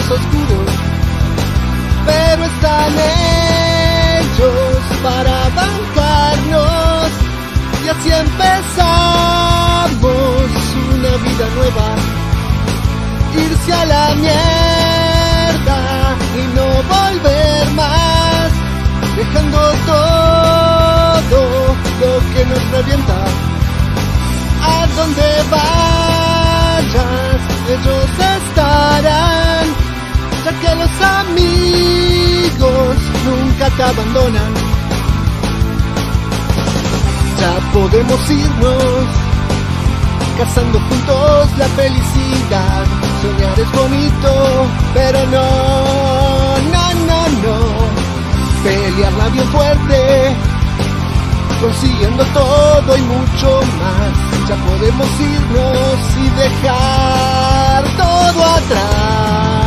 oscuros, pero están hechos para bancarnos, y así empezamos una vida nueva. Irse a la mierda y no volver más, dejando todo lo que nos revienta. A donde vayas, ellos estarán, ya que los amigos nunca te abandonan. Ya podemos irnos, cazando juntos la felicidad. Soñar es bonito, pero no. Pelearla bien fuerte, consiguiendo todo y mucho más. Ya podemos irnos y dejar todo atrás.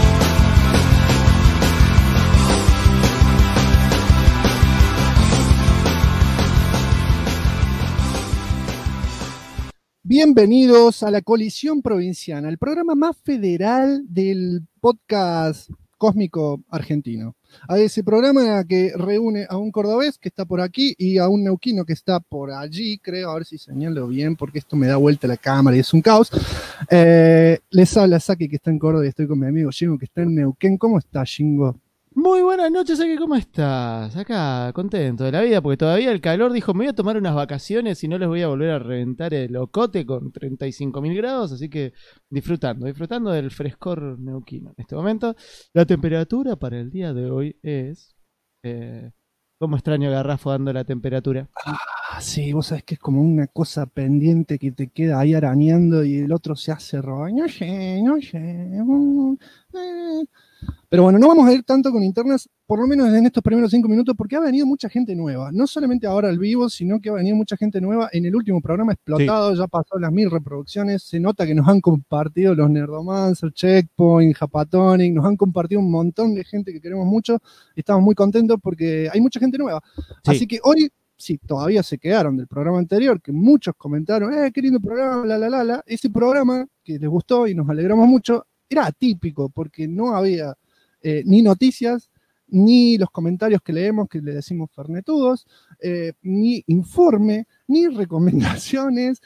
Bienvenidos a la Colisión Provinciana, el programa más federal del podcast cósmico argentino. A ese programa que reúne a un cordobés que está por aquí y a un neuquino que está por allí, creo, a ver si señalo bien, porque esto me da vuelta la cámara y es un caos. Les habla Saki, que está en Córdoba, y estoy con mi amigo Jingo, que está en Neuquén. ¿Cómo estás, Jingo? Muy buenas noches, Saki, ¿cómo estás? Acá, contento de la vida, porque todavía el calor dijo, me voy a tomar unas vacaciones y no les voy a volver a reventar el ocote con 35.000 grados, así que disfrutando del frescor neuquino. En este momento, la temperatura para el día de hoy es... ¿Cómo extraño a Garrafo dando la temperatura? Sí, vos sabés que es como una cosa pendiente que te queda ahí arañando y el otro se hace robar. No sé. Pero bueno, no vamos a ir tanto con internas, por lo menos en estos primeros 5 minutos, porque ha venido mucha gente nueva. No solamente ahora al vivo, sino que ha venido mucha gente nueva. En el último programa explotado, sí. Ya pasó las 1000 reproducciones. Se nota que nos han compartido los Nerdomancer, Checkpoint, Japatonic, nos han compartido un montón de gente que queremos mucho. Estamos muy contentos porque hay mucha gente nueva. Sí. Así que hoy, sí, todavía se quedaron del programa anterior, que muchos comentaron, qué lindo programa, Ese programa que les gustó y nos alegramos mucho, era atípico porque no había ni noticias, ni los comentarios que leemos, que le decimos fernetudos, ni informe, ni recomendaciones,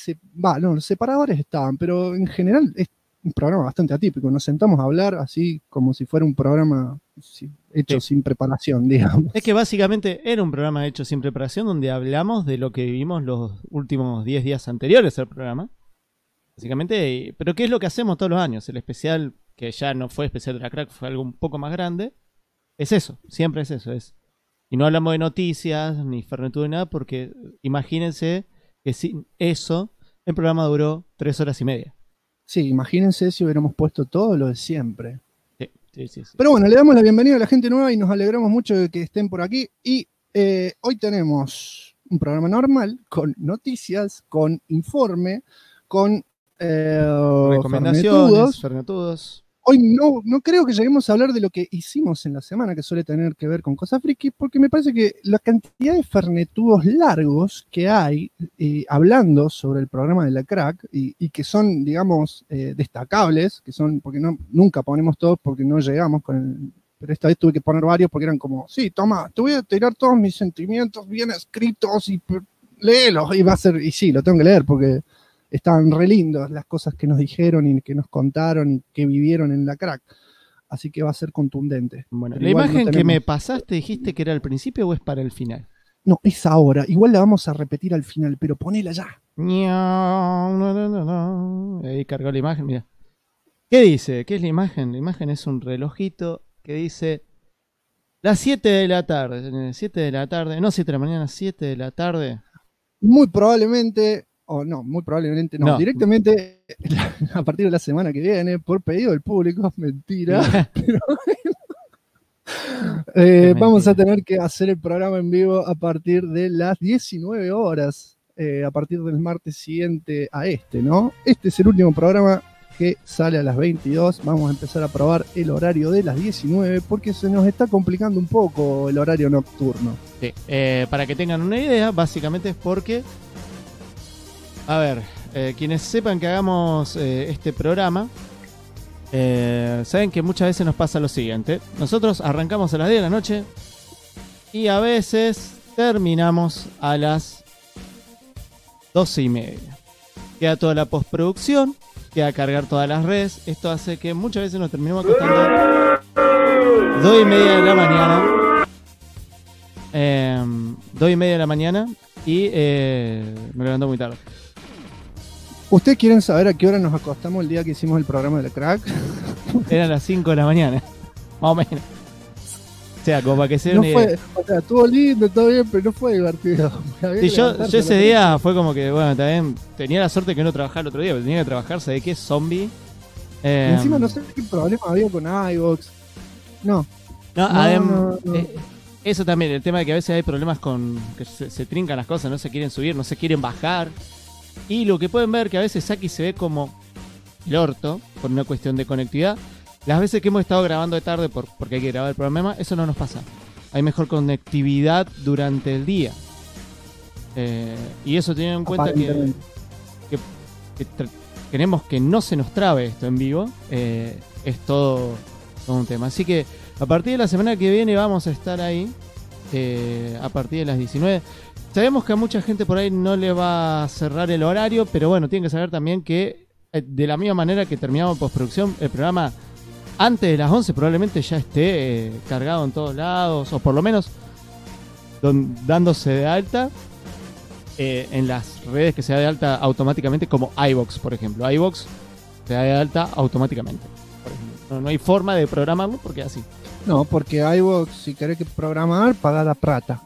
los separadores estaban, pero en general es un programa bastante atípico. Nos sentamos a hablar así como si fuera un programa hecho sin preparación, digamos. Es que básicamente era un programa hecho sin preparación donde hablamos de lo que vivimos los últimos 10 días anteriores al programa. Básicamente, pero ¿qué es lo que hacemos todos los años? El especial, que ya no fue especial de la Crack, fue algo un poco más grande. Es eso, siempre es eso. Y no hablamos de noticias, ni fernetudo, ni nada, porque imagínense que sin eso, el programa duró 3 horas y media. Sí, imagínense si hubiéramos puesto todo lo de siempre. Sí. Pero bueno, le damos la bienvenida a la gente nueva y nos alegramos mucho de que estén por aquí. Y hoy tenemos un programa normal, con noticias, con informe, con recomendaciones, fernetudos. Hoy no creo que lleguemos a hablar de lo que hicimos en la semana, que suele tener que ver con cosas friki, porque me parece que la cantidad de fernetudos largos que hay hablando sobre el programa de la Crack y que son, digamos, destacables, que son, porque nunca ponemos todos porque no llegamos pero esta vez tuve que poner varios porque eran como, sí, toma, te voy a tirar todos mis sentimientos bien escritos y léelos, y sí, lo tengo que leer porque estaban re lindos las cosas que nos dijeron y que nos contaron y que vivieron en la Crack. Así que va a ser contundente. Bueno, la imagen que me pasaste, ¿dijiste que era al principio o es para el final? No, es ahora. Igual la vamos a repetir al final, pero ponela ya. Ahí cargó la imagen, mira. ¿Qué dice? ¿Qué es la imagen? La imagen es un relojito que dice las 7 de la tarde. 7 de la tarde, no 7 de la mañana, 7 de la tarde. Muy probablemente... muy probablemente no. Directamente a partir de la semana que viene, por pedido del público, mentira. Pero, vamos a tener que hacer el programa en vivo a partir de las 19 horas, a partir del martes siguiente a ¿no? Este es el último programa que sale a las 22. Vamos a empezar a probar el horario de las 19 porque se nos está complicando un poco el horario nocturno. Sí, para que tengan una idea, básicamente es porque... A ver, quienes sepan que hagamos este programa, Saben que muchas veces nos pasa lo siguiente. Nosotros arrancamos a las 10 de la noche y a veces terminamos a las 12:30. Queda toda la postproducción, queda cargar todas las redes. Esto hace que muchas veces nos terminemos acostando 2:30 de la mañana. 2:30 de la mañana y me levanto muy tarde. ¿Ustedes quieren saber a qué hora nos acostamos el día que hicimos el programa de la Crack? Eran las 5 de la mañana, más o menos. O sea, como para que se No fue, o sea, estuvo lindo, todo bien, pero no fue divertido. Sí, yo ese día fue como que, bueno, también tenía la suerte que no trabajaba el otro día, pero tenía que trabajar, ¿sabés qué? Zombie. Y encima no sé qué problema había con iVoox. No, eso también, el tema de que a veces hay problemas con que se trincan las cosas, no se quieren subir, no se quieren bajar. Y lo que pueden ver que a veces Saki se ve como el orto por una cuestión de conectividad. Las veces que hemos estado grabando de tarde porque hay que grabar el programa, eso no nos pasa. Hay mejor conectividad durante el día. Y eso teniendo en cuenta que queremos que no se nos trabe esto en vivo, es todo un tema. Así que a partir de la semana que viene vamos a estar ahí, a partir de las 19. Sabemos que a mucha gente por ahí no le va a cerrar el horario, pero bueno, tienen que saber también que de la misma manera que terminamos postproducción, el programa antes de las 11 probablemente ya esté cargado en todos lados, o por lo menos dándose de alta en las redes que se da de alta automáticamente, como iVoox, por ejemplo. iVoox se da de alta automáticamente. Por ejemplo. No hay forma de programarlo porque es así. No, porque iVoox, si querés que programar, paga la plata.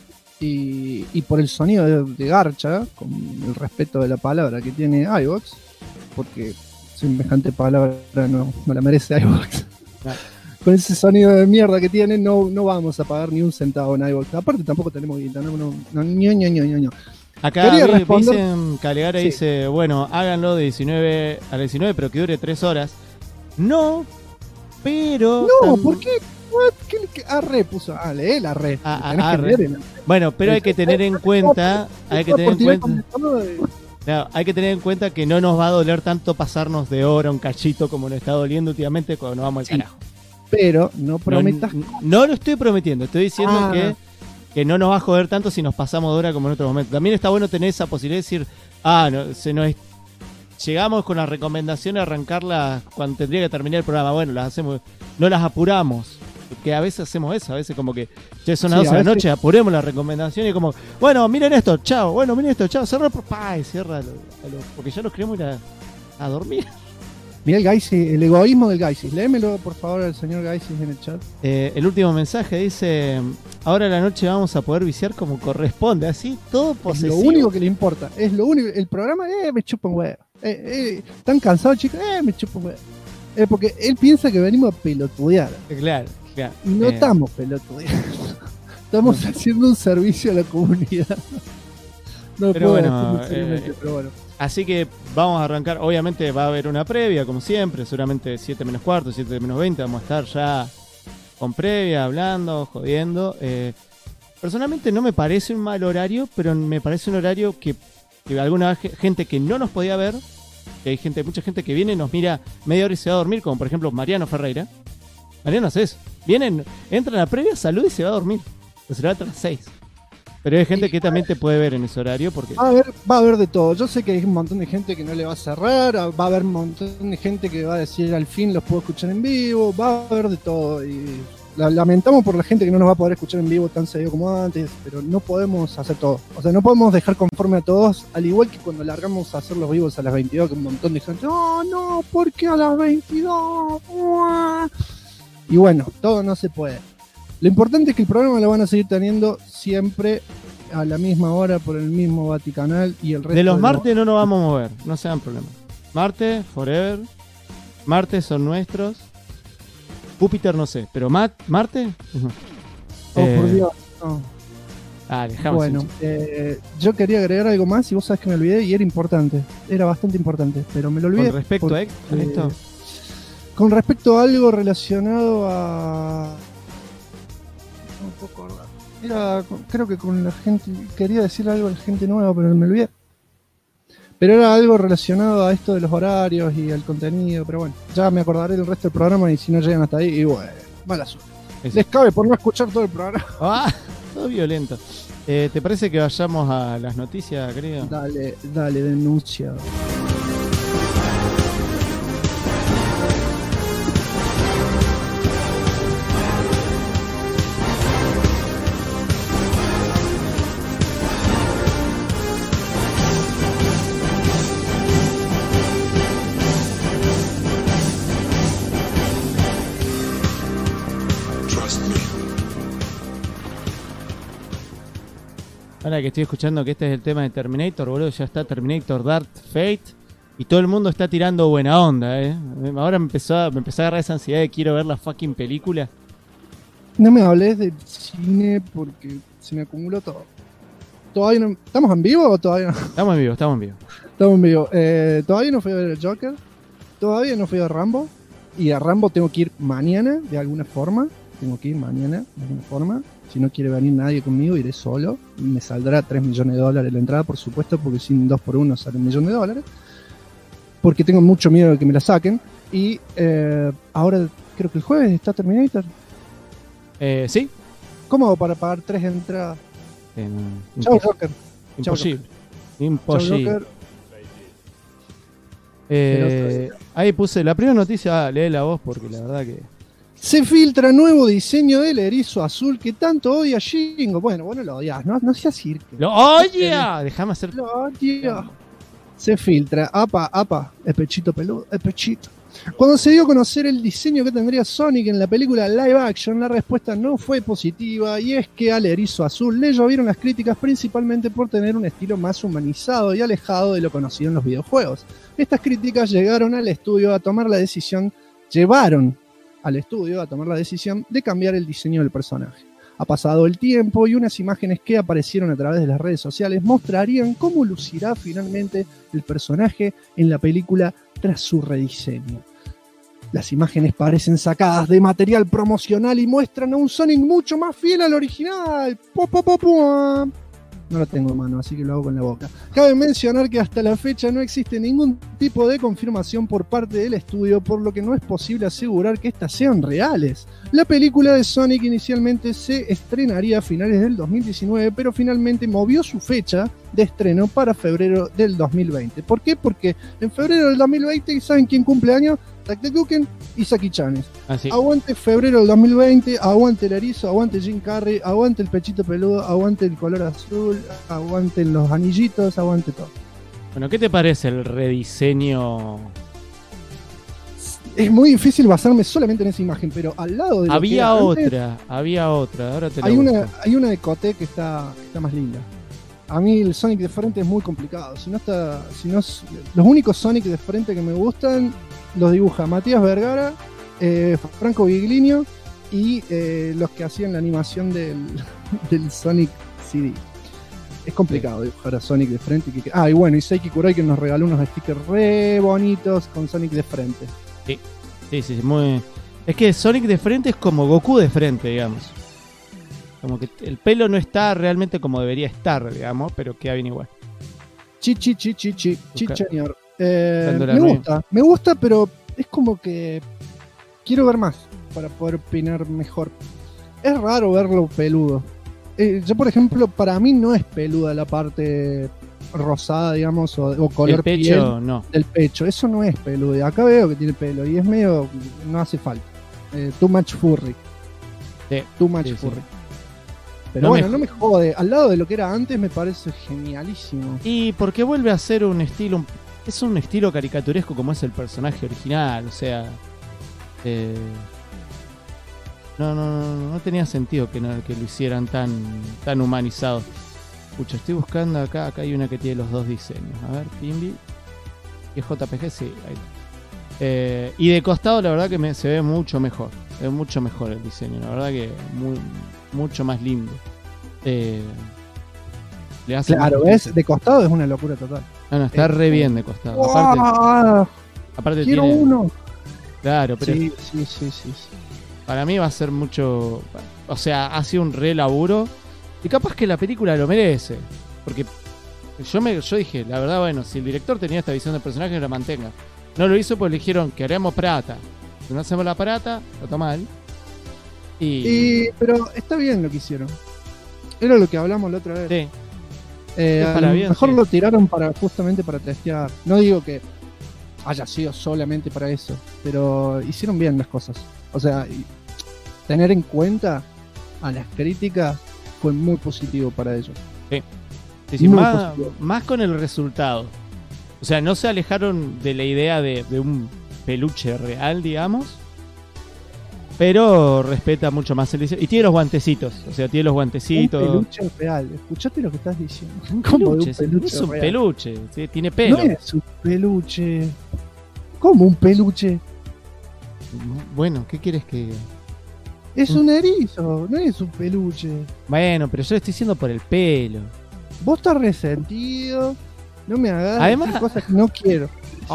Y por el sonido de garcha, con el respeto de la palabra que tiene iVoox, porque semejante palabra no la merece iVoox. Claro. Con ese sonido de mierda que tiene, no vamos a pagar ni un centavo en iVoox. Aparte tampoco tenemos guita, no. Acá responder... dicen, Calegara sí. dice, bueno, háganlo de 19 a 19, pero que dure 3 horas. No, pero... No, ¿por qué? ¿Qué arre puso? Lee la re. Arre. Bueno, pero hay que tener en cuenta... Hay que tener en cuenta que no nos va a doler tanto pasarnos de hora un cachito como nos está doliendo últimamente cuando nos vamos al carajo. Pero no prometas. No lo estoy prometiendo, estoy diciendo que no nos va a joder tanto si nos pasamos de hora como en otro momento. También está bueno tener esa posibilidad de decir, llegamos con la recomendación a arrancarla cuando tendría que terminar el programa. Bueno, las hacemos, no las apuramos. Que a veces hacemos eso, a veces como que son las 12 de la noche, apuremos la recomendación y como, bueno, miren esto, chao, bueno, miren esto, chao, cerra, y cierra, porque ya nos queremos ir a dormir. Mira el egoísmo del Gaisis. Léemelo, por favor, al señor Gaisis en el chat. El último mensaje dice, ahora a la noche vamos a poder viciar como corresponde, así, todo posesivo. Es lo único que le importa, es lo único. El programa, me chupa un huevo. ¿Están cansados, chicos? Me chupa un huevo. Porque él piensa que venimos a pelotudear. Claro. Y no estamos pelotudeando. Estamos haciendo un servicio a la comunidad. Pero bueno. Así que vamos a arrancar. Obviamente va a haber una previa, como siempre. Seguramente 7 menos cuarto, 7 menos 20. Vamos a estar ya con previa, hablando, jodiendo. Personalmente no me parece un mal horario, pero me parece un horario que alguna gente que no nos podía ver, que hay mucha gente que viene y nos mira media hora y se va a dormir, como por ejemplo Mariano Ferreira. Mariano hace eso. Vienen, entran a la previa, saluda y se va a dormir. Pues se levanta a las 6. Pero hay gente que también te puede ver en ese horario porque... Va a haber de todo. Yo sé que hay un montón de gente que no le va a cerrar, va a haber un montón de gente que va a decir al fin los puedo escuchar en vivo, va a haber de todo. Y lamentamos por la gente que no nos va a poder escuchar en vivo tan seguido como antes, pero no podemos hacer todo. O sea, no podemos dejar conforme a todos, al igual que cuando largamos a hacer los vivos a las 22, que un montón de gente, no, ¿por qué a las 22? Y bueno, todo no se puede. Lo importante es que el programa lo van a seguir teniendo siempre a la misma hora por el mismo Vaticanal y el resto de los martes no nos vamos a mover, no se dan problemas. Martes, forever. Martes son nuestros. Júpiter no sé, pero Marte. Por Dios, no. Dejamos. Bueno, yo quería agregar algo más y vos sabés que me olvidé y era importante. Era bastante importante, pero me lo olvidé. ¿Con respecto a esto? Con respecto a algo relacionado a... No puedo acordar. Creo que con la gente... Quería decir algo a la gente nueva, pero me olvidé. Pero era algo relacionado a esto de los horarios y el contenido, pero bueno, ya me acordaré del resto del programa y si no llegan hasta ahí, y bueno, mala suerte. Les cabe por no escuchar todo el programa. Ah, todo violento. ¿Te parece que vayamos a las noticias, querido? Dale, denuncia. Ahora que estoy escuchando que este es el tema de Terminator, boludo, ya está Terminator Dark Fate y todo el mundo está tirando buena onda, Ahora me empezó a agarrar esa ansiedad de quiero ver la fucking película. No me hables de cine porque se me acumuló todo. ¿Todavía no? ¿Estamos en vivo o todavía no? Estamos en vivo. Estamos en vivo. Todavía no fui a ver el Joker. Todavía no fui a Rambo. Y a Rambo tengo que ir mañana, de alguna forma. Si no quiere venir nadie conmigo, iré solo. Y me saldrá $3 millones la entrada, por supuesto, porque sin 2x1 sale $1 millón. Porque tengo mucho miedo de que me la saquen. Y ahora creo que el jueves está Terminator. Sí. ¿Cómo hago para pagar 3 entradas? Chao, Joker. Imposible. Ahí puse la primera noticia. Lee la voz porque la verdad que... Se filtra nuevo diseño del erizo azul que tanto odia Shingo. Bueno, vos no lo odias, no seas cirque. ¡Lo odia! Déjame hacer... Lo odia. Se filtra. Apa. El pechito peludo. El pechito. Cuando se dio a conocer el diseño que tendría Sonic en la película live action, la respuesta no fue positiva, y es que al erizo azul le llovieron las críticas principalmente por tener un estilo más humanizado y alejado de lo conocido en los videojuegos. Estas críticas llevaron al estudio a tomar la decisión de cambiar el diseño del personaje. Ha pasado el tiempo y unas imágenes que aparecieron a través de las redes sociales mostrarían cómo lucirá finalmente el personaje en la película tras su rediseño. Las imágenes parecen sacadas de material promocional y muestran a un Sonic mucho más fiel al original. No lo tengo en mano, así que lo hago con la boca. Cabe mencionar que hasta la fecha no existe ningún tipo de confirmación por parte del estudio, por lo que no es posible asegurar que estas sean reales. La película de Sonic inicialmente se estrenaría a finales del 2019, pero finalmente movió su fecha de estreno para febrero del 2020. ¿Por qué? Porque en febrero del 2020, ¿saben quién cumple años? Takteruken y Saki Chanes. Aguante febrero del 2020, aguante el erizo, aguante Jim Carrey, aguante el pechito peludo, aguante el color azul, aguanten los anillitos, aguante todo. Bueno, ¿qué te parece el rediseño? Es muy difícil basarme solamente en esa imagen, pero al lado de lo había otra, ahora te hay una de Coté que está más linda. A mí el Sonic de frente es muy complicado. Los únicos Sonic de frente que me gustan los dibuja Matías Vergara, Franco Vigliño y los que hacían la animación del Sonic CD. Es complicado dibujar a Sonic de frente. Y bueno, y Seiki Kurai que nos regaló unos stickers re bonitos con Sonic de frente. Sí, muy... Es que Sonic de frente es como Goku de frente, digamos. Como que el pelo no está realmente como debería estar, digamos, pero queda bien igual. Señor. Me gusta, pero es como que quiero ver más para poder opinar mejor. Es raro verlo peludo. Yo, por ejemplo, para mí no es peluda la parte rosada, digamos, o color el pecho, piel no. del pecho. Eso no es peludo. Acá veo que tiene pelo y es medio... no hace falta. Too much furry. Too much furry. Pero bueno, no me jode. Al lado de lo que era antes me parece genialísimo. Y porque vuelve a ser un estilo... Es un estilo caricaturesco como es el personaje original. O sea... No tenía sentido que lo hicieran tan humanizado. Escucha, estoy buscando acá hay una que tiene los dos diseños. A ver, Pimbi. ¿Y es JPG? Sí, ahí. Y de costado la verdad que se ve mucho mejor. Es mucho mejor el diseño. La verdad que mucho más lindo. Le hace claro, ¿ves? De costado es una locura total. No, está re bien de costado. ¡Wow! Aparte quiero tiene... uno. Claro, pero... Sí. Para mí va a ser mucho... O sea, ha sido un re laburo. Y capaz que la película lo merece. Porque Yo dije, la verdad, bueno, si el director tenía esta visión del personaje, la mantenga. No lo hizo porque le dijeron que haremos plata. Si no hacemos la plata, lo toma mal. Pero está bien lo que hicieron. Era lo que hablamos la otra vez. Sí. A para lo bien, mejor sí. lo tiraron justamente para testear. No digo que haya sido solamente para eso, pero hicieron bien las cosas. O sea, tener en cuenta a las críticas fue muy positivo para ellos. Sí, Muy más, positivo. más con el resultado. O sea, no se alejaron de la idea de un peluche real, digamos. Pero respeta mucho más el diseño. Y tiene los guantecitos. O sea, tiene los guantecitos. Un peluche real. ¿Escuchaste lo que estás diciendo? Un ¿Cómo de peluche, un peluche es un real? peluche. ¿Sí? Tiene pelo. No es un peluche. ¿Cómo un peluche? Bueno, ¿qué quieres que diga? Es un erizo, no es un peluche. Bueno, pero yo le estoy diciendo por el pelo. Vos estás resentido. No me hagas Además- decir cosas que no quiero.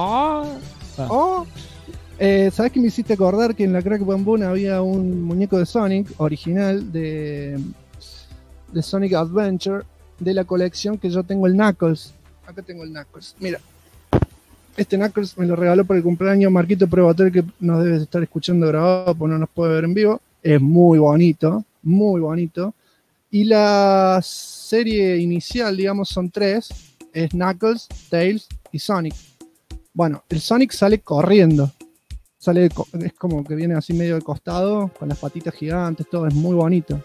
Oh. ¿Sabés que me hiciste acordar que en la Crack Bamboo había un muñeco de Sonic original de Sonic Adventure de la colección que yo tengo, el Knuckles? Acá tengo el Knuckles. Mira. Este Knuckles me lo regaló por el cumpleaños Marquito Probator, que nos debe estar escuchando grabado porque no nos puede ver en vivo. Es muy bonito, muy bonito. Y la serie inicial, digamos, son 3. Es Knuckles, Tails y Sonic. Bueno, el Sonic sale corriendo. Es como que viene así medio de costado, con las patitas gigantes, todo, es muy bonito.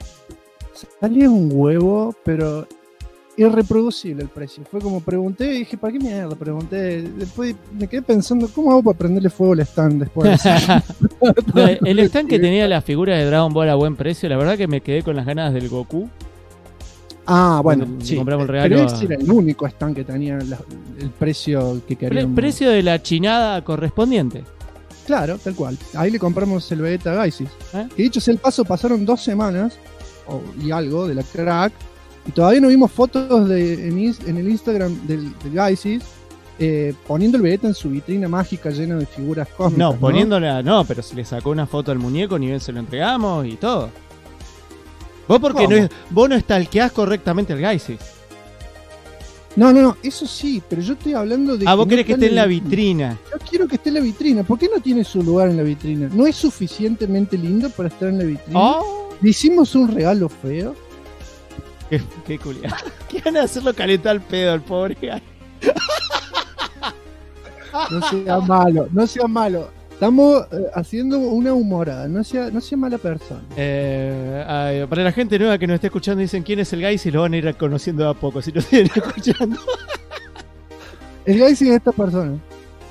Sale un huevo, pero irreproducible el precio. Fue como pregunté y dije, ¿para qué mierda? Pregunté. Después me quedé pensando, ¿cómo hago para prenderle fuego al stand después? No, el stand que tenía la figura de Dragon Ball a buen precio, la verdad que me quedé con las ganas del Goku. Ah, bueno, Cuando sí. compramos el regalo Pero a- ese era el único stand que tenía el precio que queríamos. Precio de la chinada correspondiente. Claro, tal cual. Ahí le compramos el Vegeta Gaisis. ¿Eh? Que dicho sea el paso, pasaron 2 semanas y algo de la Crack. Y todavía no vimos fotos en el Instagram del Gaisis poniendo el Vegeta en su vitrina mágica llena de figuras cósmicas. No, poniéndola, no, pero se le sacó una foto al muñeco, ni bien se lo entregamos y todo. Vos porque ¿Cómo? vos no stalkeás correctamente al Gaisis. No, eso sí, pero yo estoy hablando de. Vos no querés que está esté en la vitrina. Yo quiero que esté en la vitrina. ¿Por qué no tiene su lugar en la vitrina? ¿No es suficientemente lindo para estar en la vitrina? Oh, ¿Le hicimos un regalo feo? qué culiado. Quieren hacerlo calentar al pedo al pobre Gaisis. No sea malo, no sea malo. Estamos haciendo una humorada, no sea mala persona. Para la gente nueva que nos está escuchando, dicen quién es el Gaisis, lo van a ir conociendo de a poco. Si lo siguen escuchando. El Gaisis es esta persona.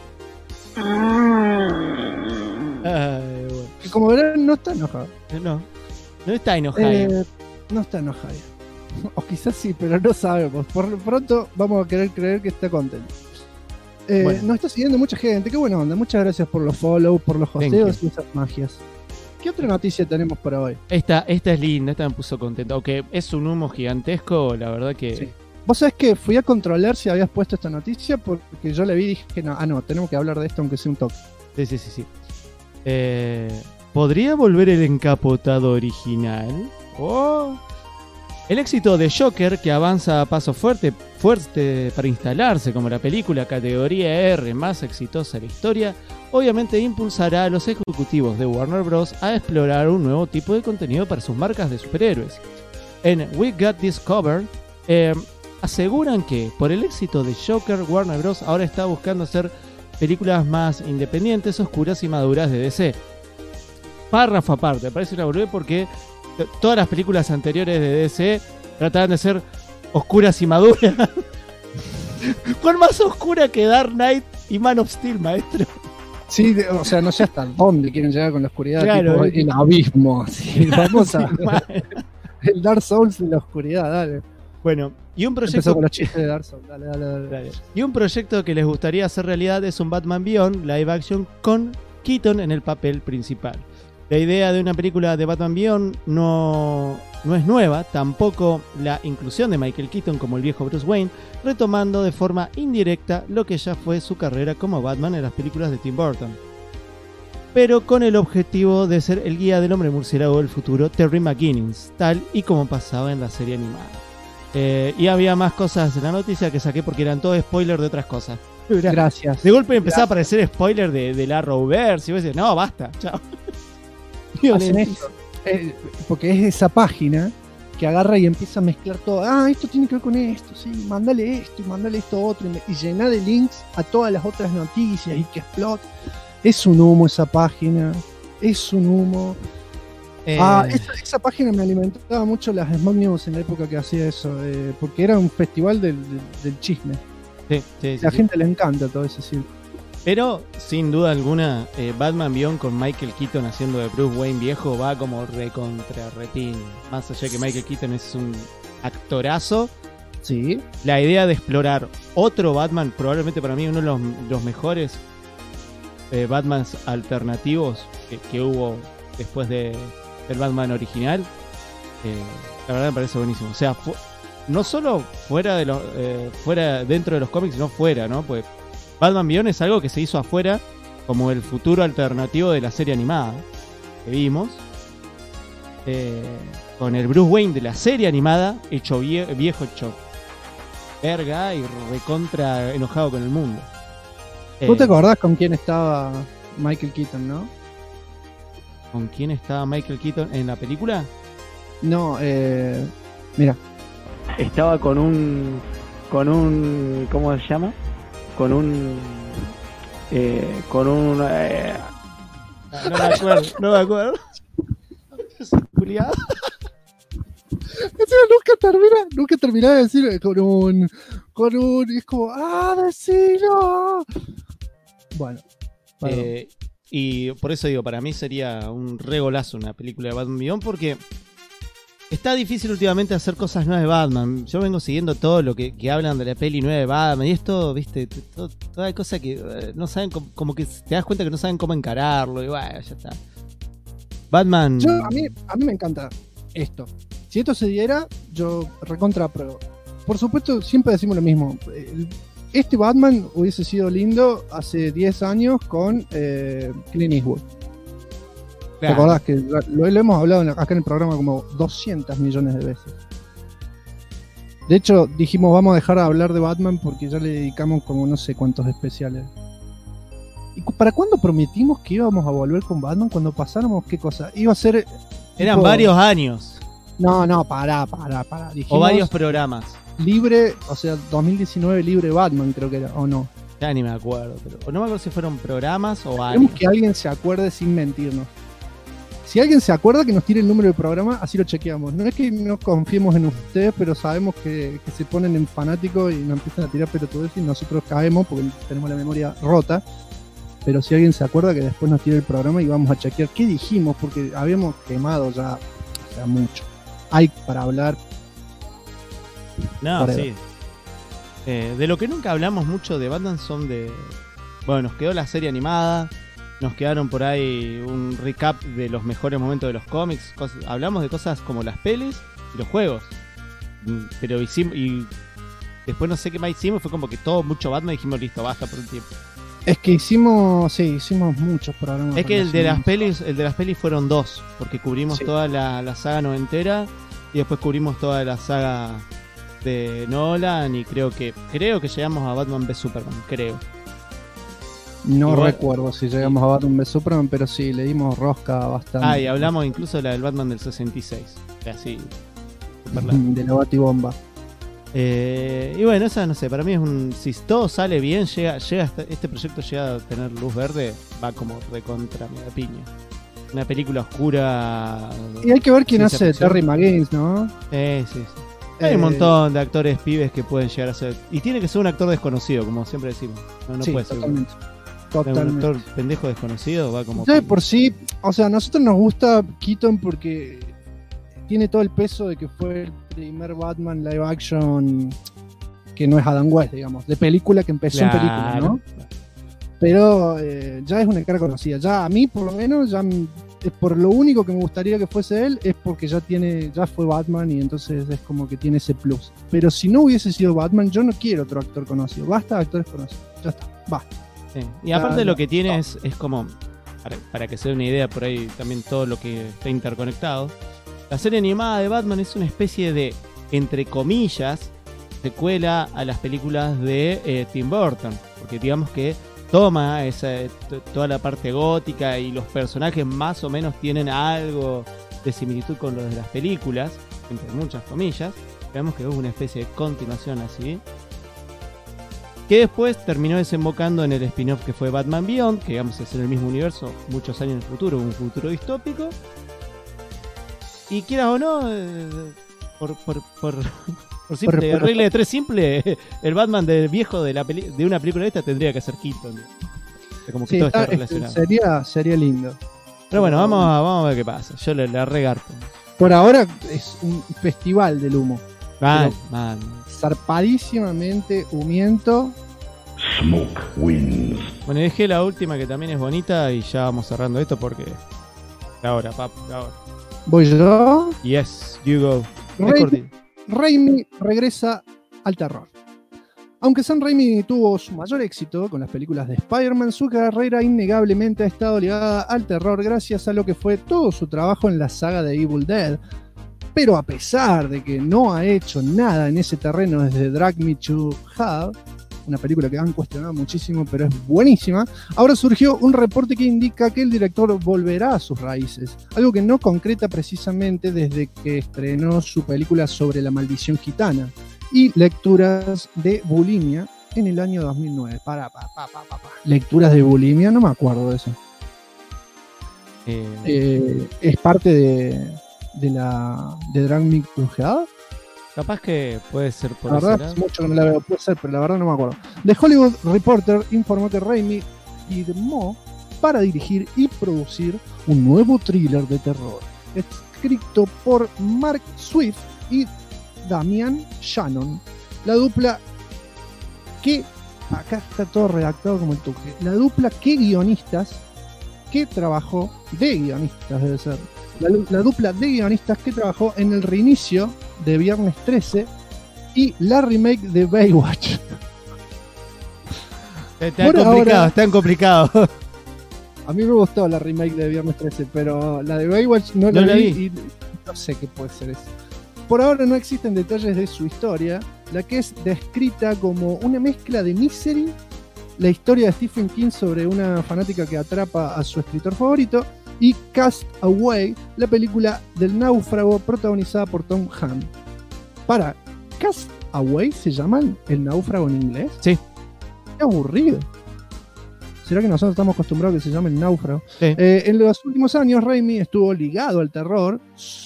Ay, bueno. Que como verán, no está enojado. No está enojado. No está enojado. O quizás sí, pero no sabemos. Por lo pronto vamos a querer creer que está contento. Bueno. Nos está siguiendo mucha gente, qué buena onda. Muchas gracias por los follow, por los Thank hosteos y esas magias. ¿Qué otra noticia tenemos para hoy? Esta es linda, esta me puso contento. Aunque es un humo gigantesco, la verdad que... Sí. Vos sabés que fui a controlar si habías puesto esta noticia porque yo la vi y dije, no, tenemos que hablar de esto aunque sea un toque. Sí. ¿Podría volver el encapotado original? Oh. El éxito de Joker, que avanza a paso fuerte para instalarse como la película categoría R más exitosa de la historia, obviamente impulsará a los ejecutivos de Warner Bros. A explorar un nuevo tipo de contenido para sus marcas de superhéroes. En We Got This Covered, aseguran que por el éxito de Joker, Warner Bros. Ahora está buscando hacer películas más independientes, oscuras y maduras de DC. Párrafo aparte, parece una boludez porque todas las películas anteriores de DC trataban de ser oscuras y maduras. ¿Cuál más oscura que Dark Knight y Man of Steel, maestro? Sí, o sea, no sé hasta dónde quieren llegar con la oscuridad, Claro, tipo el abismo. Sí, vamos a el Dark Souls de la oscuridad, dale. Bueno, y un Empezó proyecto con los chistes de Dark Souls, dale. Dale. Y un proyecto que les gustaría hacer realidad es un Batman Beyond live action con Keaton en el papel principal. La idea de una película de Batman Beyond no es nueva, tampoco la inclusión de Michael Keaton como el viejo Bruce Wayne, retomando de forma indirecta lo que ya fue su carrera como Batman en las películas de Tim Burton. Pero con el objetivo de ser el guía del hombre murciélago del futuro, Terry McGinnis, tal y como pasaba en la serie animada. Y había más cosas en la noticia que saqué porque eran todos spoilers de otras cosas. Gracias. De golpe empezaba a aparecer spoiler de la Arrowverse y vos decís, no, basta, chao. Hacen esto. Porque es esa página que agarra y empieza a mezclar todo. Ah, esto tiene que ver con esto, sí, mándale esto y mándale esto otro. Y llena de links a todas las otras noticias y que explote. Es un humo esa página. Es un humo. Esa página me alimentaba mucho las Smog News en la época que hacía eso. Porque era un festival del chisme. Sí, la gente le encanta todo ese circo. Pero, sin duda alguna, Batman Beyond con Michael Keaton haciendo de Bruce Wayne viejo va como recontra repin. Más allá de que Michael Keaton es un actorazo. Sí. La idea de explorar otro Batman, probablemente para mí uno de los mejores Batmans alternativos que hubo después del Batman original, la verdad me parece buenísimo. O sea, no solo fuera dentro de los cómics, sino fuera, ¿no? Pues Batman Beyond es algo que se hizo afuera como el futuro alternativo de la serie animada que vimos, con el Bruce Wayne de la serie animada hecho viejo, hecho verga y recontra enojado con el mundo. ¿Tú te acordás con quién estaba Michael Keaton, no? ¿Con quién estaba Michael Keaton en la película? No, mira. Estaba con un ¿cómo se llama? No me acuerdo. Julián. Nunca terminé de decir con un, y es como, decilo. Bueno. Y por eso digo, para mí sería un regolazo una película de Batman Beyond, porque está difícil últimamente hacer cosas nuevas de Batman. Yo vengo siguiendo todo lo que hablan de la peli nueva de Batman y esto, viste, toda cosa que no saben, como que te das cuenta que no saben cómo encararlo y bueno, ya está. Batman... A mí me encanta esto. Si esto se diera, yo recontra apruebo. Por supuesto, siempre decimos lo mismo. Este Batman hubiese sido lindo hace 10 años con Clint Eastwood. Claro. ¿Te acordás que lo hemos hablado acá en el programa como 200 millones de veces? De hecho, dijimos vamos a dejar de hablar de Batman porque ya le dedicamos como no sé cuántos especiales. ¿Y para cuándo prometimos que íbamos a volver con Batman? Cuando pasáramos, ¿qué cosa? Iba a ser... Eran varios años. No, pará. Dijimos, o varios programas. Libre, o sea, 2019 libre Batman creo que era, ¿o no? Ya ni me acuerdo, pero no me acuerdo si fueron programas o años. Queremos que alguien se acuerde sin mentirnos. Si alguien se acuerda, que nos tire el número del programa, así lo chequeamos. No es que no confiemos en ustedes, pero sabemos que se ponen en fanáticos y nos empiezan a tirar pelotudeces y nosotros caemos porque tenemos la memoria rota. Pero si alguien se acuerda, que después nos tire el programa y vamos a chequear qué dijimos, porque habíamos quemado ya mucho. Hay para hablar. No, sí. De lo que nunca hablamos mucho de Batman son de... Bueno, nos quedó la serie animada, nos quedaron por ahí un recap de los mejores momentos de los cómics. Hablamos de cosas como las pelis y los juegos. Pero hicimos... Y después no sé qué más hicimos, fue como que todo mucho Batman y dijimos listo, basta por un tiempo. Es que hicimos muchos programas. Es que el de las pelis fueron 2, porque cubrimos toda la saga noventera y después cubrimos toda la saga de Nolan y creo que llegamos a Batman v Superman, creo. No recuerdo si llegamos a Batman v Superman, pero sí, le dimos rosca bastante. Y hablamos incluso de la del Batman del 66, así, de la Batibomba. Y bueno, esa no sé, para mí es si todo sale bien, este proyecto llega a tener luz verde, va como recontra mega piña. Una película oscura. Y hay que ver quién hace Terry McGinnis, ¿no? Sí. Hay un montón de actores pibes que pueden llegar a ser. Y tiene que ser un actor desconocido, como siempre decimos. No puede ser. Totalmente. Un actor pendejo desconocido va como. Ya por sí, o sea, a nosotros nos gusta Keaton porque tiene todo el peso de que fue el primer Batman live action que no es Adam West, digamos, de película que empezó en película, ¿no? Pero ya es una cara conocida. Ya a mí, por lo menos, por lo único que me gustaría que fuese él es porque ya fue Batman y entonces es como que tiene ese plus. Pero si no hubiese sido Batman, yo no quiero otro actor conocido. Basta de actores conocidos. Ya está, basta. Sí. Y aparte lo que tiene es como, para que se dé una idea por ahí también todo lo que está interconectado. La serie animada de Batman es una especie de entre comillas, secuela a las películas de Tim Burton, porque digamos que toma toda la parte gótica y los personajes más o menos tienen algo de similitud con los de las películas, entre muchas comillas. Digamos que hubo una especie de continuación así, que después terminó desembocando en el spin-off que fue Batman Beyond, que digamos es en el mismo universo muchos años en el futuro, un futuro distópico. Y quieras o no, por simple regla de tres simple, el Batman del viejo de una película de esta tendría que ser Keaton. Como que Sí, todo está relacionado. sería lindo. Pero bueno, vamos a ver qué pasa. Yo le regarto. Por ahora es un festival del humo. Man. Zarpadísimamente humiento. Smoke wins. Bueno, dejé la última que también es bonita y ya vamos cerrando esto porque... Ahora, papu, ahora. Voy yo. Yes, you go. Raimi regresa al terror. Aunque Sam Raimi tuvo su mayor éxito con las películas de Spider-Man, su carrera innegablemente ha estado ligada al terror gracias a lo que fue todo su trabajo en la saga de Evil Dead. Pero a pesar de que no ha hecho nada en ese terreno desde Drag Me to Hell, una película que han cuestionado muchísimo pero es buenísima, ahora surgió un reporte que indica que el director volverá a sus raíces, algo que no concreta precisamente desde que estrenó su película sobre la maldición gitana y Lecturas de Bulimia en el año 2009. Lecturas de Bulimia, no me acuerdo de eso. Es parte de Drag Me to Hell. Capaz que puede ser por la ese verdad, lado. es mucho que no la veo, puede ser, pero la verdad no me acuerdo. The Hollywood Reporter informó que Raimi firmó para dirigir y producir un nuevo thriller de terror, escrito por Mark Swift y Damian Shannon. La dupla que... Acá está todo redactado como el tuje. La dupla que guionistas que trabajó... De guionistas debe ser. La dupla de guionistas que trabajó en el reinicio de Viernes 13 y la remake de Baywatch. Están complicados. A mí me gustó la remake de Viernes 13, pero la de Baywatch no la vi y no sé qué puede ser eso. Por ahora no existen detalles de su historia, la que es descrita como una mezcla de Misery, la historia de Stephen King sobre una fanática que atrapa a su escritor favorito, y Cast Away, la película del náufrago protagonizada por Tom Hanks. ¿Cast Away se llama el náufrago en inglés? Sí. Qué aburrido. ¿Será que nosotros estamos acostumbrados a que se llame el náufrago? Sí. En los últimos años Raimi estuvo ligado al terror,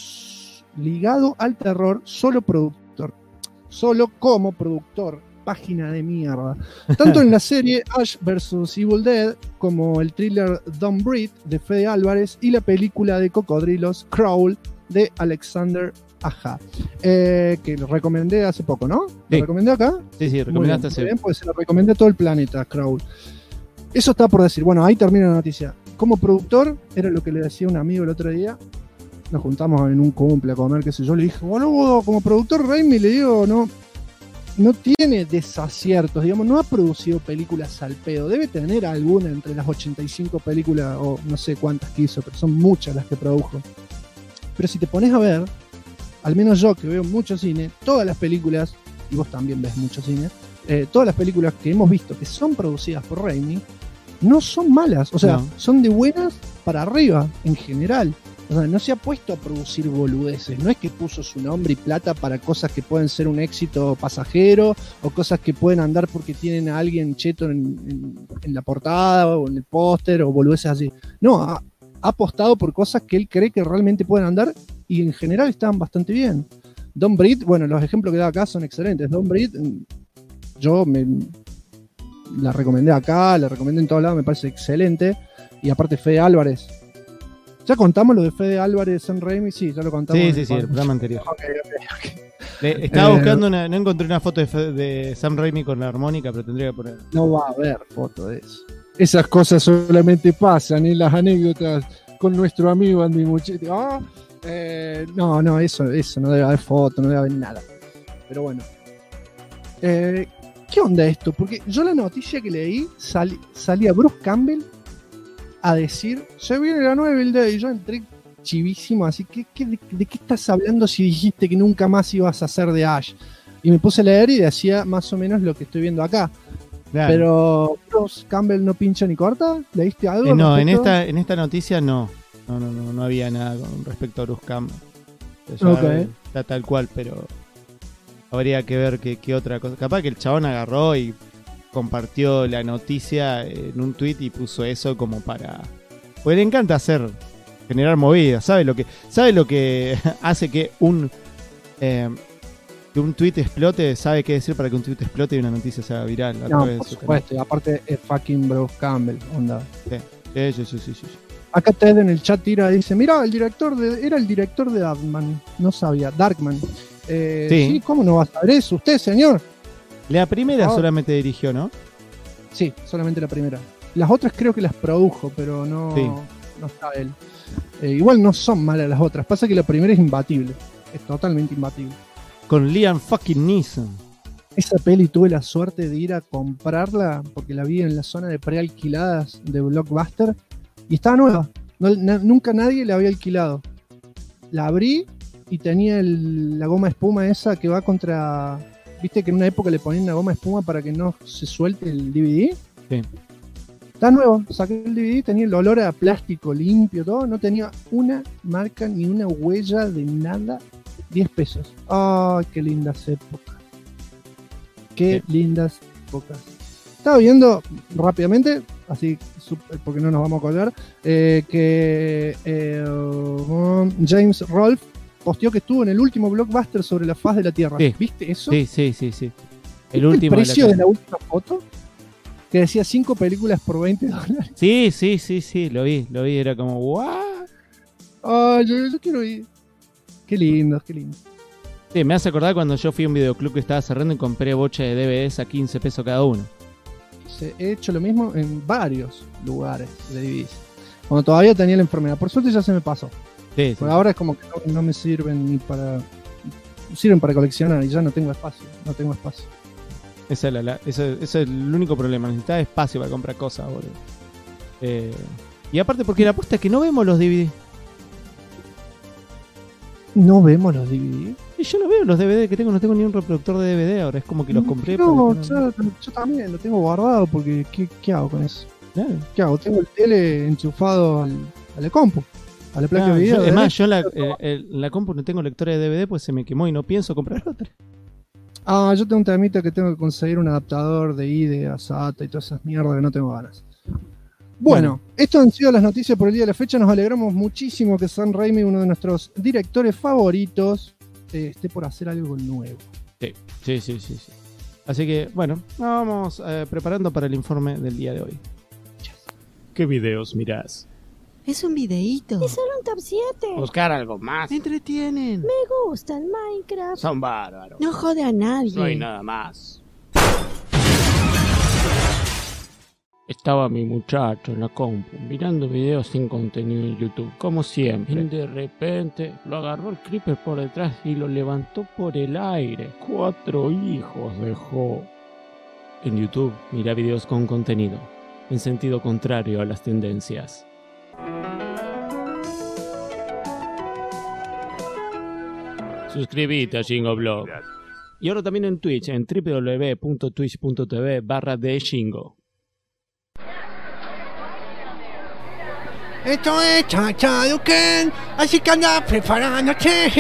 solo como productor. Página de mierda. Tanto en la serie Ash vs. Evil Dead como el thriller Don't Breathe de Fede Álvarez y la película de cocodrilos Crawl de Alexander Aja, que lo recomendé hace poco, ¿no? Sí. ¿Lo recomendé acá? Sí, recomendaste hace... Bien, pues se lo recomendé a todo el planeta, Crawl. Eso está por decir. Bueno, ahí termina la noticia. Como productor, era lo que le decía un amigo el otro día. Nos juntamos en un cumple a comer, qué sé yo. Le dije, boludo, como productor Raimi, le digo, no tiene desaciertos, digamos, no ha producido películas al pedo. Debe tener alguna entre las 85 películas, o no sé cuántas que hizo, pero son muchas las que produjo. Pero si te pones a ver, al menos yo que veo mucho cine, todas las películas, y vos también ves mucho cine, todas las películas que hemos visto que son producidas por Raimi, no son malas, o sea, son de buenas para arriba, en general. O sea, no se ha puesto a producir boludeces. No es que puso su nombre y plata para cosas que pueden ser un éxito pasajero o cosas que pueden andar porque tienen a alguien cheto en la portada o en el póster o boludeces así. No, ha apostado por cosas que él cree que realmente pueden andar y en general están bastante bien. Don't Breathe, bueno, los ejemplos que da acá son excelentes. Don't Breathe, yo la recomendé acá, la recomendé en todos lados, me parece excelente. Y aparte Fede Álvarez. ¿Ya contamos lo de Fede Álvarez en Raimi? Sí, ya lo contamos. Sí, el programa anterior. Okay. Estaba buscando no encontré una foto de Sam Raimi con la armónica, pero tendría que poner. No va a haber foto de eso. Esas cosas solamente pasan en las anécdotas con nuestro amigo Andy Muchetti. No, eso no debe haber foto, no debe haber nada. Pero bueno. ¿Qué onda esto? Porque yo la noticia que leí salía Bruce Campbell a decir, se viene la nueva Evil Dead, y yo entré chivísimo, así que ¿de qué estás hablando si dijiste que nunca más ibas a hacer de Ash? Y me puse a leer y decía más o menos lo que estoy viendo acá. Claro. Pero Bruce Campbell no pincha ni corta. ¿Leíste algo? No, respecto? en esta noticia no había nada con respecto a Bruce Campbell. O sea, Ok. está tal cual, pero habría que ver qué otra cosa. Capaz que el chabón agarró y compartió la noticia en un tweet y puso eso como para... Porque le encanta generar movidas, ¿sabe lo que hace que un tweet explote? ¿Sabe qué decir para que un tweet explote y una noticia sea viral? A No, través de por su canal? supuesto. Y aparte es fucking Bruce Campbell, onda. Sí. Acá Ted en el chat tira, dice, mira, era el director de Darkman. No sabía, Darkman. Sí, ¿cómo no va a saber eso usted, señor? La primera solamente dirigió, ¿no? Sí, solamente la primera. Las otras creo que las produjo, pero no está él. Igual no son malas las otras. Pasa que la primera es imbatible. Es totalmente imbatible. Con Liam fucking Neeson. Esa peli tuve la suerte de ir a comprarla porque la vi en la zona de prealquiladas de Blockbuster y estaba nueva. Nunca nadie la había alquilado. La abrí y tenía la goma espuma esa que va contra... ¿Viste que en una época le ponían una goma espuma para que no se suelte el DVD? Sí. Está nuevo, saqué el DVD, tenía el olor a plástico limpio, todo, no tenía una marca ni una huella de nada. 10 pesos. ¡Ay, qué lindas épocas! ¡Qué lindas épocas! Estaba viendo rápidamente, así porque no nos vamos a colgar, que James Rolfe posteó que estuvo en el último Blockbuster sobre la faz de la Tierra. Sí. ¿Viste eso? Sí. ¿Viste el precio de la última foto? Que decía 5 películas por $20. Sí, lo vi, era como, ¿what? Ay, yo quiero ir. Qué lindo. Sí, me hace acordar cuando yo fui a un videoclub que estaba cerrando y compré bocha de DVDs a 15 pesos cada uno. He hecho lo mismo en varios lugares de DVDs. Cuando todavía tenía la enfermedad. Por suerte ya se me pasó. Sí. Por ahora es como que no me sirven ni para... Sirven para coleccionar y ya no tengo espacio. Ese es el único problema. Necesitaba espacio para comprar cosas, boludo. Y aparte porque la apuesta es que no vemos los DVD. ¿No vemos los DVD? Y yo no veo los DVD que tengo, no tengo ni un reproductor de DVD ahora. Es como que los compré. No, yo también lo tengo guardado porque ¿qué hago con eso? Claro. ¿Qué hago? Tengo el tele enchufado a la compu, a la placa de video. Además, yo la compu no tengo lectora de DVD, pues se me quemó y no pienso comprar otra. Yo tengo un temita que tengo que conseguir un adaptador de IDE a SATA y todas esas mierdas que no tengo ganas. Bueno, estas han sido las noticias por el día de la fecha. Nos alegramos muchísimo que Sam Raimi, uno de nuestros directores favoritos, esté por hacer algo nuevo. Sí. Así que, bueno, nos vamos preparando para el informe del día de hoy. ¿Qué videos mirás? Es un videíto. Es solo un top 7. Buscar algo más. Me entretienen. Me gusta el Minecraft. Son bárbaros. No jode a nadie. No hay nada más. Estaba mi muchacho en la compu mirando videos sin contenido en YouTube, como siempre. Y de repente lo agarró el creeper por detrás y lo levantó por el aire. 4 hijos dejó. En YouTube mira videos con contenido, en sentido contrario a las tendencias. Suscríbete a Shingoblog. Y ahora también en Twitch, en www.twitch.tv/theshingo. Esto es Chacha Duken, así que anda preparándote.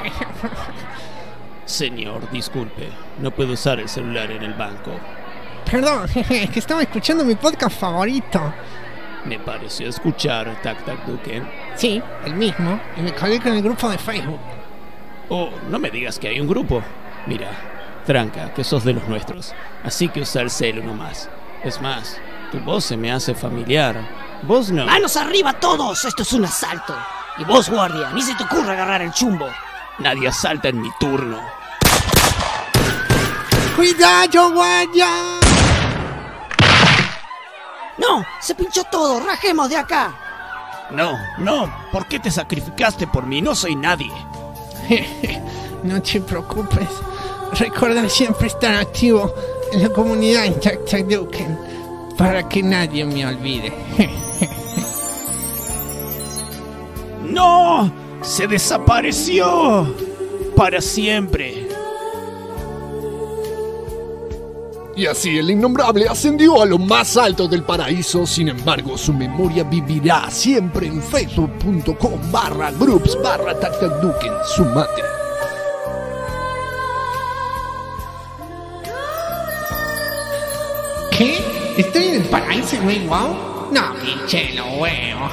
Señor, disculpe, no puedo usar el celular en el banco. Perdón, es que estaba escuchando mi podcast favorito. Me pareció escuchar Tac Tac Duken. Sí, el mismo, y me colgué con el grupo de Facebook. Oh, no me digas que hay un grupo. Mira, tranca, que sos de los nuestros, así que usa el celu nomás. Es más, tu voz se me hace familiar. Vos no. ¡Manos arriba todos! Esto es un asalto. Y vos, guardia, ni se te ocurra agarrar el chumbo. Nadie asalta en mi turno. ¡Cuidado, guardia! ¡No! ¡Se pinchó todo! ¡Rajemos de acá! No, ¿por qué te sacrificaste por mí? No soy nadie. No te preocupes. Recuerda siempre estar activo en la comunidad en Tac Tac Duken para que nadie me olvide. ¡No! ¡Se desapareció! ¡Para siempre! Y así el innombrable ascendió a lo más alto del paraíso. Sin embargo, su memoria vivirá siempre en facebook.com/groups/tactacduken. Sumate. ¿Qué? ¿Estoy en el paraíso, güey? ¿Wow? No, pinche lo huevo.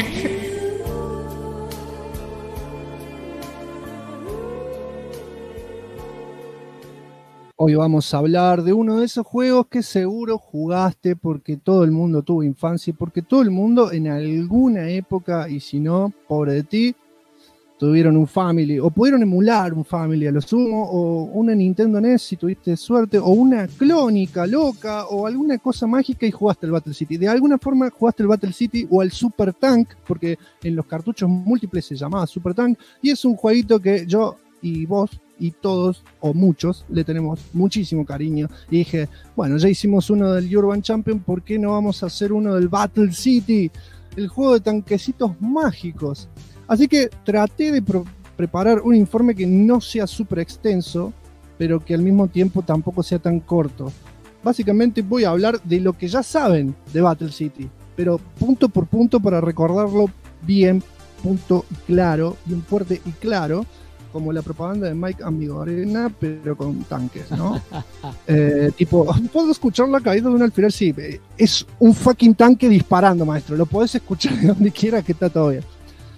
Hoy vamos a hablar de uno de esos juegos que seguro jugaste porque todo el mundo tuvo infancia y porque todo el mundo en alguna época, y si no, pobre de ti, tuvieron un Family o pudieron emular un Family a lo sumo, o una Nintendo NES si tuviste suerte, o una clónica loca o alguna cosa mágica y jugaste el Battle City. De alguna forma jugaste el Battle City o al Super Tank, porque en los cartuchos múltiples se llamaba Super Tank, y es un jueguito que yo y vos y todos o muchos le tenemos muchísimo cariño. Y dije, bueno, ya hicimos uno del Urban Champion, ¿por qué no vamos a hacer uno del Battle City? El juego de tanquecitos mágicos. Así que traté de preparar un informe que no sea súper extenso, pero que al mismo tiempo tampoco sea tan corto. Básicamente voy a hablar de lo que ya saben de Battle City, pero punto por punto para recordarlo bien, punto y claro, bien fuerte y claro, como la propaganda de Mike Amigorena, pero con tanques, ¿no? Tipo, ¿puedo escuchar la caída de un alfiler? Sí, es un fucking tanque disparando, maestro. Lo podés escuchar de donde quiera que está todo bien.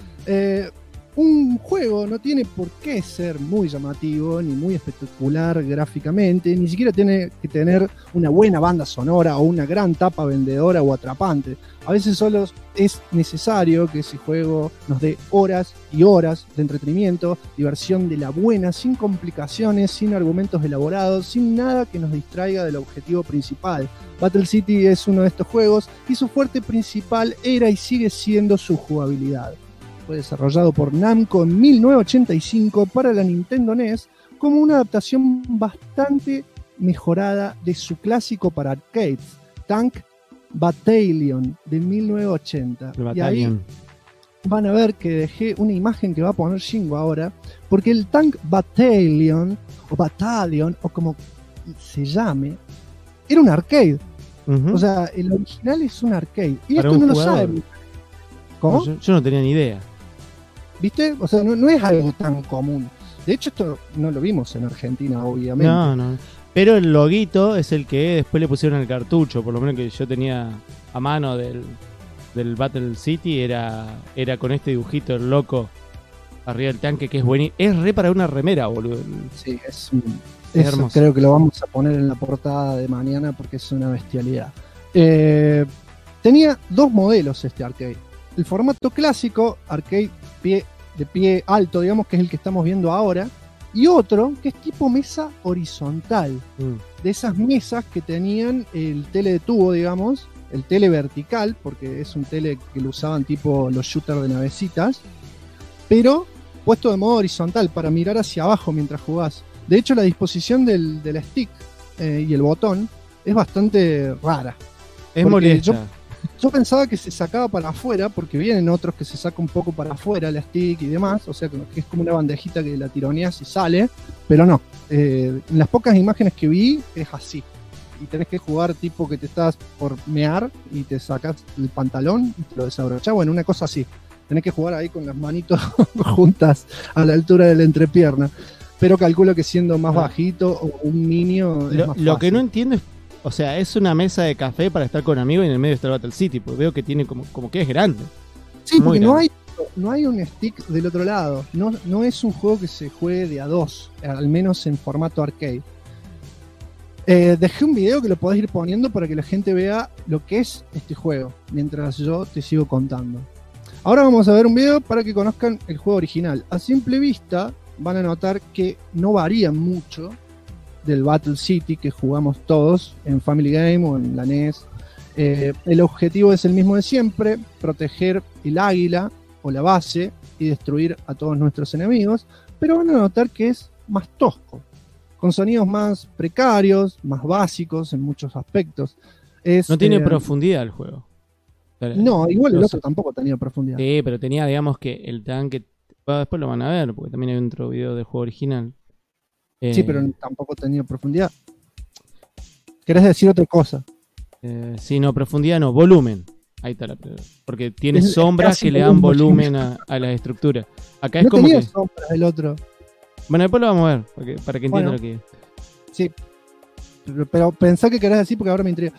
Un juego no tiene por qué ser muy llamativo ni muy espectacular gráficamente, ni siquiera tiene que tener una buena banda sonora o una gran tapa vendedora o atrapante. A veces solo es necesario que ese juego nos dé horas y horas de entretenimiento, diversión de la buena, sin complicaciones, sin argumentos elaborados, sin nada que nos distraiga del objetivo principal. Battle City es uno de estos juegos y su fuerte principal era y sigue siendo su jugabilidad. Fue desarrollado por Namco en 1985 para la Nintendo NES como una adaptación bastante mejorada de su clásico para arcades, Tank Battalion de 1980. Y ahí van a ver que dejé una imagen que va a poner Shingo ahora, porque el Tank Battalion o como se llame, era un arcade. O sea, el original es un arcade. Y para esto no jugador. lo saben. ¿Cómo? Yo no tenía ni idea. ¿Viste? O sea, no es algo tan común. De hecho, esto no lo vimos en Argentina, obviamente. No. Pero el loguito es el que después le pusieron al cartucho, por lo menos que yo tenía a mano del Battle City, era con este dibujito, el loco, arriba del tanque, que es buenísimo. Es re para una remera, boludo. Sí, es hermoso. Creo que lo vamos a poner en la portada de mañana porque es una bestialidad. Tenía dos modelos este arcade. El formato clásico, arcade de pie alto, digamos, que es el que estamos viendo ahora, y otro que es tipo mesa horizontal, de esas mesas que tenían el tele de tubo, digamos, el tele vertical, porque es un tele que lo usaban tipo los shooters de navecitas, pero puesto de modo horizontal para mirar hacia abajo mientras jugás. De hecho, la disposición del stick y el botón es bastante rara. Es molesta. Yo pensaba que se sacaba para afuera, porque vienen otros que se saca un poco para afuera el stick y demás, o sea que es como una bandejita que la tironeas y sale, pero no. En las pocas imágenes que vi es así. Y tenés que jugar tipo que te estás por mear y te sacas el pantalón y te lo desabrochás. Bueno, una cosa así. Tenés que jugar ahí con las manitos juntas a la altura de la entrepierna. Pero calculo que siendo más bajito o un niño es más fácil. Lo que no entiendo es, o sea, es una mesa de café para estar con amigos y en el medio está el Battle City, porque veo que tiene como que es grande. Sí, porque grande. no hay un stick del otro lado. No es un juego que se juegue de a dos, al menos en formato arcade. Dejé un video que lo podés ir poniendo para que la gente vea lo que es este juego, mientras yo te sigo contando. Ahora vamos a ver un video para que conozcan el juego original. A simple vista van a notar que no varía mucho del Battle City que jugamos todos en Family Game o en la NES. El objetivo es el mismo de siempre: proteger el águila o la base y destruir a todos nuestros enemigos, pero van a notar que es más tosco, con sonidos más precarios, más básicos en muchos aspectos. No tiene profundidad el juego. No, igual el otro tampoco tenía profundidad. Sí, pero tenía, digamos, que el tanque... Bueno, después lo van a ver, porque también hay otro video del juego original. Sí, pero tampoco tenía profundidad. ¿Querés decir otra cosa? Sí, no, profundidad no, volumen. Ahí está la pregunta. Porque tiene sombras que le dan volumen a las estructuras. Acá es no como tenía que... sombras el otro. Bueno, después lo vamos a ver, para que entiendan lo que es. Sí. Pero pensá que querés decir porque ahora me intriga.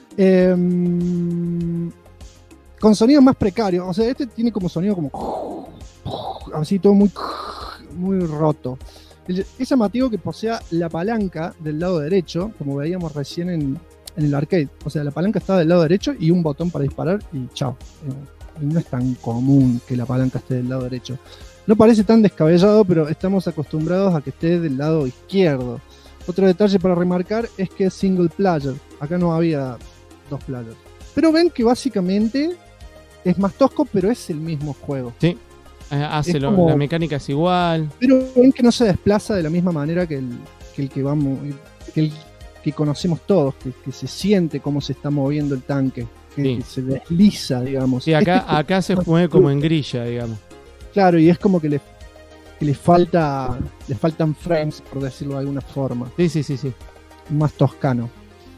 Con sonidos más precarios. O sea, este tiene como sonido como... así todo muy roto. Es llamativo que posea la palanca del lado derecho, como veíamos recién en el arcade. O sea, la palanca está del lado derecho y un botón para disparar y chao. Y no es tan común que la palanca esté del lado derecho. No parece tan descabellado, pero estamos acostumbrados a que esté del lado izquierdo. Otro detalle para remarcar es que es single player. Acá no había dos players. Pero ven que básicamente es más tosco, pero es el mismo juego. Sí, la mecánica es igual. Pero ven que no se desplaza de la misma manera que el que vamos, que conocemos todos, que se siente cómo se está moviendo el tanque, que se desliza, digamos. Sí, acá se mueve como en grilla, digamos. Claro, y es como que le faltan frames, por decirlo de alguna forma. Sí. Más toscano.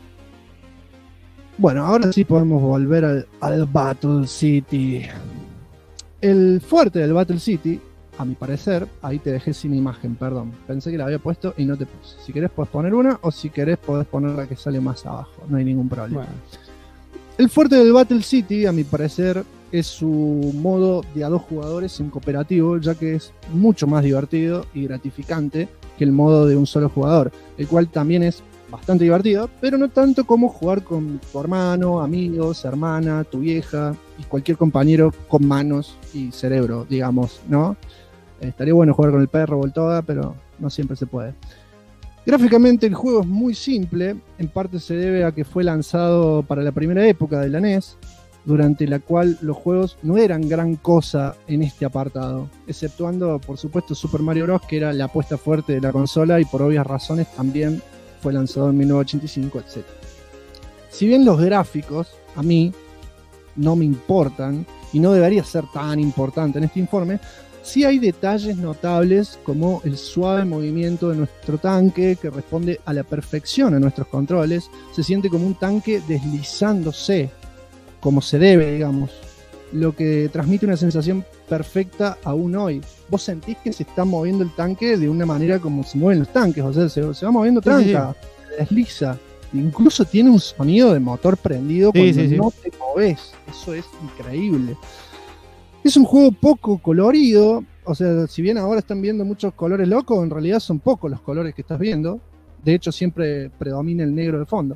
Bueno, ahora sí podemos volver al Battle City. El fuerte del Battle City, a mi parecer, ahí te dejé sin imagen, perdón. Pensé que la había puesto y no te puse. Si querés podés poner una, o si querés podés poner la que sale más abajo. No hay ningún problema. Bueno. El fuerte del Battle City, a mi parecer, es su modo de a 2 jugadores en cooperativo, ya que es mucho más divertido y gratificante que el modo de un solo jugador, el cual también es bastante divertido, pero no tanto como jugar con tu hermano, amigos, hermana, tu vieja y cualquier compañero con manos y cerebro, digamos, ¿no? Estaría bueno jugar con el perro o el toga, pero no siempre se puede. Gráficamente el juego es muy simple, en parte se debe a que fue lanzado para la primera época de la NES, durante la cual los juegos no eran gran cosa en este apartado, exceptuando por supuesto Super Mario Bros., que era la apuesta fuerte de la consola y por obvias razones también fue lanzado en 1985, etc. Si bien los gráficos a mí no me importan y no debería ser tan importante en este informe, sí hay detalles notables como el suave movimiento de nuestro tanque que responde a la perfección a nuestros controles. Se siente como un tanque deslizándose como se debe, digamos, lo que transmite una sensación perfecta aún hoy. Vos sentís que se está moviendo el tanque de una manera como se mueven los tanques, o sea, se va moviendo tranca, se desliza, incluso tiene un sonido de motor prendido cuando no te movés. Eso es increíble. Es un juego poco colorido, o sea, si bien ahora están viendo muchos colores locos, en realidad son pocos los colores que estás viendo. De hecho, siempre predomina el negro de fondo.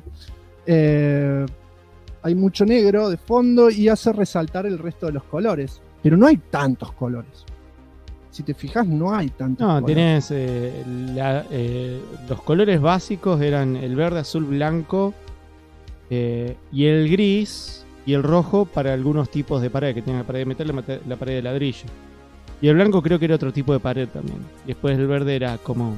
Hay mucho negro de fondo y hace resaltar el resto de los colores. Pero no hay tantos colores. Si te fijas, no hay tantos colores. Tenés los colores básicos eran el verde, azul, blanco y el gris y el rojo para algunos tipos de pared, que tienen la pared de metal y la pared de ladrillo. Y el blanco creo que era otro tipo de pared también. Y después el verde era como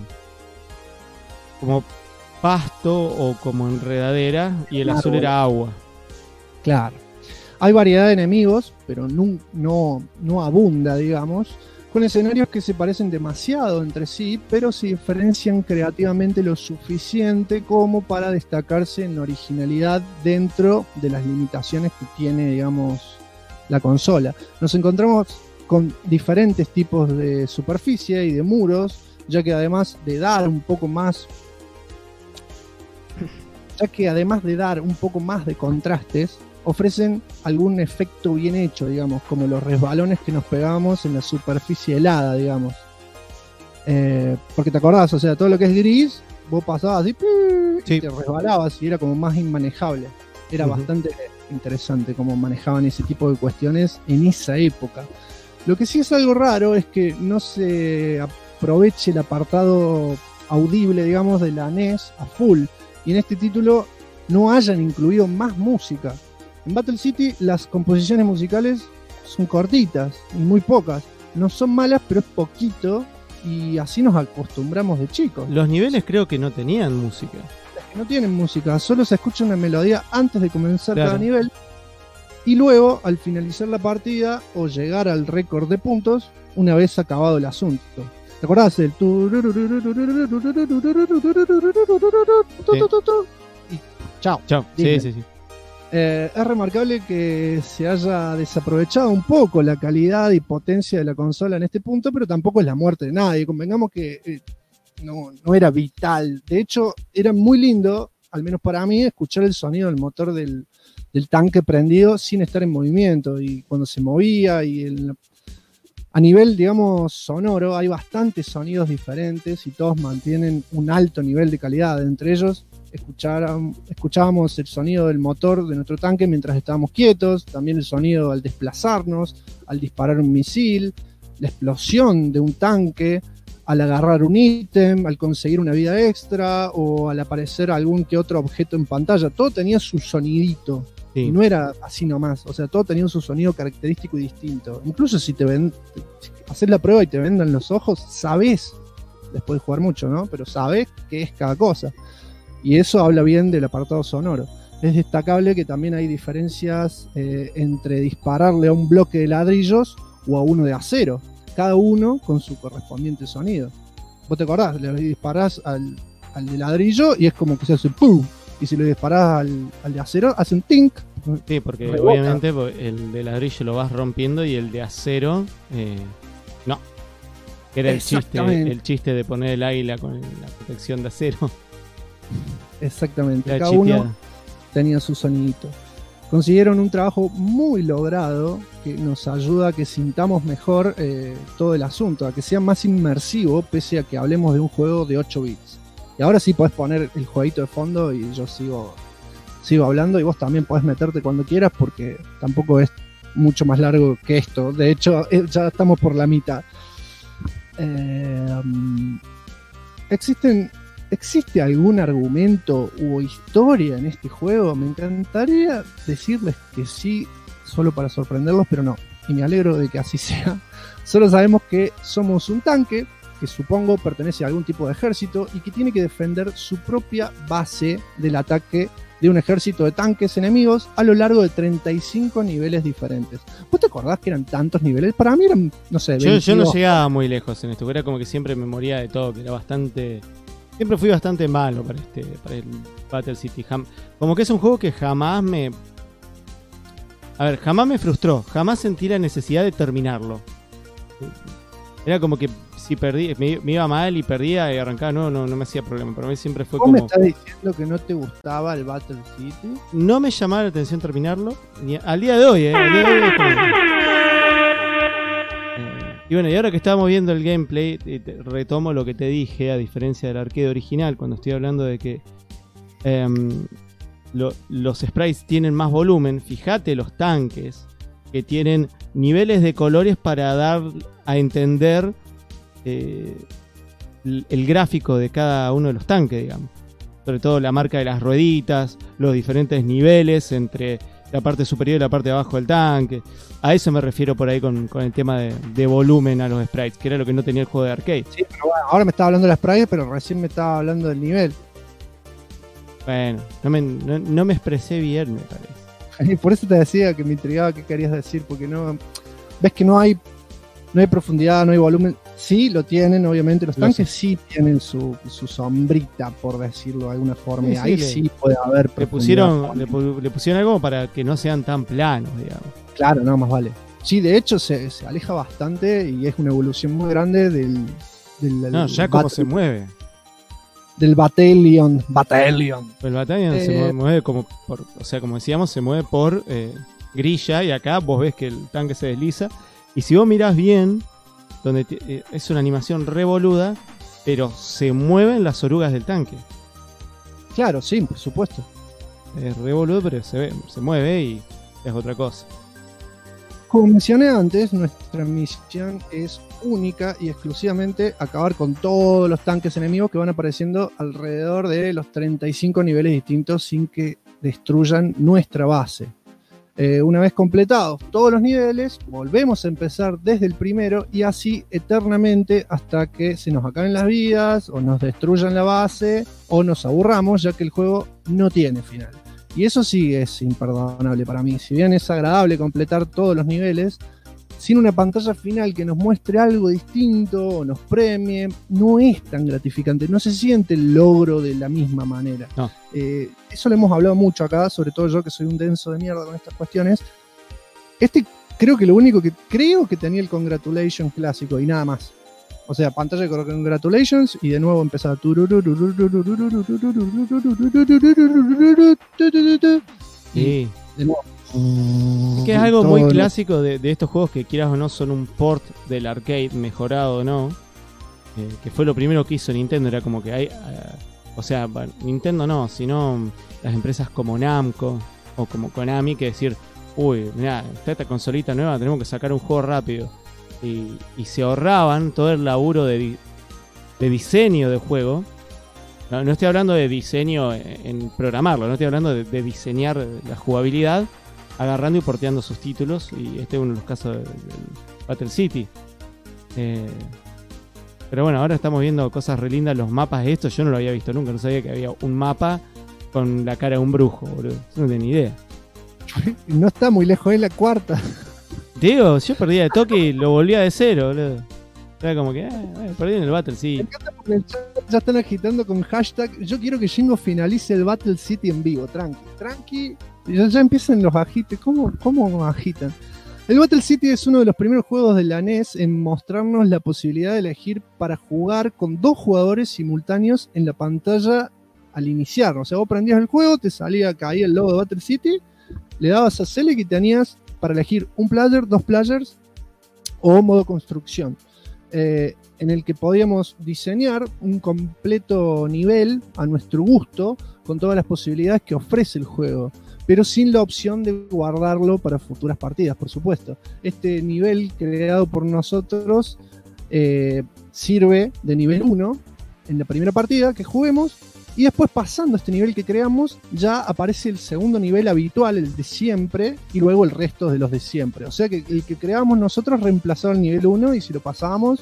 pasto o como enredadera y el azul era agua. Claro. Hay variedad de enemigos, pero no abunda, digamos, con escenarios que se parecen demasiado entre sí, pero se diferencian creativamente lo suficiente como para destacarse en originalidad dentro de las limitaciones que tiene, digamos, la consola. Nos encontramos con diferentes tipos de superficie y de muros, ya que además de dar un poco más de contrastes, ofrecen algún efecto bien hecho, digamos, como los resbalones que nos pegamos en la superficie helada, digamos. Porque te acordás, o sea, todo lo que es gris, vos pasabas así, y te resbalabas y era como más inmanejable. Era bastante interesante cómo manejaban ese tipo de cuestiones en esa época. Lo que sí es algo raro es que no se aproveche el apartado audible, digamos, de la NES a full, y en este título no hayan incluido más música. En Battle City las composiciones musicales son cortitas y muy pocas. No son malas, pero es poquito y así nos acostumbramos de chicos. Los niveles creo que no tenían música. No tienen música, solo se escucha una melodía antes de comenzar cada nivel. y luego, al finalizar la partida o llegar al récord de puntos, una vez acabado el asunto. ¿Te acordás? Y chao. Chao. Sí, sí, sí. Es remarcable que se haya desaprovechado un poco la calidad y potencia de la consola en este punto, pero tampoco es la muerte de nadie. Convengamos que no era vital. De hecho, era muy lindo, al menos para mí, escuchar el sonido del motor del tanque prendido sin estar en movimiento. Y cuando se movía a nivel, digamos, sonoro, hay bastantes sonidos diferentes y todos mantienen un alto nivel de calidad. Entre ellos, escuchábamos el sonido del motor de nuestro tanque mientras estábamos quietos, también el sonido al desplazarnos, al disparar un misil, la explosión de un tanque, al agarrar un ítem, al conseguir una vida extra o al aparecer algún que otro objeto en pantalla. Todo tenía su sonidito. Sí. Y no era así nomás, o sea, todo tenía su sonido característico y distinto. Incluso si haces la prueba y te vendan los ojos, sabés, después de jugar mucho, ¿no? Pero sabés qué es cada cosa. Y eso habla bien del apartado sonoro. Es destacable que también hay diferencias entre dispararle a un bloque de ladrillos o a uno de acero, cada uno con su correspondiente sonido. ¿Vos te acordás? Le disparás al de ladrillo y es como que se hace ¡pum! Y si le disparás al de acero, hace un tink. Sí, porque obviamente el de ladrillo lo vas rompiendo y el de acero, no. Era el chiste de poner el águila con la protección de acero. Exactamente, cada uno tenía su sonidito. Consiguieron un trabajo muy logrado que nos ayuda a que sintamos mejor todo el asunto, a que sea más inmersivo, pese a que hablemos de un juego de 8 bits. Y ahora sí podés poner el jueguito de fondo y yo sigo hablando, y vos también podés meterte cuando quieras porque tampoco es mucho más largo que esto. De hecho, ya estamos por la mitad. ¿Existe algún argumento o historia en este juego? Me encantaría decirles que sí, solo para sorprenderlos, pero no. Y me alegro de que así sea. Solo sabemos que somos un tanque que supongo pertenece a algún tipo de ejército y que tiene que defender su propia base del ataque de un ejército de tanques enemigos a lo largo de 35 niveles diferentes. ¿Vos te acordás que eran tantos niveles? Para mí eran, no sé, 22. Yo no llegaba muy lejos en esto, era como que siempre me moría de todo, que era bastante... Siempre fui bastante malo para el Battle City. Como que es un juego que jamás me frustró, jamás sentí la necesidad de terminarlo. Era como que si perdí, me iba mal y perdía y arrancaba, no me hacía problema. Para mí siempre fue ¿Vos como... me estás diciendo que no te gustaba el Battle City? No me llamaba la atención terminarlo, al día de hoy, al día de hoy es como... Y bueno, y ahora que estábamos viendo el gameplay, retomo lo que te dije, a diferencia del arcade original, cuando estoy hablando de que los sprites tienen más volumen. Fíjate los tanques que tienen niveles de colores para dar a entender el gráfico de cada uno de los tanques, digamos. Sobre todo la marca de las rueditas, los diferentes niveles entre la parte superior y la parte de abajo del tanque. A eso me refiero por ahí con el tema de volumen a los sprites, que era lo que no tenía el juego de arcade. Sí, pero bueno, ahora me estaba hablando de las sprites, pero recién me estaba hablando del nivel. Bueno, no me expresé bien, me parece. Y por eso te decía que me intrigaba qué querías decir, porque no ves que no hay profundidad, no hay volumen. Sí, lo tienen, obviamente, los tanques sí tienen su sombrita, por decirlo de alguna forma. Y ahí sí puede haber profundidad. Le pusieron algo para que no sean tan planos, digamos. Claro, no, más vale. Sí, de hecho se aleja bastante y es una evolución muy grande del ya como se mueve. Del Battalion. El Battalion se mueve como como decíamos, se mueve por grilla, y acá vos ves que el tanque se desliza. Y si vos mirás bien, donde es una animación revoluda, pero se mueven las orugas del tanque. Claro, sí, por supuesto. Es revoludo, pero se mueve y es otra cosa. Como mencioné antes, nuestra misión es única y exclusivamente acabar con todos los tanques enemigos que van apareciendo alrededor de los 35 niveles distintos sin que destruyan nuestra base. Una vez completados todos los niveles, volvemos a empezar desde el primero y así eternamente hasta que se nos acaben las vidas o nos destruyan la base o nos aburramos, ya que el juego no tiene final. Y eso sí es imperdonable para mí. Si bien es agradable completar todos los niveles, sin una pantalla final que nos muestre algo distinto o nos premie, no es tan gratificante, no se siente el logro de la misma manera. No. Eso lo hemos hablado mucho acá, sobre todo yo que soy un denso de mierda con estas cuestiones. Creo que lo único que creo que tenía el Congratulations clásico y nada más. O sea, pantalla de Congratulations y de nuevo empezaba. Sí. De nuevo. Que es algo muy clásico de estos juegos que quieras o no son un port del arcade mejorado o no. Que fue lo primero que hizo Nintendo, era como que hay... o sea, bueno, Nintendo no, sino las empresas como Namco o como Konami que decir, uy, mirá, está esta consolita nueva, tenemos que sacar un juego rápido. Y se ahorraban todo el laburo de diseño de juego. No estoy hablando de diseño en programarlo, no estoy hablando de diseñar la jugabilidad, agarrando y porteando sus títulos, y este es uno de los casos del Battle City. Pero bueno, ahora estamos viendo cosas re lindas, los mapas estos, yo no lo había visto nunca, no sabía que había un mapa con la cara de un brujo, boludo. No tenía ni idea. No está muy lejos, es la cuarta. Digo, yo perdía de toque y lo volvía de cero, boludo. Era como que, perdí en el Battle City. Me encanta porque en el chat ya están agitando con hashtag. Yo quiero que Jingo finalice el Battle City en vivo, tranqui. Ya empiezan los agites. ¿Cómo agitan? El Battle City es uno de los primeros juegos de la NES en mostrarnos la posibilidad de elegir para jugar con 2 jugadores simultáneos en la pantalla al iniciar. O sea, vos prendías el juego, te caía el logo de Battle City, le dabas a Select y tenías para elegir un player, 2 players o modo construcción, en el que podíamos diseñar un completo nivel a nuestro gusto con todas las posibilidades que ofrece el juego, pero sin la opción de guardarlo para futuras partidas, por supuesto. Este nivel creado por nosotros sirve de nivel 1 en la primera partida que juguemos, y después, pasando este nivel que creamos, ya aparece el segundo nivel habitual, el de siempre, y luego el resto de los de siempre. O sea que el que creamos nosotros reemplazaba el nivel 1, y si lo pasábamos,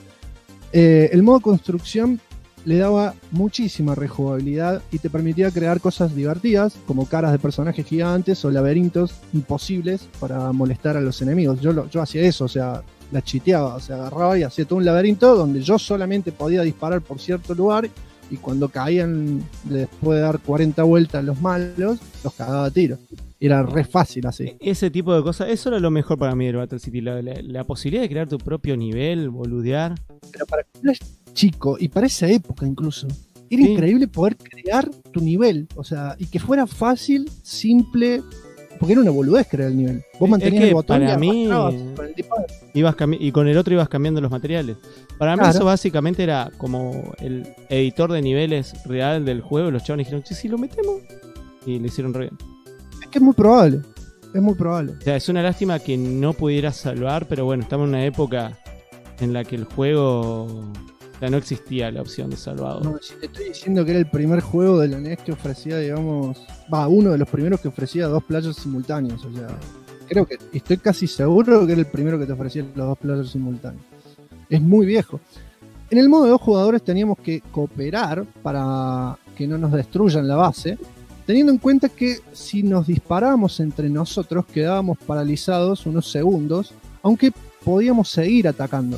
el modo construcción le daba muchísima rejugabilidad y te permitía crear cosas divertidas, como caras de personajes gigantes o laberintos imposibles para molestar a los enemigos. Yo hacía eso, o sea, la chiteaba, o sea, agarraba y hacía todo un laberinto donde yo solamente podía disparar por cierto lugar, y cuando caían después de dar 40 vueltas los malos, los cagaba a tiro. Era re fácil así. Ese tipo de cosas, eso era lo mejor para mí del Battle City, la posibilidad de crear tu propio nivel, boludear. Pero para que eras chico, y para esa época incluso, era increíble poder crear tu nivel, o sea, y que fuera fácil, simple, porque era una boludez crear el nivel. Vos mantenías el botón para y mí con el disparo. y con el otro ibas cambiando los materiales. Para mí eso básicamente era como el editor de niveles real del juego. Los chavales dijeron, che, si lo metemos, y le hicieron re bien. Es que es muy probable, es muy probable. O sea, es una lástima que no pudiera salvar, pero bueno, estamos en una época en la que el juego, o sea, no existía la opción de salvador. No, si te estoy diciendo que era el primer juego de la NES que ofrecía, digamos, uno de los primeros que ofrecía 2 players simultáneos, o sea, estoy casi seguro que era el primero que te ofrecía los 2 players simultáneos. Es muy viejo. En el modo de 2 jugadores teníamos que cooperar para que no nos destruyan la base, teniendo en cuenta que si nos disparábamos entre nosotros quedábamos paralizados unos segundos, aunque podíamos seguir atacando.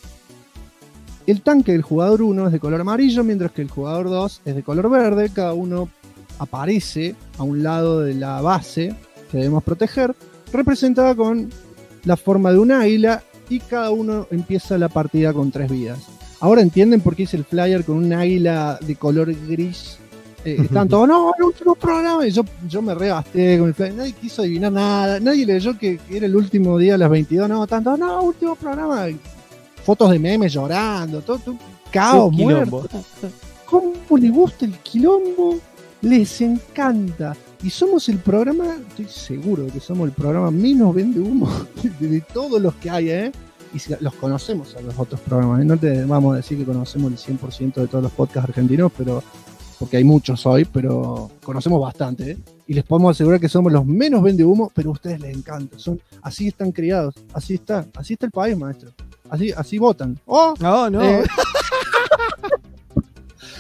El tanque del jugador 1 es de color amarillo, mientras que el jugador 2 es de color verde. Cada uno aparece a un lado de la base que debemos proteger, representada con la forma de un águila, y cada uno empieza la partida con 3 vidas. Ahora entienden por qué hice el flyer con un águila de color gris. Estaban todos, no, el último programa. Y yo me rebasté con el flyer. Nadie quiso adivinar nada. Nadie leyó que era el último día a las 22. No, último programa. Fotos de memes llorando. Todo caos, muerto. ¿Cómo les gusta el quilombo? Les encanta. Y somos el programa, estoy seguro de que somos el programa menos vende humo de todos los que hay, ¿eh? Y si los conocemos a los otros programas, ¿eh? No te vamos a decir que conocemos el 100% de todos los podcasts argentinos, pero porque hay muchos hoy, pero conocemos bastante, ¿eh? Y les podemos asegurar que somos los menos vende humo, pero a ustedes les encanta. Así están criados, así está el país, maestro. Así votan. ¡Oh! No.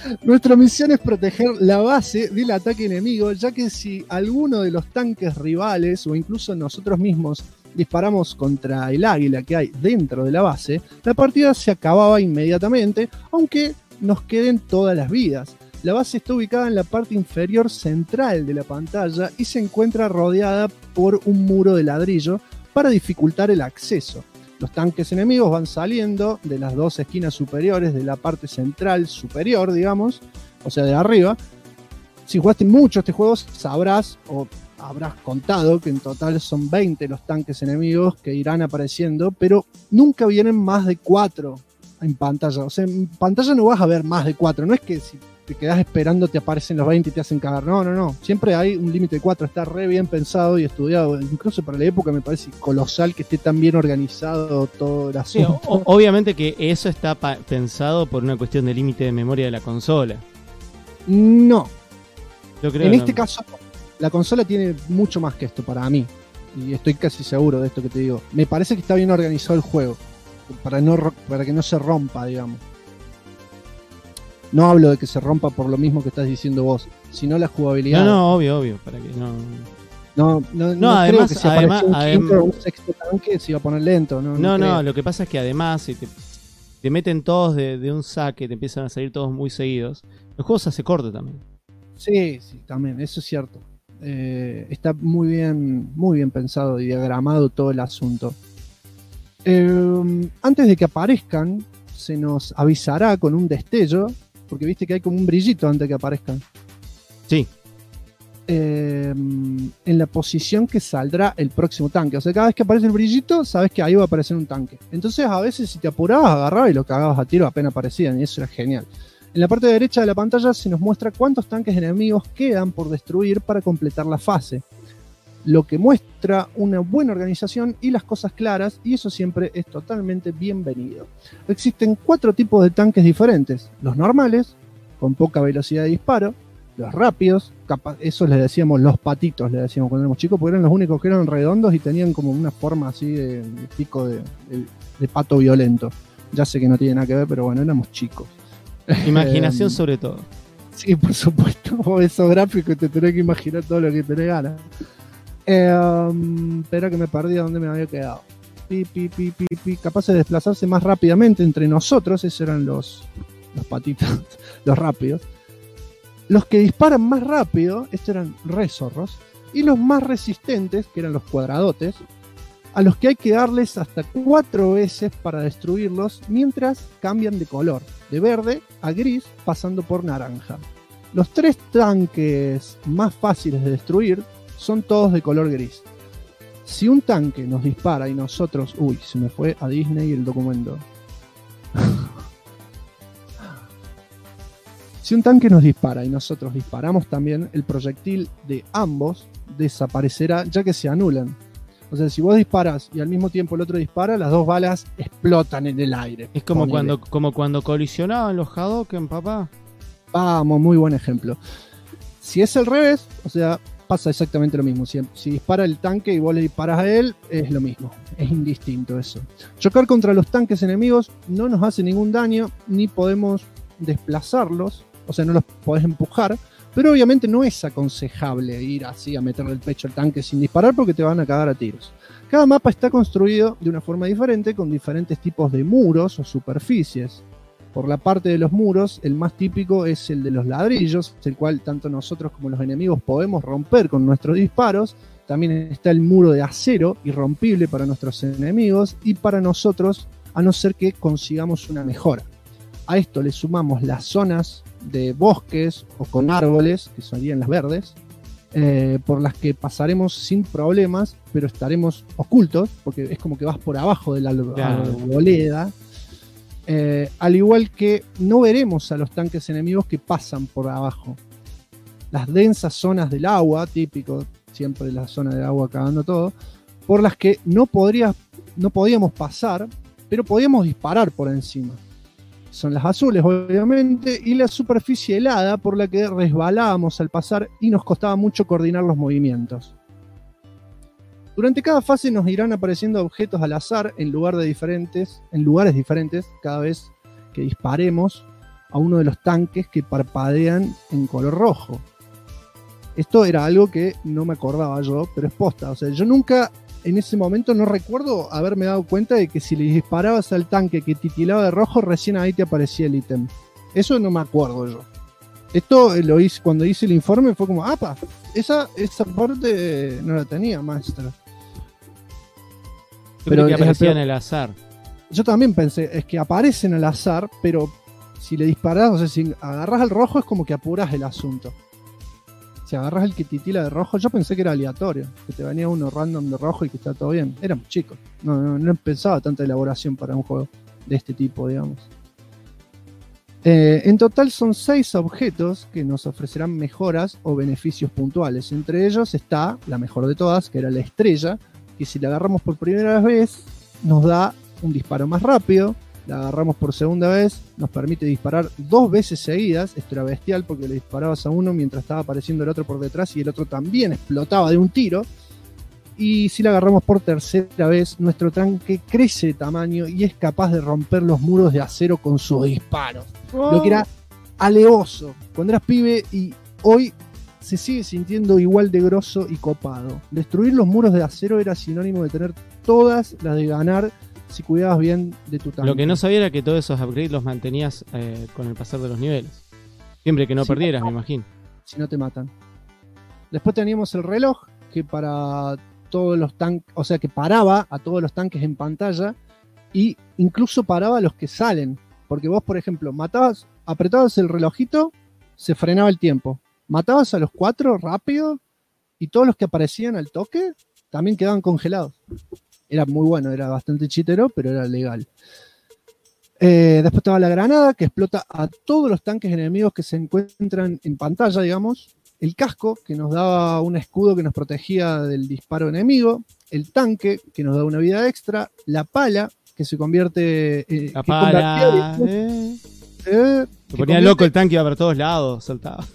Nuestra misión es proteger la base del ataque enemigo, ya que si alguno de los tanques rivales o incluso nosotros mismos disparamos contra el águila que hay dentro de la base, la partida se acababa inmediatamente, aunque nos queden todas las vidas. La base está ubicada en la parte inferior central de la pantalla y se encuentra rodeada por un muro de ladrillo para dificultar el acceso. Los tanques enemigos van saliendo de las dos esquinas superiores de la parte central superior, digamos, o sea, de arriba. Si jugaste mucho este juego, sabrás o habrás contado que en total son 20 los tanques enemigos que irán apareciendo, pero nunca vienen más de 4 en pantalla. O sea, en pantalla no vas a ver más de 4. No es que si te quedas esperando te aparecen los 20 y te hacen cagar. No. Siempre hay un límite de 4. Está re bien pensado y estudiado. Incluso para la época me parece colosal que esté tan bien organizado todo el asunto. Sí, obviamente que eso está pensado por una cuestión de límite de memoria de la consola. No. Yo creo en este caso, la consola tiene mucho más que esto para mí. Y estoy casi seguro de esto que te digo. Me parece que está bien organizado el juego. Para que no se rompa, digamos. No hablo de que se rompa por lo mismo que estás diciendo vos, sino la jugabilidad. No, obvio, para que no. No, además, creo que si aparece un además, quinto o un sexto tanque se iba a poner lento. No, lo que pasa es que además si te meten todos de un saque, te empiezan a salir todos muy seguidos, el juego se hace corto también. Sí, también, eso es cierto. Está muy bien pensado y diagramado todo el asunto. Antes de que aparezcan, se nos avisará con un destello, porque viste que hay como un brillito antes de que aparezcan. Sí. En la posición que saldrá el próximo tanque. O sea, cada vez que aparece el brillito, sabes que ahí va a aparecer un tanque. Entonces, a veces, si te apurabas, agarrabas y lo cagabas a tiro apenas aparecían, y eso era genial. En la parte derecha de la pantalla se nos muestra cuántos tanques enemigos quedan por destruir para completar la fase, lo que muestra una buena organización y las cosas claras, y eso siempre es totalmente bienvenido. Existen 4 tipos de tanques diferentes: los normales, con poca velocidad de disparo; los rápidos, esos les decíamos los patitos, les decíamos cuando éramos chicos, porque eran los únicos que eran redondos y tenían como una forma así de pico de pato violento. Ya sé que no tiene nada que ver, pero bueno, éramos chicos. Imaginación sobre todo. Sí, por supuesto. Vos esos gráficos te tenés que imaginar todo lo que tenés ganas. Espera que me perdí a dónde me había quedado. Capaces de desplazarse más rápidamente entre nosotros. Esos eran los patitos, los rápidos. Los que disparan más rápido, estos eran re zorros. Y los más resistentes, que eran los cuadradotes, a los que hay que darles hasta 4 veces para destruirlos mientras cambian de color, de verde a gris, pasando por naranja. Los 3 tanques más fáciles de destruir son todos de color gris. Si un tanque nos dispara y nosotros... Uy, se me fue a Disney el documento. Si un tanque nos dispara y nosotros disparamos también, el proyectil de ambos desaparecerá, ya que se anulan. O sea, si vos disparas y al mismo tiempo el otro dispara, las 2 balas explotan en el aire. Es como cuando colisionaban los Hadouken, papá. Vamos, muy buen ejemplo. Si es al revés, o sea, pasa exactamente lo mismo. Si dispara el tanque y vos le disparas a él, es lo mismo. Es indistinto eso. Chocar contra los tanques enemigos no nos hace ningún daño, ni podemos desplazarlos. O sea, no los podés empujar. Pero obviamente no es aconsejable ir así a meterle el pecho al tanque sin disparar, porque te van a cagar a tiros. Cada mapa está construido de una forma diferente, con diferentes tipos de muros o superficies. Por la parte de los muros, el más típico es el de los ladrillos, el cual tanto nosotros como los enemigos podemos romper con nuestros disparos. También está el muro de acero, irrompible para nuestros enemigos y para nosotros, a no ser que consigamos una mejora. A esto le sumamos las zonas de bosques o con árboles, que serían las verdes, por las que pasaremos sin problemas, pero estaremos ocultos, porque es como que vas por abajo de la arboleda. Al igual que no veremos a los tanques enemigos que pasan por abajo. Las densas zonas del agua, típico, siempre la zona del agua cagando todo, por las que no podíamos pasar, pero podíamos disparar por encima. Son las azules, obviamente, y la superficie helada por la que resbalábamos al pasar y nos costaba mucho coordinar los movimientos. Durante cada fase nos irán apareciendo objetos al azar en lugares diferentes cada vez que disparemos a uno de los tanques que parpadean en color rojo. Esto era algo que no me acordaba yo, pero es posta. O sea, yo nunca, en ese momento, no recuerdo haberme dado cuenta de que si le disparabas al tanque que titilaba de rojo, recién ahí te aparecía el ítem. Eso no me acuerdo yo. Esto lo hice cuando hice el informe, fue como, ¡apa! Esa parte no la tenía, maestra. Pero que aparecían al azar. Yo también pensé, es que aparecen al azar, pero si le disparás, o sea, si agarras al rojo es como que apuras el asunto. Si agarras el que titila de rojo, yo pensé que era aleatorio, que te venía uno random de rojo y que está todo bien. Éramos chicos, no pensaba tanta elaboración para un juego de este tipo, digamos. En total son 6 objetos que nos ofrecerán mejoras o beneficios puntuales. Entre ellos está la mejor de todas, que era la estrella, que si la agarramos por primera vez nos da un disparo más rápido. La agarramos por segunda vez, nos permite disparar 2 veces seguidas. Esto era bestial porque le disparabas a uno mientras estaba apareciendo el otro por detrás y el otro también explotaba de un tiro. Y si la agarramos por tercera vez, nuestro tanque crece de tamaño y es capaz de romper los muros de acero con sus disparos. Lo que era alevoso cuando eras pibe y hoy se sigue sintiendo igual de grosso y copado. Destruir los muros de acero era sinónimo de tener todas las de ganar si cuidabas bien de tu tanque. Lo que no sabía era que todos esos upgrades los mantenías con el pasar de los niveles. Siempre que no perdieras, me imagino. Si no te matan. Después teníamos el reloj, que para todos los tanques, o sea que paraba a todos los tanques en pantalla y incluso paraba a los que salen. Porque vos, por ejemplo, apretabas el relojito, se frenaba el tiempo. Matabas a los 4 rápido y todos los que aparecían al toque también quedaban congelados. Era muy bueno, era bastante chitero, pero era legal. Después estaba la granada, que explota a todos los tanques enemigos que se encuentran en pantalla, digamos. El casco, que nos daba un escudo que nos protegía del disparo enemigo. El tanque, que nos da una vida extra. La pala, que se convierte... la pala... Se ponía loco el tanque, iba para todos lados, saltaba.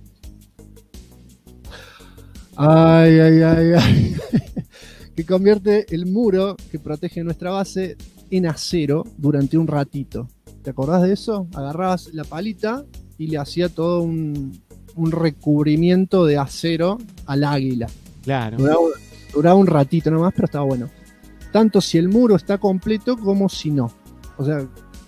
Ay. Que convierte el muro que protege nuestra base en acero durante un ratito. ¿Te acordás de eso? Agarrabas la palita y le hacía todo un recubrimiento de acero al águila. Claro. Duraba un ratito nomás, pero estaba bueno. Tanto si el muro está completo como si no. O sea,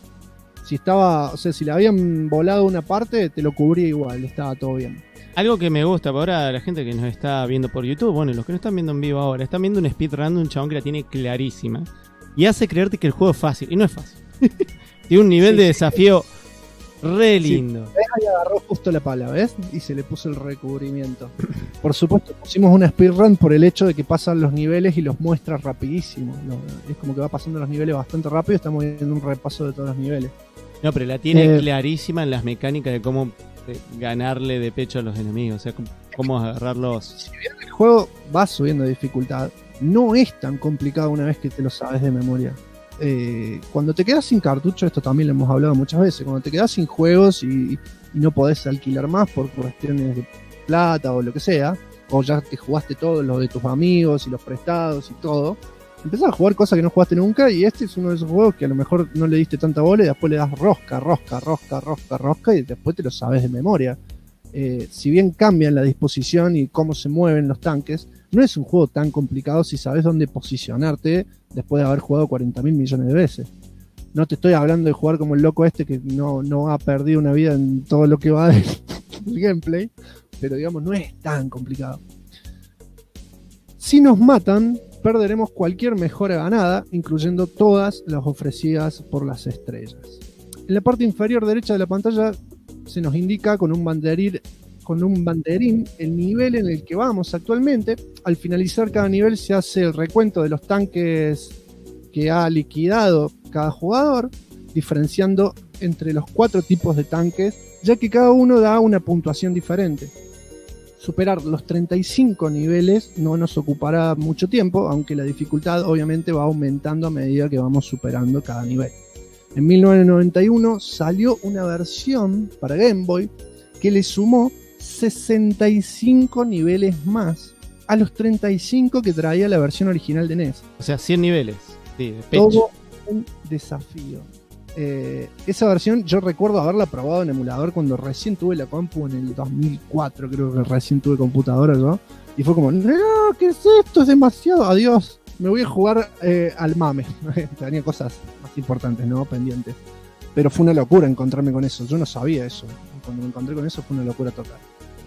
si le habían volado una parte, te lo cubría igual, estaba todo bien. Algo que me gusta, ahora la gente que nos está viendo por YouTube, bueno, los que no están viendo en vivo ahora, están viendo un speedrun de un chabón que la tiene clarísima y hace creerte que el juego es fácil, y no es fácil. Tiene un nivel de desafío re lindo. Sí. Ahí agarró justo la pala, ¿ves? Y se le puso el recubrimiento. Por supuesto, pusimos una speedrun por el hecho de que pasan los niveles y los muestra rapidísimo. Es como que va pasando los niveles bastante rápido, estamos viendo un repaso de todos los niveles. No, pero la tiene clarísima en las mecánicas de cómo ganarle de pecho a los enemigos, o sea, cómo agarrarlos. Si bien el juego va subiendo de dificultad, no es tan complicado una vez que te lo sabes de memoria. Cuando te quedas sin cartucho, esto también lo hemos hablado muchas veces, cuando te quedas sin juegos y no podés alquilar más por cuestiones de plata o lo que sea, o ya te jugaste todo lo de tus amigos y los prestados y todo, empezás a jugar cosas que no jugaste nunca, y este es uno de esos juegos que a lo mejor no le diste tanta bola y después le das rosca y después te lo sabes de memoria. Si bien cambian la disposición y cómo se mueven los tanques, no es un juego tan complicado si sabes dónde posicionarte después de haber jugado 40.000 millones de veces. No te estoy hablando de jugar como el loco este que no ha perdido una vida en todo lo que va del gameplay, pero digamos no es tan complicado. Si nos matan, perderemos cualquier mejora ganada, incluyendo todas las ofrecidas por las estrellas. En la parte inferior derecha de la pantalla se nos indica con un banderín el nivel en el que vamos actualmente. Al finalizar cada nivel se hace el recuento de los tanques que ha liquidado cada jugador, diferenciando entre los 4 tipos de tanques, ya que cada uno da una puntuación diferente. Superar los 35 niveles no nos ocupará mucho tiempo, aunque la dificultad obviamente va aumentando a medida que vamos superando cada nivel. En 1991 salió una versión para Game Boy que le sumó 65 niveles más a los 35 que traía la versión original de NES. O sea, 100 niveles. Sí, de pecho. Todo un desafío. esa versión yo recuerdo haberla probado en emulador cuando recién tuve la compu en el 2004, creo que recién tuve computadora yo. Y fue como, no, ¿qué es esto? Es demasiado, adiós. Me voy a jugar al mame. Tenía cosas más importantes, ¿no? Pendientes. Pero fue una locura encontrarme con eso. Yo no sabía eso. Cuando me encontré con eso fue una locura total.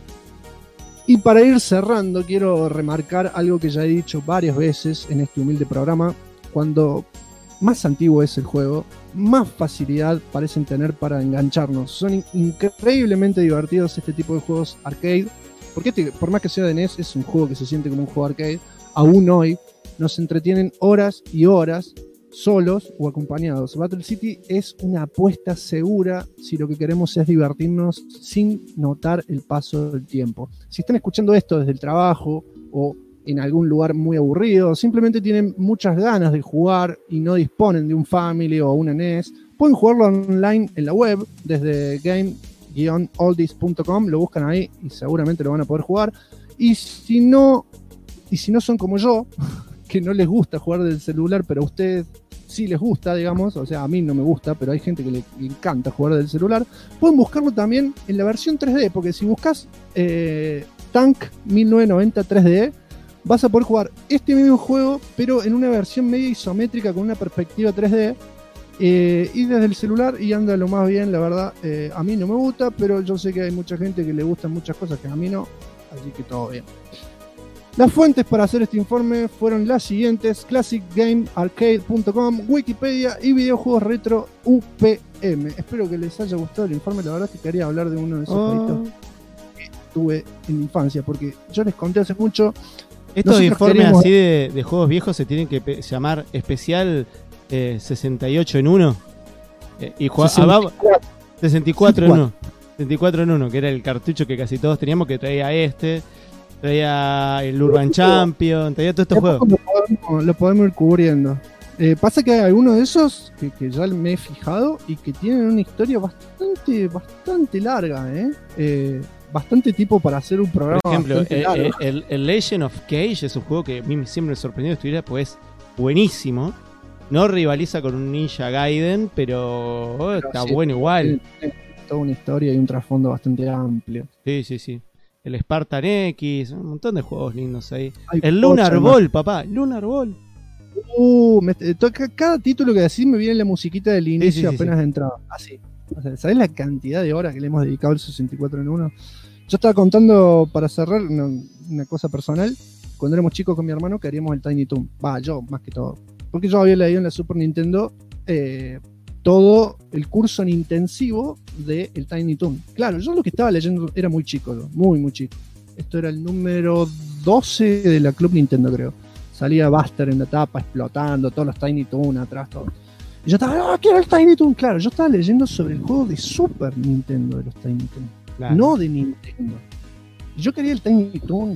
Y para ir cerrando, quiero remarcar algo que ya he dicho varias veces en este humilde programa. Cuando más antiguo es el juego, más facilidad parecen tener para engancharnos. Son increíblemente divertidos este tipo de juegos arcade. Porque por más que sea de NES, es un juego que se siente como un juego arcade. Aún hoy nos entretienen horas y horas, solos o acompañados. Battle City es una apuesta segura si lo que queremos es divertirnos sin notar el paso del tiempo. Si están escuchando esto desde el trabajo o en algún lugar muy aburrido, simplemente tienen muchas ganas de jugar y no disponen de un Family o una NES, pueden jugarlo online en la web desde game-oldies.com, lo buscan ahí y seguramente lo van a poder jugar. Y si no son como yo, que no les gusta jugar del celular, pero a ustedes sí les gusta, digamos, o sea, a mí no me gusta, pero hay gente que le encanta jugar del celular, pueden buscarlo también en la versión 3D, porque si buscas Tank 1990 3D, vas a poder jugar este mismo juego, pero en una versión medio isométrica con una perspectiva 3D, y desde el celular, y anda lo más bien, la verdad. A mí no me gusta, pero yo sé que hay mucha gente que le gustan muchas cosas que a mí no, así que todo bien. Las fuentes para hacer este informe fueron las siguientes: classicgamearcade.com, Wikipedia y videojuegos retro UPM. Espero que les haya gustado el informe. La verdad es que quería hablar de uno de esos jueguitos que tuve en mi infancia, porque yo les conté hace mucho. Estos informes así de juegos viejos se tienen que llamar especial 68 en 1 y 64 en 1. 64 en 1, que era el cartucho que casi todos teníamos, que traía traía el Urban Champion, traía todos estos juegos. Lo podemos ir cubriendo. Pasa que hay algunos de esos que ya me he fijado y que tienen una historia bastante larga, bastante tipo para hacer un programa. Por ejemplo, el Legend of Cage es un juego que a mí siempre me sorprendió que estuviera, pues buenísimo. No rivaliza con un Ninja Gaiden, pero está sí, bueno igual. Tiene toda una historia y un trasfondo bastante amplio. Sí. El Spartan X, un montón de juegos lindos ahí. El Lunar Ball, papá, Lunar Ball. Cada título que decís me viene la musiquita del inicio apenas de entrada. Así. O sea, ¿sabés la cantidad de horas que le hemos dedicado al 64 en 1? Yo estaba contando, para cerrar, una cosa personal. Cuando éramos chicos con mi hermano queríamos el Tiny Toon. Yo más que todo. Porque yo había leído en la Super Nintendo todo el curso en intensivo del Tiny Toon. Claro, yo lo que estaba leyendo era muy chico, muy chico. Esto era el número 12 de la Club Nintendo, creo. Salía Buster en la tapa explotando, todos los Tiny Toon atrás, todo. Y yo estaba, quiero el Tiny Toon. Claro, yo estaba leyendo sobre el juego de Super Nintendo de los Tiny Toon, claro, no de Nintendo. Yo quería el Tiny Toon.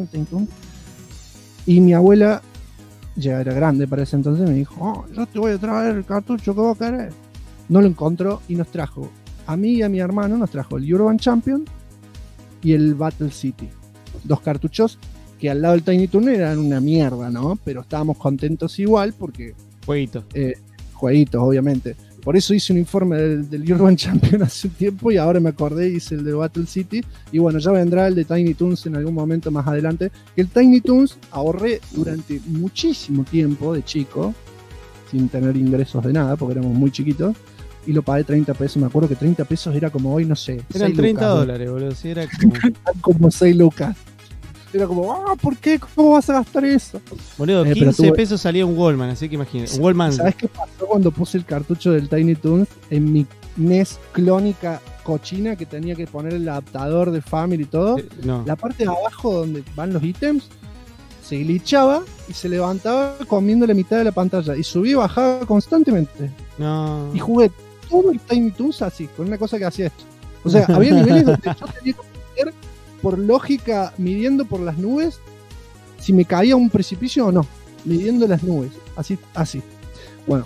Y mi abuela, ya era grande para ese entonces, me dijo, yo te voy a traer el cartucho que vos querés. No lo encontró y nos trajo, a mí y a mi hermano, nos trajo el Urban Champion y el Battle City. 2 cartuchos que al lado del Tiny Toon eran una mierda, ¿no? Pero estábamos contentos igual porque... Jueguitos, obviamente. Por eso hice un informe del Urban Champion hace un tiempo y ahora me acordé y hice el de Battle City. Y bueno, ya vendrá el de Tiny Toons en algún momento más adelante. El Tiny Toons ahorré durante muchísimo tiempo de chico, sin tener ingresos de nada, porque éramos muy chiquitos. Y lo pagué 30 pesos. Me acuerdo que 30 pesos era como hoy, no sé. Eran 30 dólares, boludo. Sí, era como 6 lucas. Era como, ¿por qué? ¿Cómo vas a gastar eso? Boludo, 15 pesos salía un Wallman, así que imagínate. Un Wallman. ¿Sabes qué pasó cuando puse el cartucho del Tiny Toons en mi NES clónica cochina que tenía que poner el adaptador de Family y todo? No. La parte de abajo donde van los ítems se glitchaba y se levantaba comiendo la mitad de la pantalla y subía y bajaba constantemente. No. Y jugué todo el Tiny Toons así, con una cosa que hacía esto. O sea, había niveles donde yo tenía que meter por lógica, midiendo por las nubes si me caía un precipicio o no, midiendo las nubes, así. Bueno,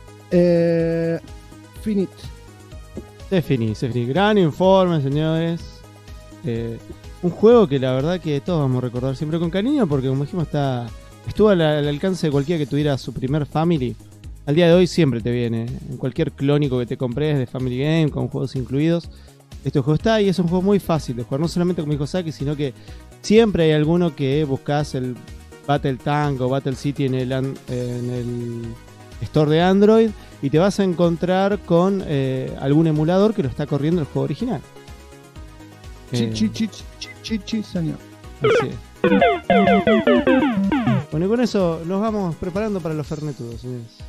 finit. Se finí. Gran informe, señores. Un juego que la verdad que todos vamos a recordar siempre con cariño, porque como dijimos, estuvo al alcance de cualquiera que tuviera su primer Family. Al día de hoy siempre te viene. En cualquier clónico que te compres de Family Game, con juegos incluidos, este juego está y es un juego muy fácil de jugar. No solamente como dijo Saki, sino que siempre hay alguno que buscas el Battle Tank o Battle City en el store de Android y te vas a encontrar con algún emulador que lo está corriendo el juego original. Señor. Así es. Bueno, y con eso nos vamos preparando para los fernetudos, señores.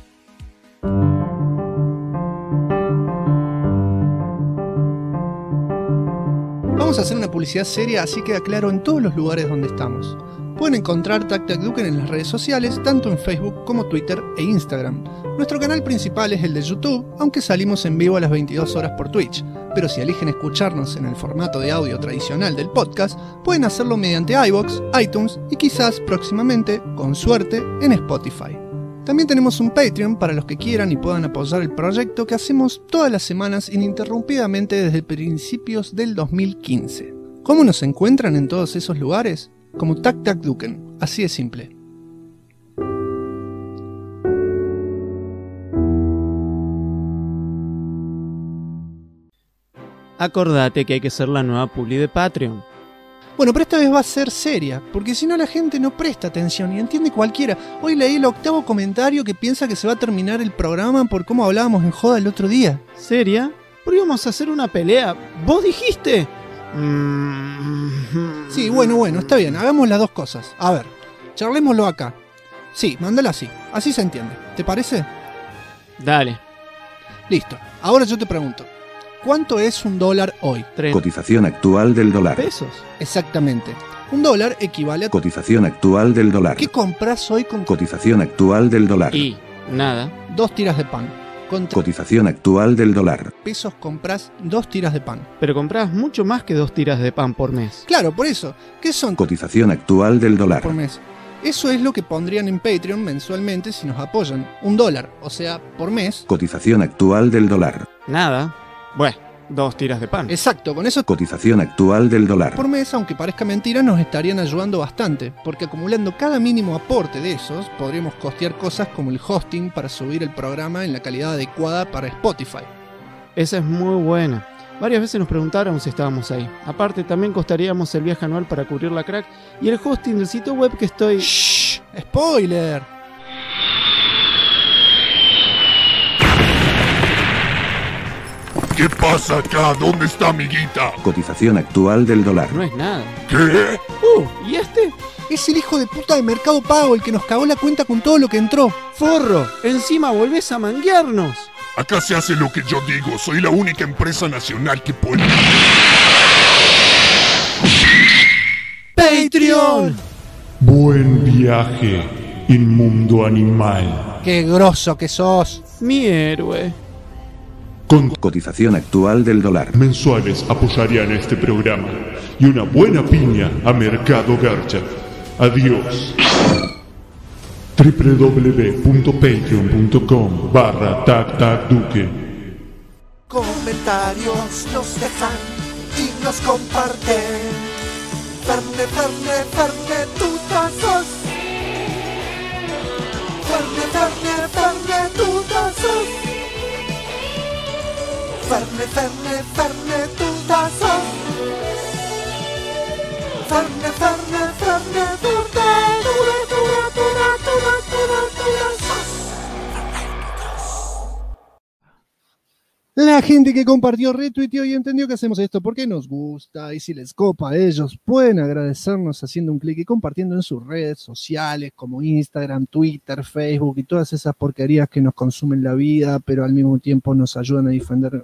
Vamos a hacer una publicidad seria, así queda claro en todos los lugares donde estamos. Pueden encontrar Tac Tac Duken en las redes sociales, tanto en Facebook como Twitter e Instagram. Nuestro canal principal es el de YouTube, aunque salimos en vivo a las 22 horas por Twitch. Pero si eligen escucharnos en el formato de audio tradicional del podcast, pueden hacerlo mediante iVoox, iTunes y quizás próximamente, con suerte, en Spotify. También tenemos un Patreon para los que quieran y puedan apoyar el proyecto que hacemos todas las semanas ininterrumpidamente desde principios del 2015. ¿Cómo nos encuentran en todos esos lugares? Como Tac Tac Duken, así de simple. Acordate que hay que ser la nueva publi de Patreon. Bueno, pero esta vez va a ser seria, porque si no la gente no presta atención y entiende cualquiera. Hoy leí el 8º comentario que piensa que se va a terminar el programa por cómo hablábamos en joda el otro día. ¿Seria? ¿Por qué íbamos a hacer una pelea? ¿Vos dijiste? Sí, bueno, está bien, hagamos las dos cosas. A ver, charlémoslo acá. Sí, mándala así se entiende. ¿Te parece? Dale. Listo, ahora yo te pregunto. ¿Cuánto es $1 hoy? Cotización actual del dólar. ¿Pesos? Exactamente. $1 equivale a... Cotización actual del dólar. ¿Qué compras hoy con... Cotización actual del dólar. Y nada. 2 tiras de pan. Con Cotización actual del dólar. pesos compras 2 tiras de pan. Pero compras mucho más que 2 tiras de pan por mes. Claro, por eso. ¿Qué son? Cotización actual del dólar. Por mes. Eso es lo que pondrían en Patreon mensualmente si nos apoyan. $1, o sea, por mes. Cotización actual del dólar. Nada. Bueno, 2 tiras de pan. Exacto, con eso Cotización actual del dólar. por mes, aunque parezca mentira, nos estarían ayudando bastante, porque acumulando cada mínimo aporte de esos, podríamos costear cosas como el hosting para subir el programa en la calidad adecuada para Spotify. Esa es muy buena. Varias veces nos preguntaron si estábamos ahí. Aparte, también costaríamos el viaje anual para cubrir la crack y el hosting del sitio web que estoy... ¡Shh! ¡Spoiler! ¿Qué pasa acá? ¿Dónde está mi guita? Cotización actual del dólar. No es nada. ¿Qué? ¿Y este? Es el hijo de puta de Mercado Pago, el que nos cagó la cuenta con todo lo que entró. ¡Forro! Encima volvés a manguearnos. Acá se hace lo que yo digo. Soy la única empresa nacional que puede... ¡Patreon! Buen viaje, inmundo animal. ¡Qué grosso que sos! Mi héroe. Con cotización actual del dólar. Mensuales apoyarían este programa y una buena piña a Mercado Garcha. Adiós. www.patreon.com/tactacduque. Comentarios nos dejan y nos comparten. Ferne, tutazos. Ferne, tutazos. Ferne, tutazos. Ferne, La gente que compartió, retuiteó y entendió que hacemos esto porque nos gusta, y si les copa a ellos, pueden agradecernos haciendo un clic y compartiendo en sus redes sociales como Instagram, Twitter, Facebook y todas esas porquerías que nos consumen la vida, pero al mismo tiempo nos ayudan a defender.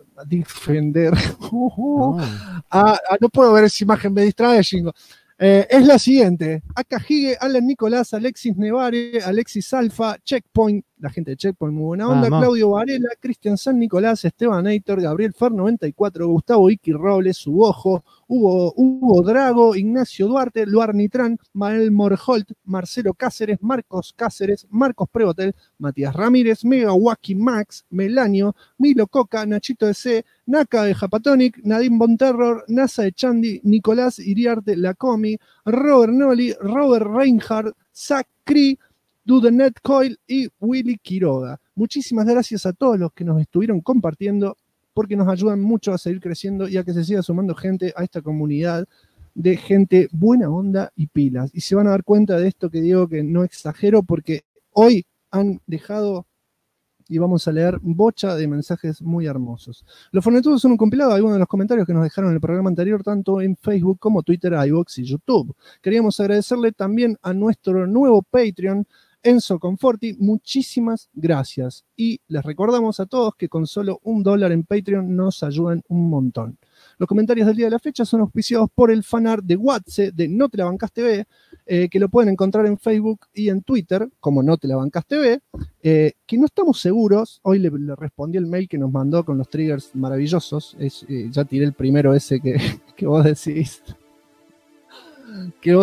No puedo ver esa imagen, me distrae, Shingo. Es la siguiente: Akahige, Alan Nicolás, Alexis Nevare, Alexis Alfa, Checkpoint, la gente de Checkpoint, muy buena onda, Vamos. Claudio Varela, Cristian San Nicolás, Esteban Eitor, Gabriel Fer 94, Gustavo Iki Robles, Subojo, Hugo Drago, Ignacio Duarte, Luar Nitrán, Mael Morholt, Marcelo Cáceres, Marcos Prebotel, Matías Ramírez, Megawaki Max, Melanio, Milo Coca, Nachito DC, Naka de Japatonic, Nadim Bonterror, Nasa de Chandi, Nicolás Iriarte Lacomi, Robert Noli, Robert Reinhardt, Zach Cree, Dudenet Coil y Willy Quiroga. Muchísimas gracias a todos los que nos estuvieron compartiendo, porque nos ayudan mucho a seguir creciendo y a que se siga sumando gente a esta comunidad de gente buena onda y pilas. Y se van a dar cuenta de esto que digo, que no exagero, porque hoy han dejado, y vamos a leer, bocha de mensajes muy hermosos. Los Fornetudos son un compilado de algunos de los comentarios que nos dejaron en el programa anterior, tanto en Facebook como Twitter, iVoox y YouTube. Queríamos agradecerle también a nuestro nuevo Patreon, Enzo Conforti, muchísimas gracias. Y les recordamos a todos que con solo $1 en Patreon nos ayudan un montón. Los comentarios del día de la fecha son auspiciados por el fanart de Watse de No Te La Bancás TV, que lo pueden encontrar en Facebook y en Twitter como No Te La Bancás TV, que no estamos seguros. Hoy le respondí el mail que nos mandó con los triggers maravillosos. Ya tiré el primero ese que vos decís. ¿Qué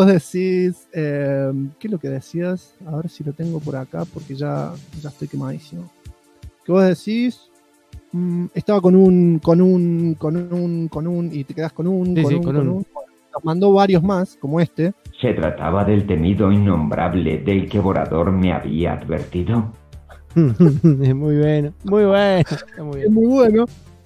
es lo que decías? A ver si lo tengo por acá, porque ya estoy quemadísimo. ¿Qué vos decís? Estaba con un, y te quedás con un. Nos mandó varios más, como este. ¿Se trataba del temido innombrable del que Borador me había advertido? Es muy bueno, muy bueno. Es muy bueno.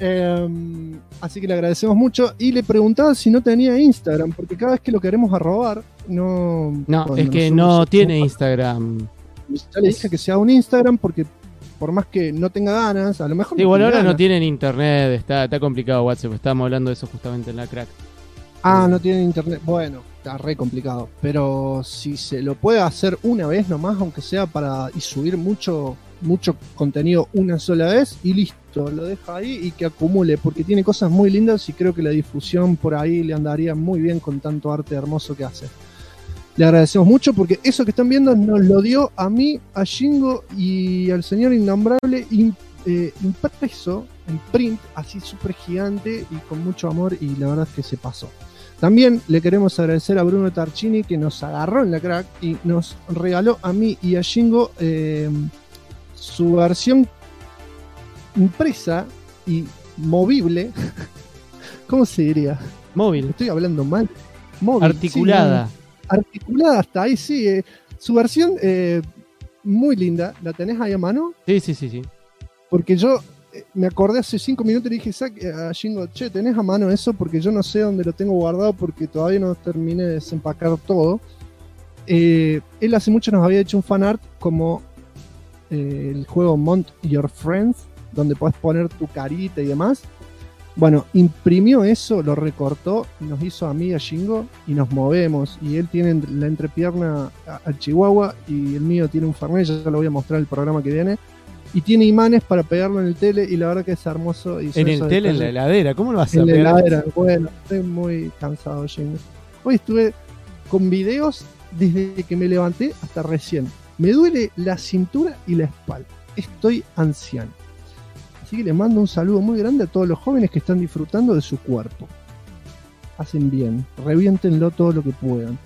Así que le agradecemos mucho. Y le preguntaba si no tenía Instagram, porque cada vez que lo queremos arrobar, no. No, es que no tiene Instagram. Ya le dije que sea un Instagram, porque por más que no tenga ganas, a lo mejor. Sí, bueno, ahora no tienen internet, está complicado WhatsApp. Estábamos hablando de eso justamente en la crack. No tienen internet. Bueno, está re complicado. Pero si se lo puede hacer una vez nomás, aunque sea y subir mucho contenido una sola vez, y listo, lo deja ahí y que acumule, porque tiene cosas muy lindas y creo que la difusión por ahí le andaría muy bien con tanto arte hermoso que hace. Le agradecemos mucho porque eso que están viendo nos lo dio a mí, a Shingo y al señor innombrable impreso en print, así súper gigante y con mucho amor, y la verdad es que se pasó. También le queremos agradecer a Bruno Tarchini, que nos agarró en la crack y nos regaló a mí y a Shingo su versión impresa y movible. ¿Cómo se diría? Móvil. Estoy hablando mal. Móvil, articulada. Sí, articulada hasta ahí, sí. Su versión muy linda. ¿La tenés ahí a mano? Sí. Porque yo me acordé hace 5 minutos y le dije a Shingo, che, ¿tenés a mano eso? Porque yo no sé dónde lo tengo guardado, porque todavía no terminé de desempacar todo. Él hace mucho nos había hecho un fanart como el juego Mount Your Friends, donde podés poner tu carita y demás. Bueno, imprimió eso, lo recortó, nos hizo a mí, a Shingo, y nos movemos. Y él tiene la entrepierna al Chihuahua y el mío tiene un Fernet, ya lo voy a mostrar el programa que viene. Y tiene imanes para pegarlo en el tele, y la verdad que es hermoso. Y en el tele, en la heladera, ¿cómo lo vas a pegar? En la heladera, pegar? bueno, estoy muy cansado, Shingo. Hoy estuve con videos desde que me levanté hasta recién. Me duele la cintura y la espalda. Estoy anciano. Así que les mando un saludo muy grande a todos los jóvenes que están disfrutando de su cuerpo. Hacen bien. Reviéntenlo todo lo que puedan.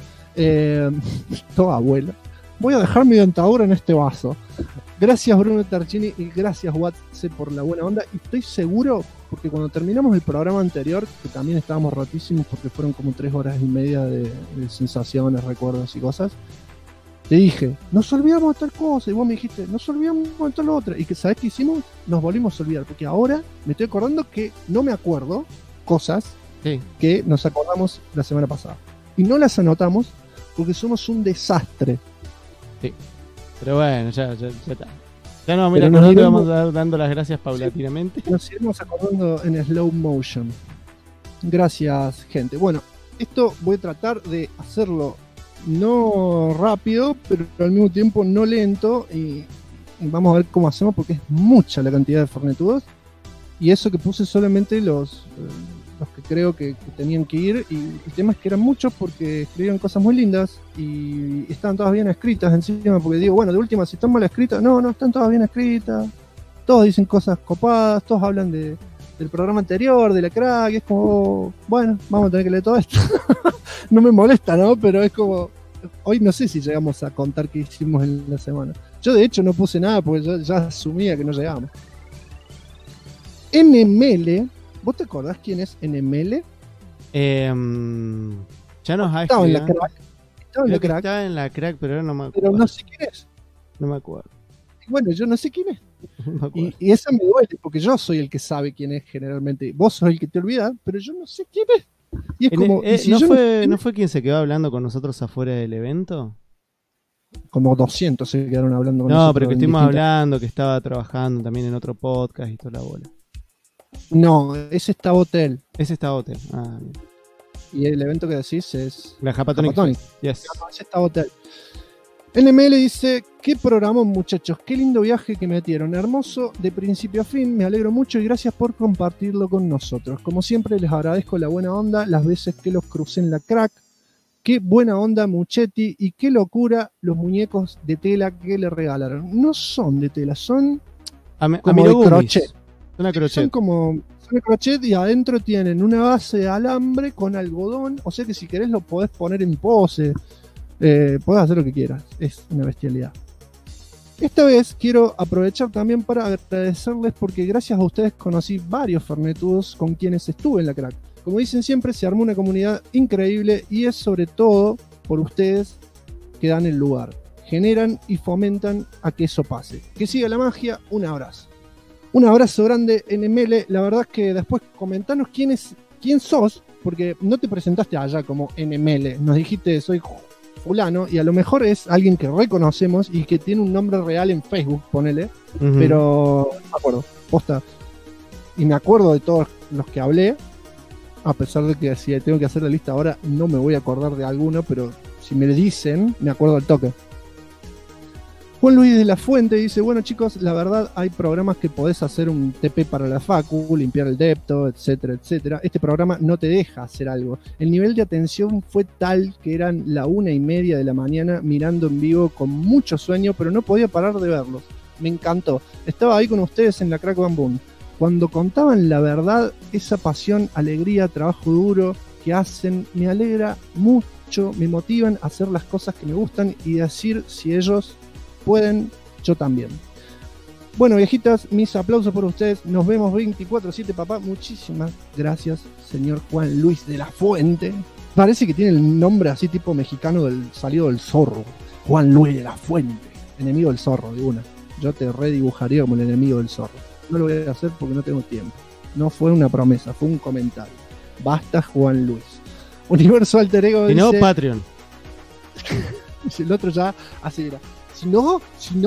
Toda abuela. Voy a dejar mi dentadura en este vaso. Gracias Bruno Tarchini y gracias Watse por la buena onda. Y estoy seguro, porque cuando terminamos el programa anterior, que también estábamos rotísimos porque fueron como 3 horas y media de sensaciones, recuerdos y cosas, te dije, nos olvidamos de tal cosa, y vos me dijiste, nos olvidamos de tal otra, y que ¿sabés qué hicimos? Nos volvimos a olvidar, porque ahora me estoy acordando que no me acuerdo cosas que nos acordamos la semana pasada. Y no las anotamos porque somos un desastre. Sí, pero bueno, ya está. Ya no, mira, nosotros vamos dando las gracias paulatinamente. Nos iremos acordando en slow motion. Gracias, gente. Bueno, esto voy a tratar de hacerlo no rápido, pero al mismo tiempo no lento, y vamos a ver cómo hacemos, porque es mucha la cantidad de fornetudos, y eso que puse solamente los que creo que tenían que ir, y el tema es que eran muchos porque escribieron cosas muy lindas y estaban todas bien escritas encima, porque digo, bueno, de última, si están mal escritas, no, están todas bien escritas, todos dicen cosas copadas, todos hablan del programa anterior, de la crack, y es como, bueno, vamos a tener que leer todo esto. No me molesta, ¿no? Pero es como, hoy no sé si llegamos a contar qué hicimos en la semana. Yo de hecho no puse nada porque yo ya asumía que no llegamos. NML, ¿vos te acordás quién es NML? Ya nos ha estaba en la escrito. crack. Estaba en la crack, en la crack, pero ahora no me acuerdo. pero no sé quién es. No me acuerdo. Bueno, yo no sé quién es. Y esa me duele, porque yo soy el que sabe quién es generalmente. Vos sos el que te olvidas, pero yo no sé quién es. Y es como, ¿y si ¿No fue quien se quedó hablando con nosotros afuera del evento? Como 200 se quedaron hablando con nosotros. No, pero que estuvimos hablando, que estaba trabajando también en otro podcast y toda la bola. No, ese está Hotel. Ese está Hotel. Ah, bien. Y el evento que decís es la Japatonic. Yes. No, ese está Hotel. NML dice, qué programón muchachos, qué lindo viaje que metieron, hermoso de principio a fin, me alegro mucho y gracias por compartirlo con nosotros. Como siempre les agradezco la buena onda, las veces que los crucé en la crack, qué buena onda Muchetti y qué locura los muñecos de tela que le regalaron. No son de tela, son como de crochet. Son como de crochet y adentro tienen una base de alambre con algodón, o sea que si querés lo podés poner en pose. Podés hacer lo que quieras, es una bestialidad. Esta vez quiero aprovechar también para agradecerles porque gracias a ustedes conocí varios fernetudos con quienes estuve en la crack. Como dicen siempre, se armó una comunidad increíble y es sobre todo por ustedes que dan el lugar, generan y fomentan a que eso pase. Que siga la magia, un abrazo. Un abrazo grande NML, la verdad es que después comentanos quién sos, porque no te presentaste allá como NML, nos dijiste soy fulano, y a lo mejor es alguien que reconocemos y que tiene un nombre real en Facebook, ponele, pero no me acuerdo, posta. Y me acuerdo de todos los que hablé, a pesar de que si tengo que hacer la lista ahora no me voy a acordar de alguno, pero si me dicen, me acuerdo al toque. Juan Luis de la Fuente dice, bueno chicos, la verdad hay programas que podés hacer un TP para la facu, limpiar el depto, etcétera, etcétera. Este programa no te deja hacer algo. El nivel de atención fue tal que eran la 1:30 de la mañana mirando en vivo con mucho sueño, pero no podía parar de verlos. Me encantó. Estaba ahí con ustedes en la Crack Bam Boom. Cuando contaban la verdad, esa pasión, alegría, trabajo duro que hacen, me alegra mucho, me motivan a hacer las cosas que me gustan y decir si ellos pueden, yo también. Bueno, viejitas, mis aplausos por ustedes. Nos vemos 24/7, papá. Muchísimas gracias, señor Juan Luis de la Fuente. Parece que tiene el nombre así tipo mexicano salido del zorro. Juan Luis de la Fuente, enemigo del zorro, de una. Yo te redibujaría como el enemigo del zorro. No lo voy a hacer porque no tengo tiempo. No fue una promesa, fue un comentario. Basta, Juan Luis. Universo Alter Ego dice... Y no, Patreon. El otro ya así era. Si no,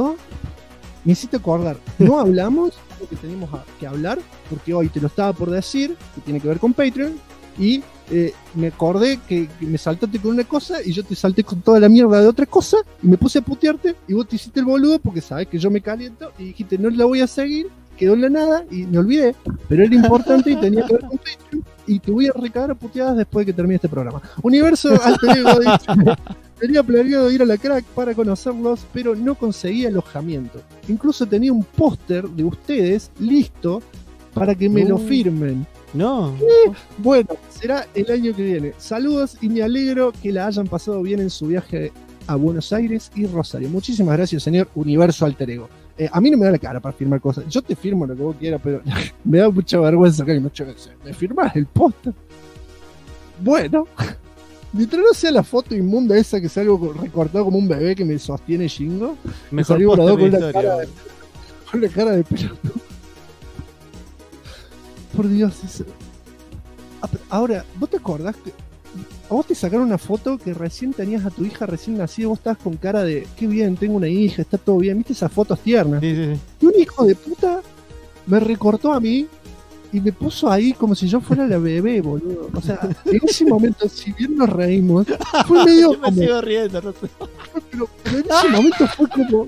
me hiciste acordar, no hablamos de lo que teníamos que hablar, porque hoy te lo estaba por decir, que tiene que ver con Patreon, y me acordé que me saltaste con una cosa, y yo te salté con toda la mierda de otra cosa, y me puse a putearte, y vos te hiciste el boludo, porque sabes que yo me caliento, y dijiste, no la voy a seguir, quedó en la nada, y me olvidé, pero era importante y tenía que ver con Patreon, y te voy a recagar a puteadas después de que termine este programa. Universo Alter Ego dice... Tenía planeado ir a la crack para conocerlos, pero no conseguí alojamiento. Incluso tenía un póster de ustedes listo para que me lo firmen. No. Bueno, será el año que viene. Saludos y me alegro que la hayan pasado bien en su viaje a Buenos Aires y Rosario. Muchísimas gracias, señor Universo Alter Ego. A mí no me da la cara para firmar cosas. Yo te firmo lo que vos quieras, pero me da mucha vergüenza que me firmás el póster. Bueno... Mientras no sea la foto inmunda esa que salgo recortado como un bebé que me sostiene Shingo, me salió volado con la cara de pelotudo. Por Dios, eso. Ahora, ¿vos te acordás que a vos te sacaron una foto que recién tenías a tu hija recién nacida? Vos estabas con cara de, qué bien, tengo una hija, está todo bien. ¿Viste esas fotos tiernas? Sí. Y un hijo de puta me recortó a mí y me puso ahí como si yo fuera la bebé, boludo. O sea, en ese momento, si bien nos reímos, fue medio yo me sigo riendo, no sé. Pero en ese momento fue como...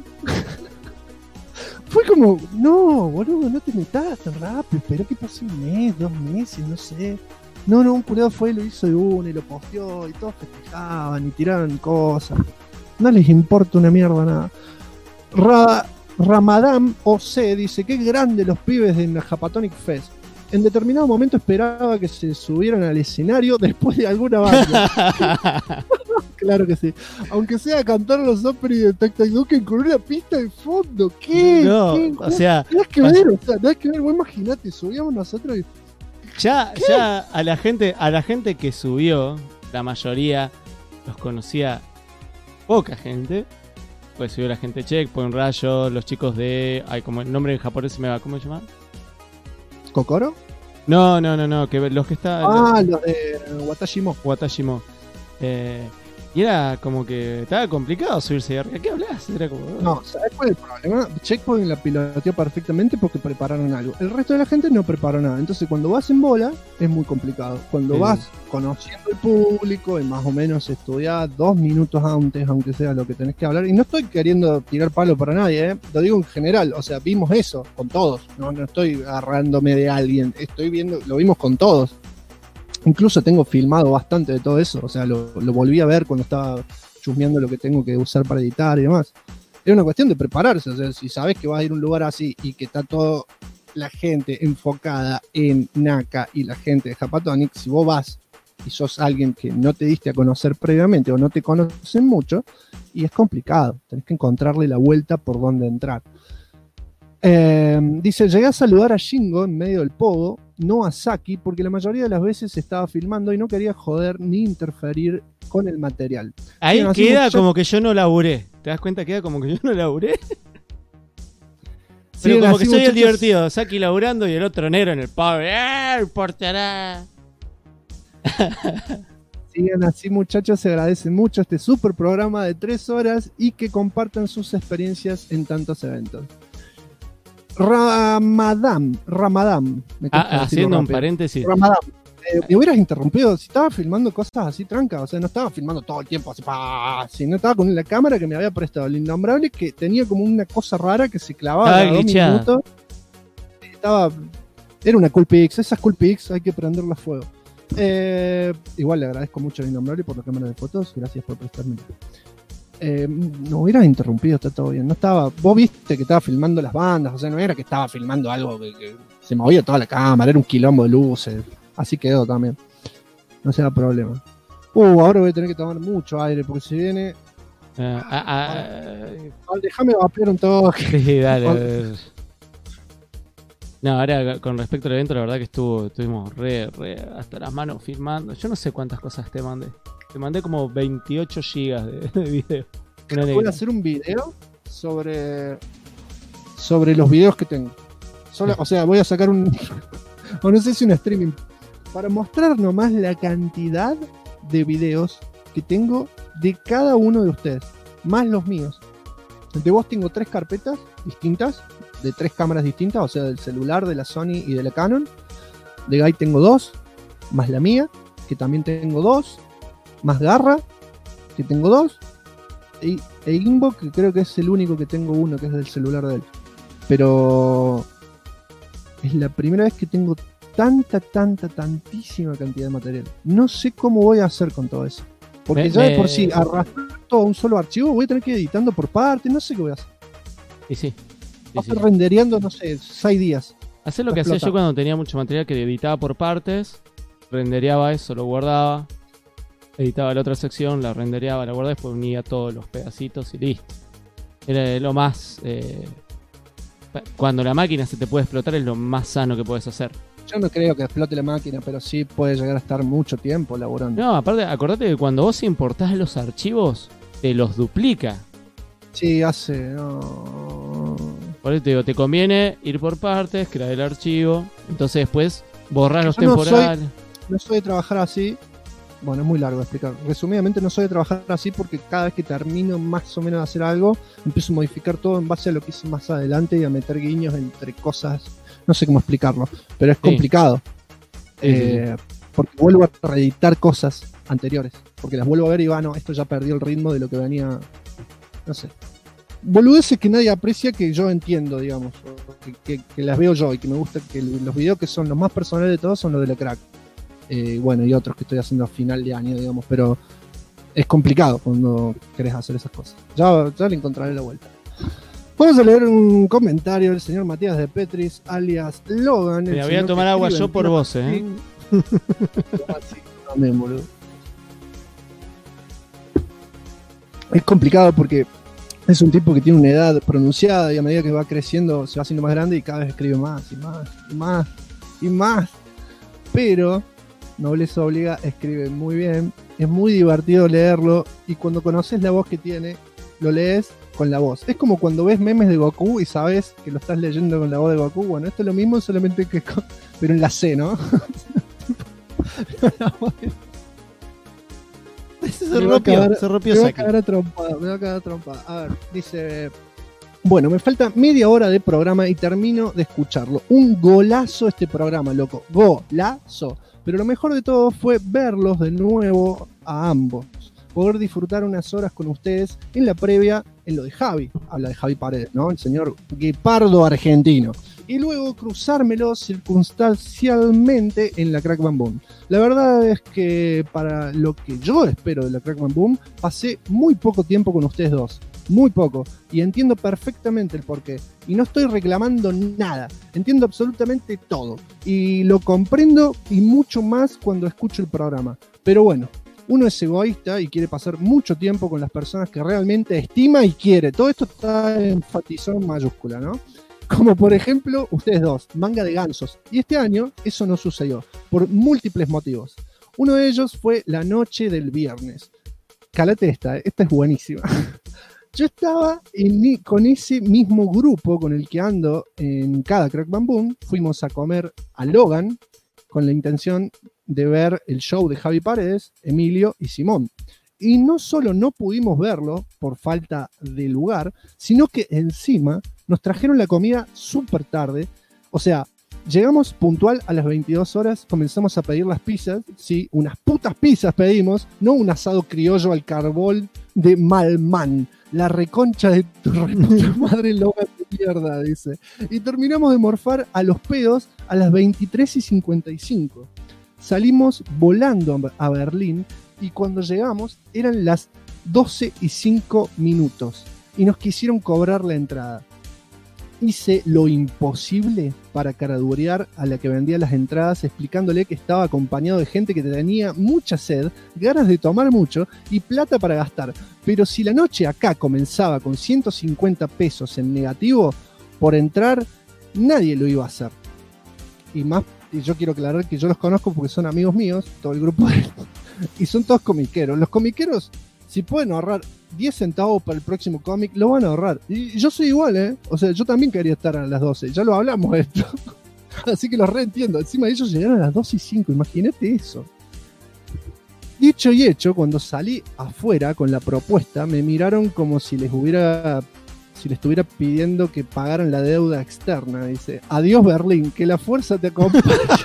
Fue como, no, boludo, no te metas tan rápido. Esperá que pase un mes, 2 meses, no sé. No, un culiado fue y lo hizo de uno y lo posteó y todos festejaban y tiraban cosas. No les importa una mierda nada. Ramadán OC dice, qué grande los pibes de la Japatonic Fest. En determinado momento esperaba que se subieran al escenario después de alguna banda. Claro que sí. Aunque sea cantar los openings de Tac Tac Duken con una pista de fondo. ¿Qué? No, ¿Qué? o sea... Tenés que ver, vos imaginate, subíamos nosotros y... Ya a la gente que subió, la mayoría los conocía poca gente. pues subió la gente de Checkpoint, Rayo, los chicos de... Ay, como el nombre en japonés se me va, ¿cómo se llama? ¿Kokoro? No, que los que están... Los de Watashimo. Watashimo. Y era como que estaba complicado subirse de arriba. ¿Qué hablas? Era como... No, ¿sabes cuál es el problema? Checkpoint la piloteó perfectamente porque prepararon algo. El resto de la gente no preparó nada. Entonces cuando vas en bola es muy complicado. Cuando vas conociendo el público y más o menos estudiar 2 minutos antes, aunque sea lo que tenés que hablar. Y no estoy queriendo tirar palo para nadie, lo digo en general. O sea, vimos eso con todos. No estoy agarrándome de alguien. Lo vimos con todos. Incluso tengo filmado bastante de todo eso, o sea, lo volví a ver cuando estaba chusmeando lo que tengo que usar para editar y demás. Era una cuestión de prepararse, o sea, si sabes que vas a ir a un lugar así y que está toda la gente enfocada en Naka y la gente de Japatonic, si vos vas y sos alguien que no te diste a conocer previamente o no te conocen mucho, y es complicado, tenés que encontrarle la vuelta por dónde entrar. Dice, llegué a saludar a Shingo en medio del pogo, no a Saki, porque la mayoría de las veces estaba filmando y no quería joder ni interferir con el material. Ahí queda como que yo no laburé. ¿Te das cuenta? Queda como que yo no laburé. Pero como que soy el divertido, Saki laburando y el otro negro en el pogo. ¡Portará! Sigan así, muchachos, se agradece mucho este super programa de 3 horas y que compartan sus experiencias en tantos eventos. Ramadán. Haciendo un paréntesis. Ramadán. Me hubieras interrumpido si estaba filmando cosas así trancas, o sea, no estaba filmando todo el tiempo así, sino estaba con la cámara que me había prestado el Innombrable, que tenía como una cosa rara que se clavaba cada 2 minutos. Era una Coolpix, esas Coolpix hay que prenderlas a fuego. Igual le agradezco mucho al Innombrable por la cámara de fotos, gracias por prestarme. No hubieras interrumpido, está todo bien. No estaba, vos viste que estaba filmando las bandas, o sea, no era que estaba filmando algo que se movía toda la cámara, era un quilombo de luces, así quedó también. No sea problema. Ahora voy a tener que tomar mucho aire porque se viene. Déjame vapear un toque. Sí, dale. No, ahora con respecto al evento, la verdad que estuvimos re hasta las manos filmando. Yo no sé cuántas cosas te mandé. Te mandé como 28 gigas de video. Voy a hacer un video sobre los videos que tengo. O sea, voy a sacar o no sé si un streaming, para mostrar nomás la cantidad de videos que tengo de cada uno de ustedes, más los míos. De vos tengo 3 carpetas distintas, de 3 cámaras distintas, o sea, del celular, de la Sony y de la Canon. De Guy tengo 2, más la mía, que también tengo 2. Más Garra, que tengo 2, e Imbo, que creo que es el único que tengo uno, que es del celular de él. Pero es la primera vez que tengo tantísima cantidad de material. No sé cómo voy a hacer con todo eso. Porque ya de por sí, arrastrar todo a un solo archivo, voy a tener que ir editando por parte, no sé qué voy a hacer. Y sí. Voy a estar rendereando, no sé, 6 días. Hacer lo que hacía yo cuando tenía mucho material, que editaba por partes, rendereaba eso, lo guardaba. Editaba la otra sección, la rendereaba, la guardaba, después unía todos los pedacitos y listo. Era lo más... cuando la máquina se te puede explotar es lo más sano que puedes hacer. Yo no creo que explote la máquina, pero sí puede llegar a estar mucho tiempo laburando. No, aparte, acordate que cuando vos importás los archivos, te los duplica. Sí, hace... No. Por eso te digo, te conviene ir por partes, crear el archivo, entonces después borrar los temporales. No soy de trabajar así. Bueno, es muy largo de explicar. Resumidamente, no soy de trabajar así porque cada vez que termino más o menos de hacer algo, empiezo a modificar todo en base a lo que hice más adelante y a meter guiños entre cosas. No sé cómo explicarlo, pero es complicado. Porque vuelvo a reeditar cosas anteriores. Porque las vuelvo a ver y no, esto ya perdió el ritmo de lo que venía. No sé. Boludeces que nadie aprecia, que yo entiendo, digamos. Que las veo yo y que me gusta, que los videos que son los más personales de todos son los de la crack. Bueno, y otros que estoy haciendo a final de año, digamos, pero es complicado cuando querés hacer esas cosas. Ya le encontraré la vuelta. Vamos a leer un comentario del señor Matías de Petris, alias Logan. Me voy a tomar agua yo por vos, También, boludo. Es complicado porque es un tipo que tiene una edad pronunciada y a medida que va creciendo se va haciendo más grande y cada vez escribe más y más y más y más. Pero nobleza obliga, escribe muy bien, es muy divertido leerlo y cuando conoces la voz que tiene, lo lees con la voz. Es como cuando ves memes de Goku y sabes que lo estás leyendo con la voz de Goku. Bueno, esto es lo mismo, solamente que pero en la C, ¿no? Se rompió me va a cagar a trompada. A ver, dice... Bueno, me falta media hora de programa y termino de escucharlo. Un golazo este programa, loco. Golazo. Pero lo mejor de todo fue verlos de nuevo a ambos. Poder disfrutar unas horas con ustedes en la previa, en lo de Javi. Habla de Javi Paredes, ¿no? El señor guepardo argentino. Y luego cruzármelo circunstancialmente en la Crack Bam Boom. La verdad es que para lo que yo espero de la Crack Bam Boom, pasé muy poco tiempo con ustedes dos. Muy poco, y entiendo perfectamente el porqué, y no estoy reclamando nada, entiendo absolutamente todo, y lo comprendo y mucho más cuando escucho el programa, pero bueno, uno es egoísta y quiere pasar mucho tiempo con las personas que realmente estima y quiere, todo esto está enfatizado en mayúscula, ¿no? Como por ejemplo, ustedes dos, manga de gansos, y este año eso no sucedió, por múltiples motivos. Uno de ellos fue la noche del viernes. Calate esta es buenísima. Yo estaba con ese mismo grupo con el que ando en cada Crack Bam Boom. Fuimos a comer a Logan con la intención de ver el show de Javi Paredes, Emilio y Simón. Y no solo no pudimos verlo por falta de lugar, sino que encima nos trajeron la comida súper tarde. O sea, llegamos puntual a las 22 horas, comenzamos a pedir las pizzas. Sí, unas putas pizzas pedimos, no un asado criollo al carbón de Malman. La reconcha de tu reputa madre Logan de mierda, dice. Y terminamos de morfar a los pedos a las 23:55. Salimos volando a Berlín y cuando llegamos eran las 12:05 y nos quisieron cobrar la entrada. Hice lo imposible para caradurear a la que vendía las entradas, explicándole que estaba acompañado de gente que tenía mucha sed, ganas de tomar mucho y plata para gastar. Pero si la noche acá comenzaba con 150 pesos en negativo, por entrar, nadie lo iba a hacer. Y más, y yo quiero aclarar que yo los conozco porque son amigos míos, todo el grupo, y son todos comiqueros. Los comiqueros, si pueden ahorrar 10 centavos para el próximo cómic, lo van a ahorrar. Y yo soy igual, O sea, yo también quería estar a las 12. Ya lo hablamos esto. Así que los reentiendo. Encima ellos llegaron a las 2:05. Imagínate eso. Dicho y hecho, cuando salí afuera con la propuesta, me miraron como si les estuviera pidiendo que pagaran la deuda externa. Dice, adiós Berlín, que la fuerza te acompañe.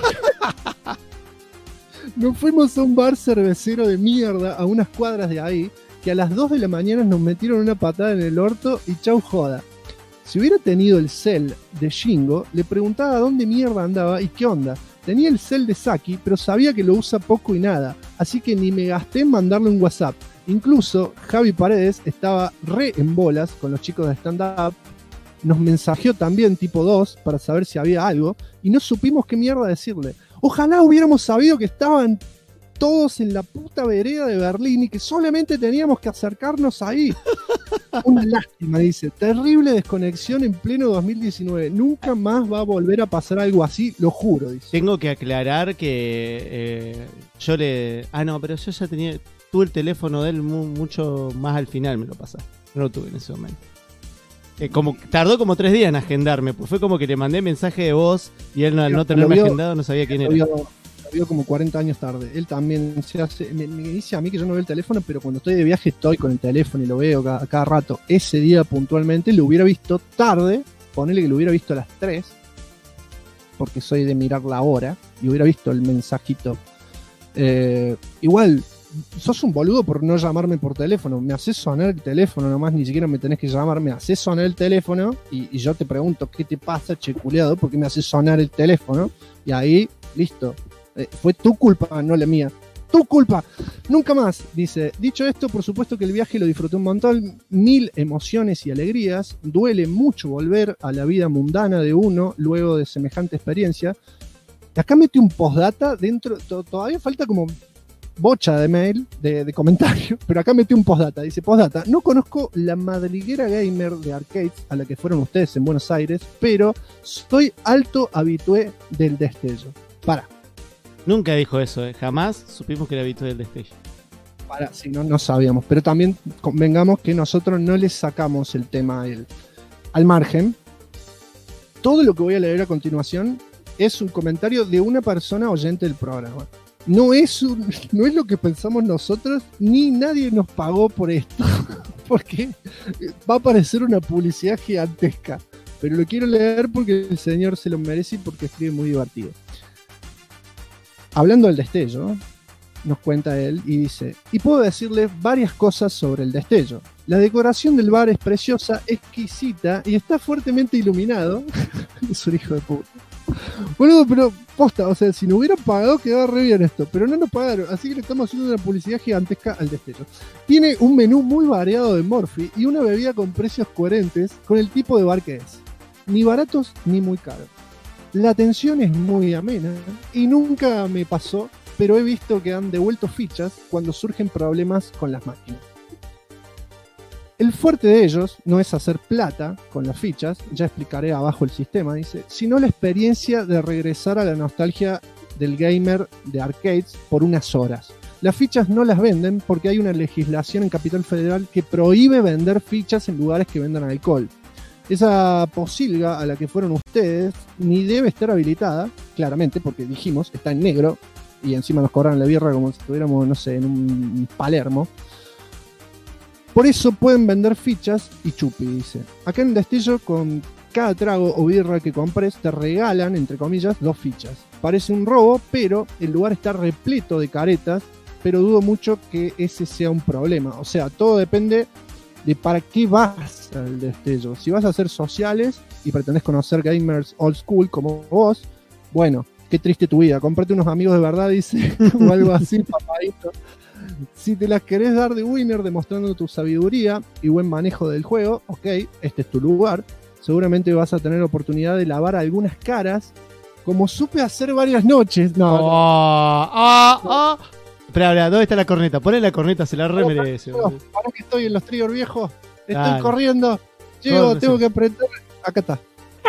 Nos fuimos a un bar cervecero de mierda a unas cuadras de ahí, que a las 2 de la mañana nos metieron una patada en el orto y chau joda. Si hubiera tenido el cel de Shingo, le preguntaba dónde mierda andaba y qué onda. Tenía el cel de Saki, pero sabía que lo usa poco y nada, así que ni me gasté en mandarle un WhatsApp. Incluso Javi Paredes estaba re en bolas con los chicos de stand-up, nos mensajeó también tipo 2 para saber si había algo, y no supimos qué mierda decirle. Ojalá hubiéramos sabido que estaban todos en la puta vereda de Berlín y que solamente teníamos que acercarnos ahí. Una lástima, dice. Terrible desconexión en pleno 2019. Nunca más va a volver a pasar algo así, lo juro, dice. Tengo que aclarar que yo le... pero yo ya tuve el teléfono de él mucho más al final, me lo pasaste. No lo tuve en ese momento. Tardó como 3 días en agendarme, pues fue como que le mandé mensaje de voz y él al no tenerme agendado no sabía quién era. Lo vio como 40 años tarde. Él también me dice a mí que yo no veo el teléfono, pero cuando estoy de viaje estoy con el teléfono y lo veo cada rato. Ese día puntualmente lo hubiera visto tarde, ponele que lo hubiera visto a las 3, porque soy de mirar la hora, y hubiera visto el mensajito. Igual, sos un boludo por no llamarme por teléfono. Me haces sonar el teléfono nomás, ni siquiera me tenés que llamar. Me haces sonar el teléfono y yo te pregunto, ¿qué te pasa, che culiado? ¿Por qué me haces sonar el teléfono? Y ahí, listo. Fue tu culpa, no la mía. ¡Tu culpa! Nunca más, dice. Dicho esto, por supuesto que el viaje lo disfruté un montón. 1000 emociones y alegrías. Duele mucho volver a la vida mundana de uno luego de semejante experiencia. Acá metí un postdata dentro. Todavía falta como bocha de mail, de comentario, pero acá metí un postdata. Dice, postdata, no conozco la madriguera gamer de arcades a la que fueron ustedes en Buenos Aires, pero soy alto habitué del destello. Para. Nunca dijo eso, Jamás supimos que era habitué del destello. Si no sabíamos. Pero también convengamos que nosotros no le sacamos el tema a él. Al margen, todo lo que voy a leer a continuación es un comentario de una persona oyente del programa. No es lo que pensamos nosotros, ni nadie nos pagó por esto. Porque va a parecer una publicidad gigantesca. Pero lo quiero leer porque el señor se lo merece y porque escribe muy divertido. Hablando del destello, nos cuenta él y dice: y puedo decirle varias cosas sobre el destello. La decoración del bar es preciosa, exquisita y está fuertemente iluminado. Es un hijo de puta. Boludo, pero posta, o sea, si nos hubieran pagado quedaba re bien esto, pero no nos pagaron, así que le estamos haciendo una publicidad gigantesca al destello. Tiene un menú muy variado de Morphy y una bebida con precios coherentes con el tipo de bar que es. Ni baratos ni muy caros. La atención es muy amena y nunca me pasó, pero he visto que han devuelto fichas cuando surgen problemas con las máquinas. El fuerte de ellos no es hacer plata con las fichas, ya explicaré abajo el sistema, dice, sino la experiencia de regresar a la nostalgia del gamer de arcades por unas horas. Las fichas no las venden porque hay una legislación en Capital Federal que prohíbe vender fichas en lugares que vendan alcohol. Esa posilga a la que fueron ustedes ni debe estar habilitada, claramente, porque dijimos, está en negro, y encima nos cobran la birra como si estuviéramos, no sé, en un Palermo. Por eso pueden vender fichas y chupi, dice. Acá en Destello, con cada trago o birra que compres, te regalan, entre comillas, 2 fichas. Parece un robo, pero el lugar está repleto de caretas, pero dudo mucho que ese sea un problema. O sea, todo depende de para qué vas al Destello. Si vas a hacer sociales y pretendés conocer gamers old school como vos, bueno, qué triste tu vida. Comprate unos amigos de verdad, dice, o algo así, papadito. Si te las querés dar de winner demostrando tu sabiduría y buen manejo del juego, ok, este es tu lugar. Seguramente vas a tener oportunidad de lavar algunas caras, como supe hacer varias noches. Espera, ¿dónde está la corneta? Poné la corneta, se la remerece. Ahora que estoy en los triggers viejos, estoy corriendo. Llego, tengo que apretar. Acá está.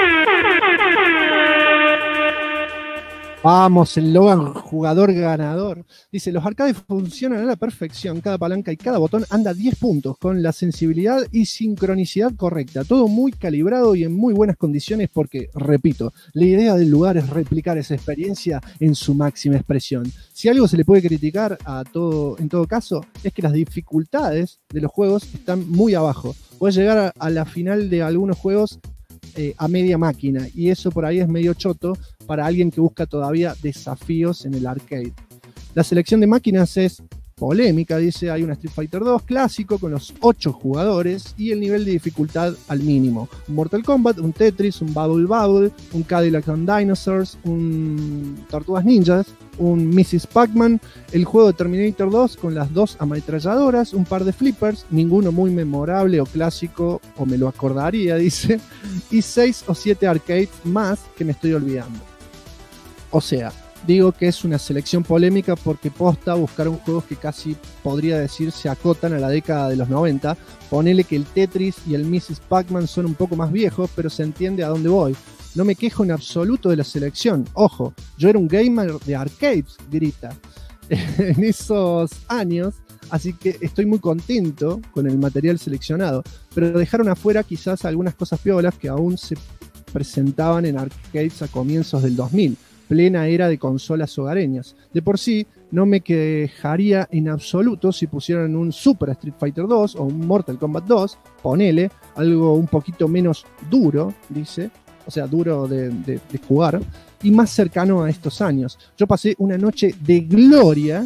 Vamos, el Logan, jugador ganador. Dice, los arcades funcionan a la perfección. Cada palanca y cada botón anda a 10 puntos, con la sensibilidad y sincronicidad correcta. Todo muy calibrado y en muy buenas condiciones porque, repito, la idea del lugar es replicar esa experiencia en su máxima expresión. Si algo se le puede criticar en todo caso, es que las dificultades de los juegos están muy abajo. Puedes llegar a la final de algunos juegos a media máquina, y eso por ahí es medio choto para alguien que busca todavía desafíos en el arcade. La selección de máquinas es polémica, dice, hay una Street Fighter 2 clásico con los 8 jugadores y el nivel de dificultad al mínimo. Un Mortal Kombat, un Tetris, un Bubble Bubble, un Cadillac and Dinosaurs, un Tortugas Ninjas, un Mrs. Pac-Man, el juego de Terminator 2 con las 2 ametralladoras, un par de flippers, ninguno muy memorable o clásico, o me lo acordaría, dice, y 6 o 7 arcades más que me estoy olvidando. O sea, digo que es una selección polémica porque posta buscaron juegos que casi podría decir se acotan a la década de los 90. Ponele que el Tetris y el Mrs. Pac-Man son un poco más viejos, pero se entiende a dónde voy. No me quejo en absoluto de la selección. Ojo, yo era un gamer de arcades, grita, en esos años, así que estoy muy contento con el material seleccionado. Pero dejaron afuera quizás algunas cosas piolas que aún se presentaban en arcades a comienzos del 2000. Plena era de consolas hogareñas. De por sí, no me quejaría en absoluto si pusieran un Super Street Fighter 2 o un Mortal Kombat 2, ponele, algo un poquito menos duro, dice, o sea, duro de jugar, y más cercano a estos años. Yo pasé una noche de gloria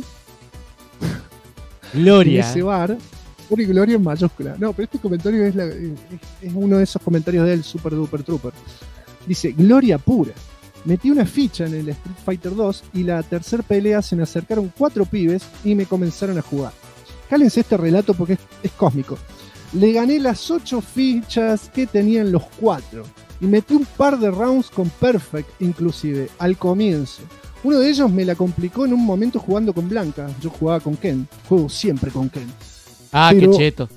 en ese bar. Pura y gloria en mayúscula. No, pero este comentario es uno de esos comentarios del Super Duper Trooper. Dice, gloria pura. Metí una ficha en el Street Fighter 2 y la tercera pelea se me acercaron 4 pibes y me comenzaron a jugar. Cálense este relato porque es cósmico. Le gané las 8 fichas que tenían los 4 y metí un par de rounds con Perfect inclusive, al comienzo. Uno de ellos me la complicó en un momento jugando con Blanca. Yo jugaba con Ken. Juego siempre con Ken. Qué cheto.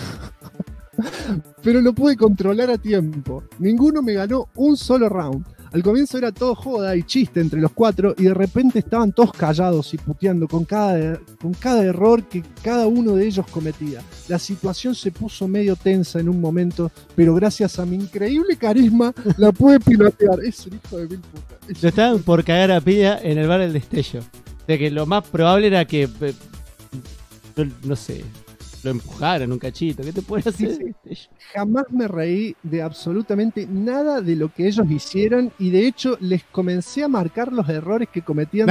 Pero lo pude controlar a tiempo. Ninguno me ganó un solo round. Al comienzo era todo joda y chiste entre los 4 y de repente estaban todos callados y puteando con cada error que cada uno de ellos cometía. La situación se puso medio tensa en un momento, pero gracias a mi increíble carisma la pude pilotear. Es un hijo de mil puta. Lo estaban por cagar a pilla en el bar del Destello. O sea que lo más probable era que, no sé, lo empujaran un cachito. ¿Qué te puede hacer? Sí. Jamás me reí de absolutamente nada de lo que ellos hicieran y de hecho les comencé a marcar los errores que cometían.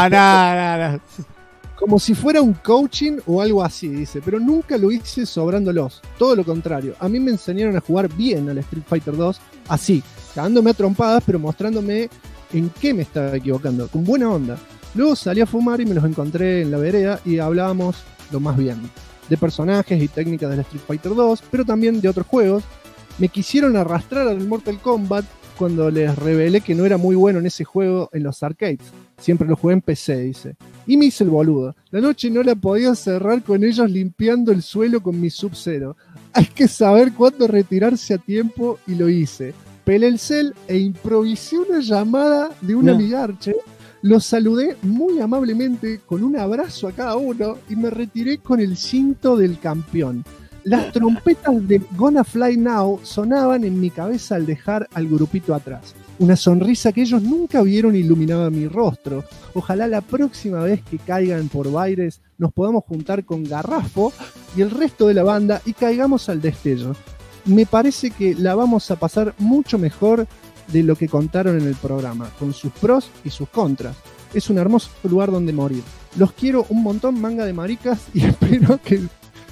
No. Como si fuera un coaching o algo así, dice, pero nunca lo hice sobrándolos, todo lo contrario. A mí me enseñaron a jugar bien al Street Fighter 2, así, cagándome a trompadas, pero mostrándome en qué me estaba equivocando, con buena onda. Luego salí a fumar y me los encontré en la vereda y hablábamos lo más bien, de personajes y técnicas del Street Fighter 2, pero también de otros juegos. Me quisieron arrastrar al Mortal Kombat cuando les revelé que no era muy bueno en ese juego en los arcades. Siempre lo jugué en PC, dice. Y me hice el boludo. La noche no la podía cerrar con ellos limpiando el suelo con mi Sub-Zero. Hay que saber cuándo retirarse a tiempo y lo hice. Pelé el cel e improvisé una llamada de un amigarche. Los saludé muy amablemente con un abrazo a cada uno y me retiré con el cinto del campeón. Las trompetas de Gonna Fly Now sonaban en mi cabeza al dejar al grupito atrás. Una sonrisa que ellos nunca vieron iluminaba mi rostro. Ojalá la próxima vez que caigan por Baires nos podamos juntar con Garrafo y el resto de la banda y caigamos al Destello. Me parece que la vamos a pasar mucho mejor de lo que contaron en el programa, con sus pros y sus contras. Es un hermoso lugar donde morir. Los quiero un montón, manga de maricas, y espero que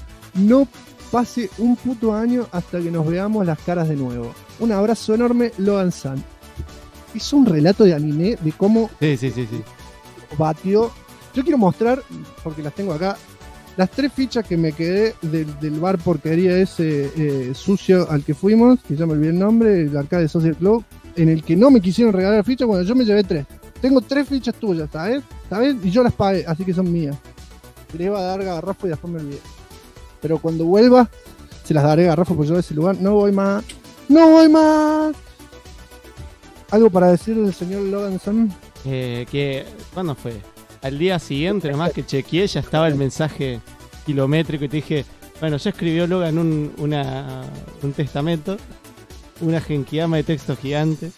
no pase un puto año hasta que nos veamos las caras de nuevo. Un abrazo enorme, Logan San. Hizo un relato de anime de cómo sí. batió. Yo quiero mostrar, porque las tengo acá, las 3 fichas que me quedé del bar porquería ese sucio al que fuimos, que ya me olvidé el nombre, el Arcade Social Club, en el que no me quisieron regalar fichas cuando yo me llevé 3. Tengo 3 fichas tuyas, ¿sabes? Y yo las pagué, así que son mías. Le iba a dar Garrafo y después me olvidé. Pero cuando vuelva, se las daré a Garrafo porque yo de ese lugar no voy más. ¡No voy más! ¿Algo para decirle al señor Logan Sun? ¿Cuándo fue? Al día siguiente, nomás que chequeé, ya estaba el mensaje kilométrico y te dije, bueno, ya escribió Logan un testamento, una genkidama de texto gigante.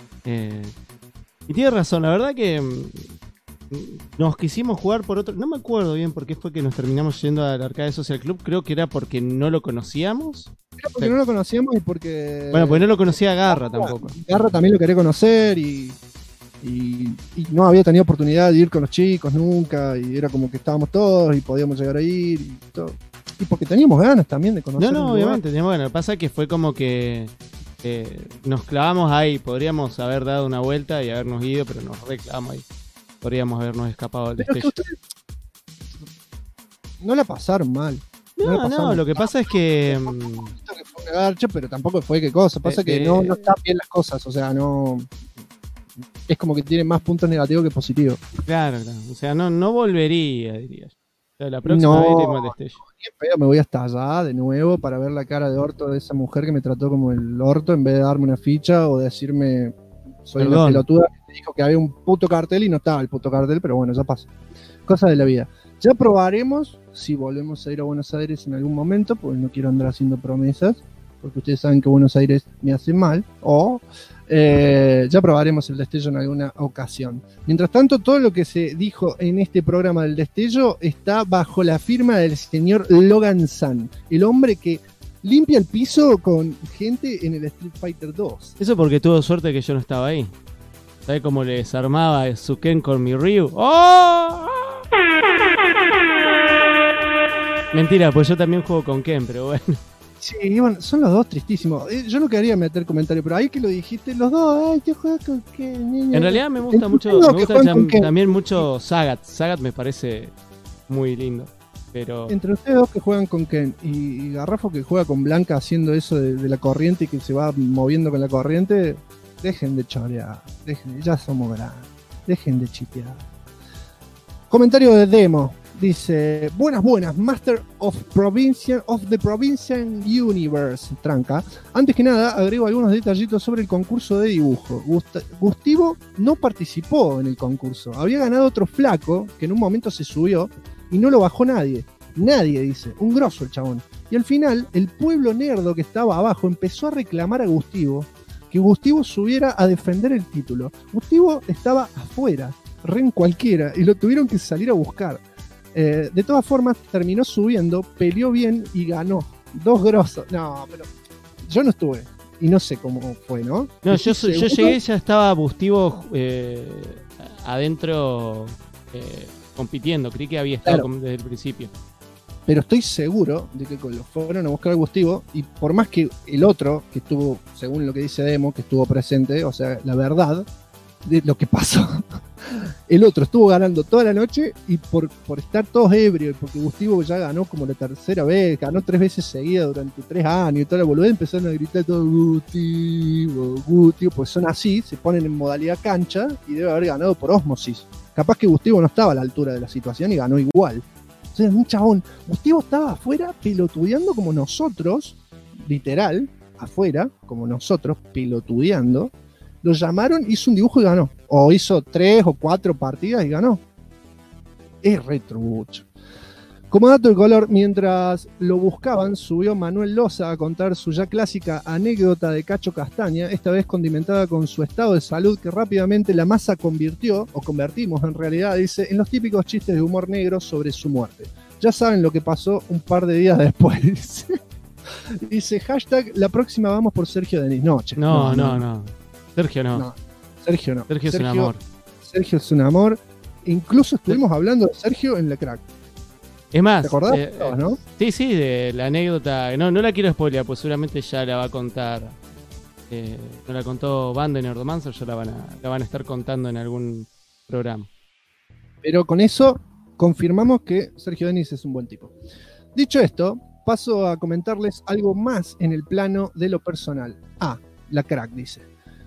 Y tiene razón, la verdad que nos quisimos jugar por otro... No me acuerdo bien por qué fue que nos terminamos yendo al Arcade Social Club, creo que era porque no lo conocíamos. Era porque no lo conocíamos y porque... Bueno, pues no lo conocía Garra tampoco. Garra también lo quería conocer y no había tenido oportunidad de ir con los chicos nunca, y era como que estábamos todos y podíamos llegar a ir y todo. Y porque teníamos ganas también de conocer. No, obviamente teníamos ganas. Lo que pasa es que fue como que nos clavamos ahí. Podríamos haber dado una vuelta y habernos ido, pero nos reclavamos ahí. Podríamos habernos escapado del Destello. No la pasaron mal. No, lo que pasa es que... pero tampoco fue qué cosa. Pasa que no están bien las cosas, o sea, no... Es como que tiene más puntos negativos que positivos. Claro. O sea, no volvería, diría yo. O sea, la próxima vez iremos al Destello. Me voy hasta allá de nuevo para ver la cara de orto de esa mujer que me trató como el orto en vez de darme una ficha o decirme soy una pelotuda que te dijo que había un puto cartel y no estaba el puto cartel, pero bueno, ya pasa. Cosa de la vida. Ya probaremos si volvemos a ir a Buenos Aires en algún momento, porque no quiero andar haciendo promesas, porque ustedes saben que Buenos Aires me hace mal, o ya probaremos el Destello en alguna ocasión. Mientras tanto, todo lo que se dijo en este programa del Destello está bajo la firma del señor Logan Sun, el hombre que limpia el piso con gente en el Street Fighter 2. Eso porque tuvo suerte que yo no estaba ahí. ¿Sabes cómo le desarmaba su Ken con mi Ryu? ¡Oh! Mentira, pues yo también juego con Ken, pero bueno. Sí, bueno, son los dos tristísimos. Yo no quería meter comentario, pero ahí que lo dijiste, los dos, ay, yo juego con Ken, niña. En realidad me gusta mucho, también mucho Sagat. Sagat me parece muy lindo. Pero... Entre ustedes dos que juegan con Ken y Garrafo que juega con Blanca haciendo eso de la corriente y que se va moviendo con la corriente, dejen de chorear, ya somos grandes, dejen de chitear. Comentario de Demo. Dice, buenas, Master of the Provincial Universe, tranca. Antes que nada, agrego algunos detallitos sobre el concurso de dibujo. Gustivo no participó en el concurso. Había ganado otro flaco, que en un momento se subió, y no lo bajó nadie. Nadie, dice. Un grosso el chabón. Y al final, el pueblo nerdo que estaba abajo empezó a reclamar a Gustivo, que Gustivo subiera a defender el título. Gustivo estaba afuera, re en cualquiera, y lo tuvieron que salir a buscar. De todas formas, terminó subiendo, peleó bien y ganó. 2 grosos. No, pero yo no estuve y no sé cómo fue, ¿no? No, yo llegué, ya estaba Gustivo adentro compitiendo. Creí que había estado desde el principio. Pero estoy seguro de que lo fueron a buscar a Gustivo, y por más que el otro, que estuvo, según lo que dice Demo, que estuvo presente, o sea, la verdad de lo que pasó, el otro estuvo ganando toda la noche, y por estar todos ebrios, porque Gustivo ya ganó como la tercera vez, ganó 3 veces seguidas durante 3 años y toda la boludez, empezaron a gritar todo Gustivo, pues son así, se ponen en modalidad cancha y debe haber ganado por ósmosis. Capaz que Gustivo no estaba a la altura de la situación y ganó igual. O sea, es un chabón. Gustivo estaba afuera pelotudeando como nosotros, literal, afuera, como nosotros, pelotudeando. Lo llamaron, hizo un dibujo y ganó. O hizo 3 o 4 partidas y ganó. Es re trucho. Como dato de color, mientras lo buscaban, subió Manuel Loza a contar su ya clásica anécdota de Cacho Castaña, esta vez condimentada con su estado de salud, que rápidamente la masa convertimos en realidad, dice, en los típicos chistes de humor negro sobre su muerte. Ya saben lo que pasó un par de días después, dice. Dice, hashtag, la próxima vamos por Sergio Denis. No, che. No. Sergio no. Sergio no. Sergio es un amor. Sergio es un amor. Incluso estuvimos hablando de Sergio en la Crack. Es más, ¿te acordás? ¿No? Sí, de la anécdota. No la quiero spoilear, pues seguramente ya la va a contar. No la contó Banda y Nerdomancer, ya la van a estar contando en algún programa. Pero con eso confirmamos que Sergio Denis es un buen tipo. Dicho esto, paso a comentarles algo más en el plano de lo personal. La Crack, dice.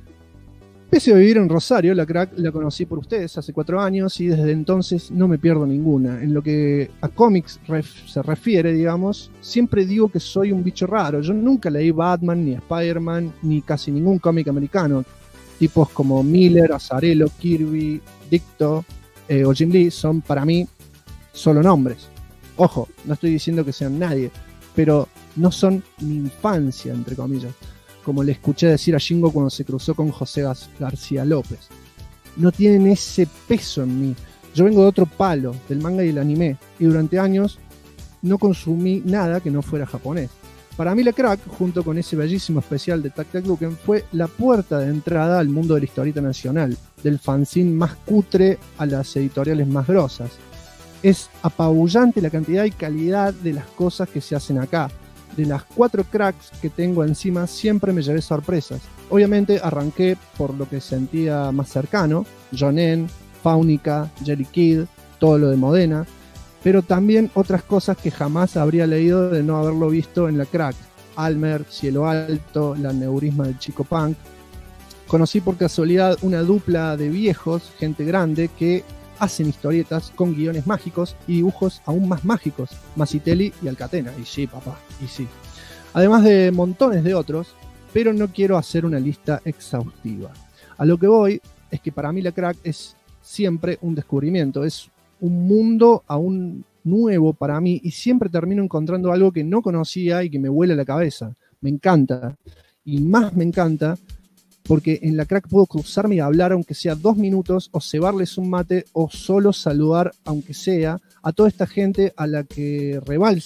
Pese a vivir en Rosario, la Crack la conocí por ustedes hace 4 años y desde entonces no me pierdo ninguna. En lo que a cómics se refiere, digamos, siempre digo que soy un bicho raro. Yo nunca leí Batman, ni Spider-Man, ni casi ningún cómic americano. Tipos como Miller, Azzarello, Kirby, Dicto o Jim Lee son para mí solo nombres. Ojo, no estoy diciendo que sean nadie, pero no son mi infancia, entre comillas, como le escuché decir a Shingo cuando se cruzó con José García López. No tienen ese peso en mí. Yo vengo de otro palo, del manga y el anime, y durante años no consumí nada que no fuera japonés. Para mí la Crack, junto con ese bellísimo especial de Tac Tac Luken, fue la puerta de entrada al mundo de la historieta nacional, del fanzine más cutre a las editoriales más grosas. Es apabullante la cantidad y calidad de las cosas que se hacen acá. De las 4 cracks que tengo encima, siempre me llevé sorpresas. Obviamente arranqué por lo que sentía más cercano, Jonen, Faunica, Jelly Kid, todo lo de Modena, pero también otras cosas que jamás habría leído de no haberlo visto en la Crack. Almer, Cielo Alto, La Neurisma del Chico Punk. Conocí por casualidad una dupla de viejos, gente grande, que hacen historietas con guiones mágicos y dibujos aún más mágicos, Masitelli y Alcatena. Y sí, papá, y sí. Además de montones de otros, pero no quiero hacer una lista exhaustiva. A lo que voy es que para mí la Crack es siempre un descubrimiento, es un mundo aún nuevo para mí y siempre termino encontrando algo que no conocía y que me vuela la cabeza. Me encanta. Y más me encanta porque en la Crack puedo cruzarme y hablar aunque sea 2 minutos, o cebarles un mate, o solo saludar aunque sea a toda esta gente a la que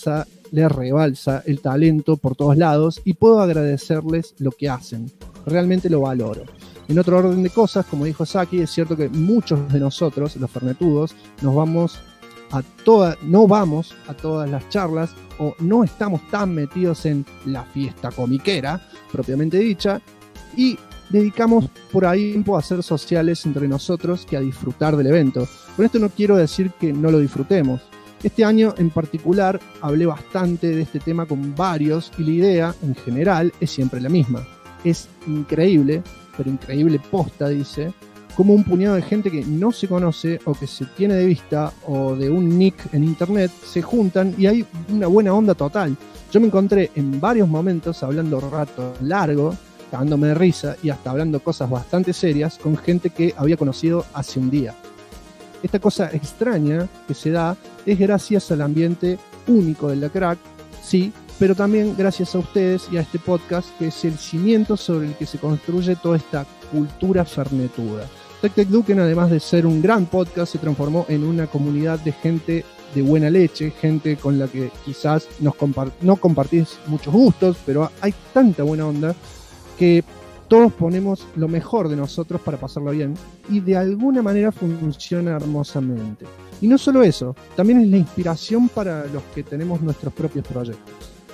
le rebalsa el talento por todos lados, y puedo agradecerles lo que hacen. Realmente lo valoro. En otro orden de cosas, como dijo Saki, es cierto que muchos de nosotros, los fernetudos, no vamos a todas las charlas, o no estamos tan metidos en la fiesta comiquera propiamente dicha, y dedicamos por ahí tiempo a ser sociales entre nosotros que a disfrutar del evento. Con esto no quiero decir que no lo disfrutemos. Este año en particular hablé bastante de este tema con varios y la idea en general es siempre la misma. Es increíble, pero increíble posta, dice, como un puñado de gente que no se conoce o que se tiene de vista o de un nick en internet se juntan y hay una buena onda total. Yo me encontré en varios momentos hablando rato largo, cagándome de risa y hasta hablando cosas bastante serias con gente que había conocido hace un día. Esta cosa extraña que se da es gracias al ambiente único de la crack, sí, pero también gracias a ustedes y a este podcast que es el cimiento sobre el que se construye toda esta cultura fernetuda. Tec Tec Duken, además de ser un gran podcast, se transformó en una comunidad de gente de buena leche, gente con la que quizás no compartís muchos gustos, pero hay tanta buena onda que todos ponemos lo mejor de nosotros para pasarlo bien y de alguna manera funciona hermosamente. Y no solo eso, también es la inspiración para los que tenemos nuestros propios proyectos.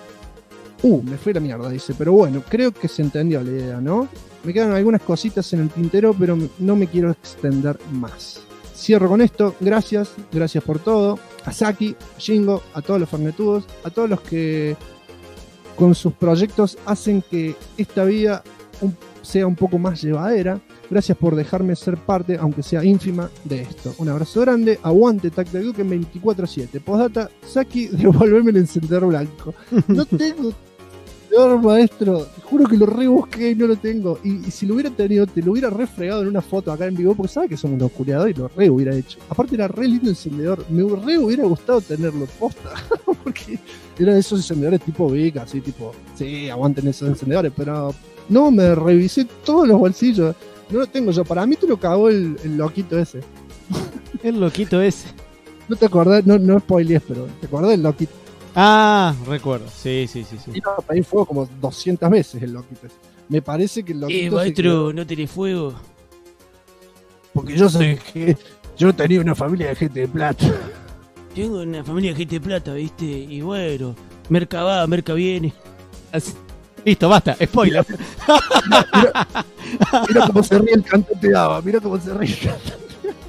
Me fui a la mierda, dice, pero bueno, creo que se entendió la idea, ¿no? Me quedan algunas cositas en el tintero, pero no me quiero extender más. Cierro con esto, gracias por todo, a Saki, a Shingo, a todos los fernetudos, a todos los que con sus proyectos hacen que esta vida sea un poco más llevadera. Gracias por dejarme ser parte, aunque sea ínfima, de esto. Un abrazo grande, aguante Tec Tec Duken 24/7. Postdata, Saki, devolverme el encendedor blanco. No tengo maestro, te juro que lo rebusqué y no lo tengo. Y si lo hubiera tenido, te lo hubiera refregado en una foto acá en vivo, porque sabe que somos unos culiadores y lo re hubiera hecho. Aparte era re lindo encendedor, me re hubiera gustado tenerlo posta, porque eran esos encendedores tipo Vic, así tipo, sí, aguanten esos encendedores, pero no, me revisé todos los bolsillos, no lo tengo yo, para mí te lo cagó el loquito ese. El loquito ese. ¿No te acordás? No spoilees, pero ¿te acordás del loquito? Ah, recuerdo, sí. Y no, para mí fue como 200 veces el loquito ese. Me parece que el loquito maestro, ¿no tenés fuego? Porque yo tenía una familia de gente de plata. Tengo una familia de gente de plata, ¿viste? Y bueno, merca va, merca viene. Así. Listo, basta, spoiler. Mira cómo se ríe el cantante de ABBA, mira cómo se ríe el cantante.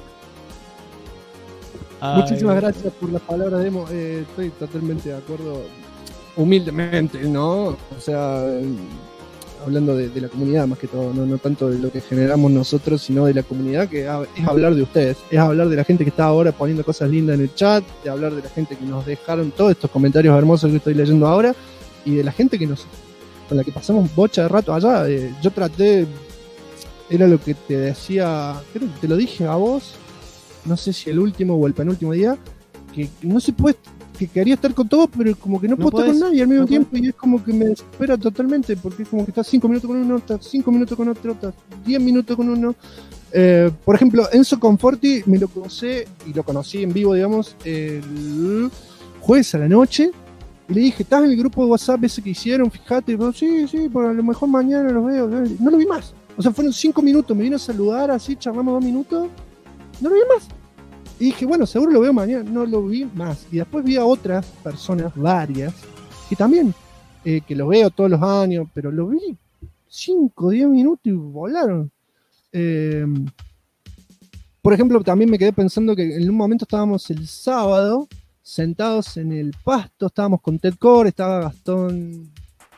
Muchísimas gracias por las palabras de Emo. Estoy totalmente de acuerdo, humildemente, ¿no? O sea, hablando de la comunidad más que todo, no tanto de lo que generamos nosotros, sino de la comunidad, que es hablar de ustedes, es hablar de la gente que está ahora poniendo cosas lindas en el chat, de hablar de la gente que nos dejaron todos estos comentarios hermosos que estoy leyendo ahora, y de la gente con la que pasamos bocha de rato allá. Yo traté, era lo que te decía, creo que te lo dije a vos, no sé si el último o el penúltimo día, que no se puede, que quería estar con todos, pero como que no puedo estar con nadie al mismo tiempo, y es como que me desespera totalmente, porque es como que estás 5 minutos con uno, estás 5 minutos con otro, estás 10 minutos con uno. Por ejemplo, Enzo Conforti me lo conocí en vivo, digamos, el jueves a la noche, y le dije, ¿estás en el grupo de WhatsApp ese que hicieron? Fíjate, y sí, por a lo mejor mañana los veo. No lo vi más. O sea, fueron 5 minutos, me vino a saludar, así, charlamos 2 minutos, no lo vi más. Y dije, bueno, seguro lo veo mañana. No lo vi más. Y después vi a otras personas, varias, que también, que lo veo todos los años, pero lo vi 5 o 10 minutos y volaron. Por ejemplo, también me quedé pensando que en un momento estábamos el sábado sentados en el pasto, estábamos con Ted Core, estaba Gastón,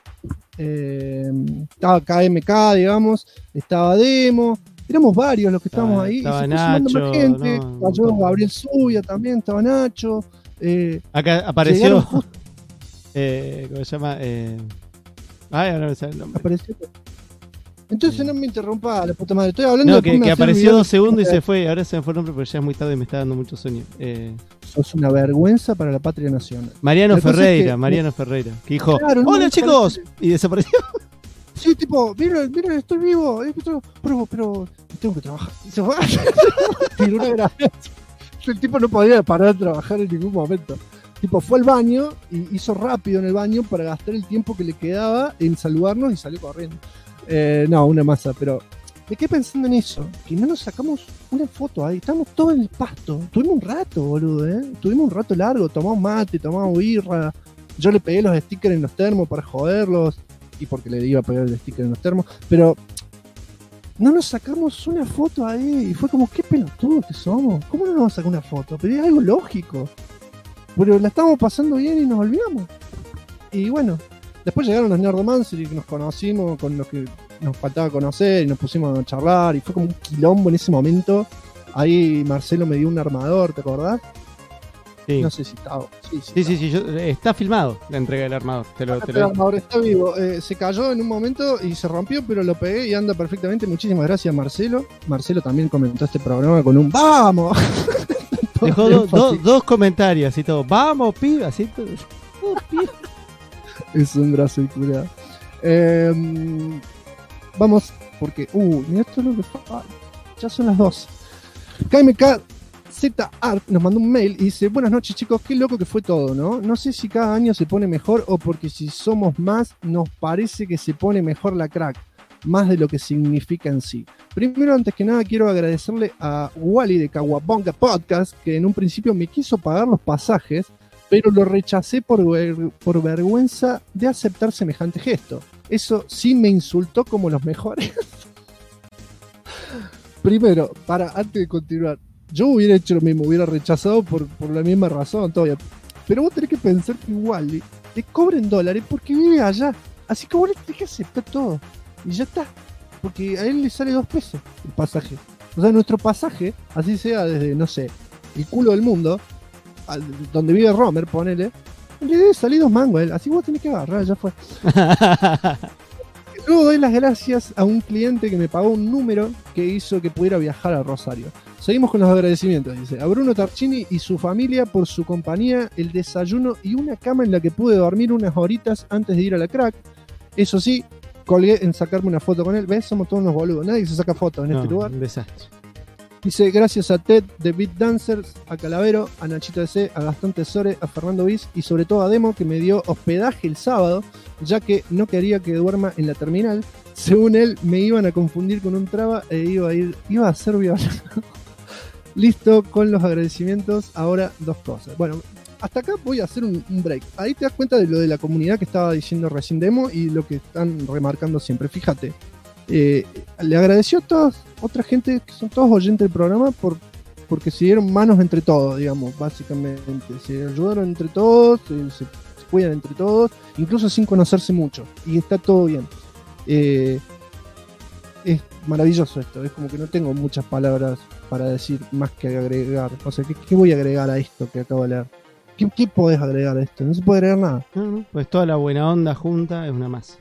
estaba KMK, digamos, estaba Demo, éramos varios los que estábamos ahí, estaba y se fue sumando Nacho, más gente, cayó Gabriel Zubia también, estaba Nacho, acá apareció ¿cómo se llama? Ahora me sale el nombre. Apareció. Entonces no me interrumpa, la puta madre, estoy hablando no, que apareció 2 segundos y se fue, ahora se me fue el nombre porque ya es muy tarde y me está dando mucho sueño. Sos una vergüenza para la patria nacional. Mariano Ferreira, que dijo, claro, no, ¡hola chicos! Y desapareció. Sí, tipo, miren, estoy vivo, pero tengo que trabajar. Y se fue. Tiró una gracia. El tipo no podía parar de trabajar en ningún momento. Tipo, fue al baño y hizo rápido en el baño para gastar el tiempo que le quedaba en saludarnos y salió corriendo. No, una masa, pero me quedé pensando en eso, que no nos sacamos una foto ahí, estábamos todos en el pasto, tuvimos un rato, boludo, tuvimos un rato largo, tomamos mate, tomamos birra, yo le pegué los stickers en los termos para joderlos, y porque le iba a pegar el sticker en los termos, pero no nos sacamos una foto ahí, y fue como, qué pelotudos que somos, ¿cómo no nos vamos a sacar una foto? Pero es algo lógico, pero la estábamos pasando bien y nos olvidamos, y bueno. Después llegaron los Nerdomancer y nos conocimos, con los que nos faltaba conocer y nos pusimos a charlar y fue como un quilombo en ese momento. Ahí Marcelo me dio un armador, ¿te acordás? Sí. No sé si estaba. Sí, está filmado la entrega del armador. El armador está vivo. Se cayó en un momento y se rompió, pero lo pegué y anda perfectamente. Muchísimas gracias, Marcelo. Marcelo también comentó este programa con un ¡vamos! Dejó dos comentarios y todo. ¡Vamos, piba! Así todo. Es un brazo y cura. Vamos, porque. Mira, esto es lo que fue. Ya son las 2. KMK Z Art nos mandó un mail y dice: buenas noches, chicos, qué loco que fue todo, ¿no? No sé si cada año se pone mejor o porque si somos más nos parece que se pone mejor la crack, más de lo que significa en sí. Primero, antes que nada, quiero agradecerle a Wally de Kawabonga Podcast, que en un principio me quiso pagar los pasajes, pero lo rechacé por vergüenza de aceptar semejante gesto. Eso sí me insultó como los mejores. Primero, antes de continuar, yo hubiera hecho lo mismo, hubiera rechazado por la misma razón todavía. Pero vos tenés que pensar que Wally le cobra en dólares porque vive allá. Así que vos le tenés que aceptar todo. Y ya está. Porque a él le sale 2 pesos el pasaje. O sea, nuestro pasaje, así sea desde, no sé, el culo del mundo, donde vive Romer, ponele, le debe salir 2 mangos a él. Así vos tenés que agarrar, ya fue. Luego doy las gracias a un cliente que me pagó un número que hizo que pudiera viajar a Rosario. Seguimos con los agradecimientos, dice. A Bruno Tarchini y su familia por su compañía, el desayuno y una cama en la que pude dormir unas horitas antes de ir a la crack. Eso sí, colgué en sacarme una foto con él. ¿Ves? Somos todos unos boludos. Nadie se saca fotos en este lugar. Un desastre. Dice, gracias a Ted de Beat Dancers, a Calavero, a Nachito DC, a Gastón Tesore, a Fernando Viz y sobre todo a Demo, que me dio hospedaje el sábado, ya que no quería que duerma en la terminal. Según él, me iban a confundir con un traba e iba a ser violado. Listo con los agradecimientos. Ahora 2 cosas. Bueno, hasta acá voy a hacer un break. Ahí te das cuenta de lo de la comunidad que estaba diciendo recién Demo y lo que están remarcando siempre. Fíjate. Le agradeció a toda otra gente que son todos oyentes del programa porque se dieron manos entre todos, digamos, básicamente. Se ayudaron entre todos, se cuidan entre todos, incluso sin conocerse mucho. Y está todo bien. Es maravilloso esto. Es como que no tengo muchas palabras para decir más que agregar. O sea, ¿qué voy a agregar a esto que acabo de leer? ¿Qué podés agregar a esto? No se puede agregar nada. No, pues toda la buena onda junta es una más.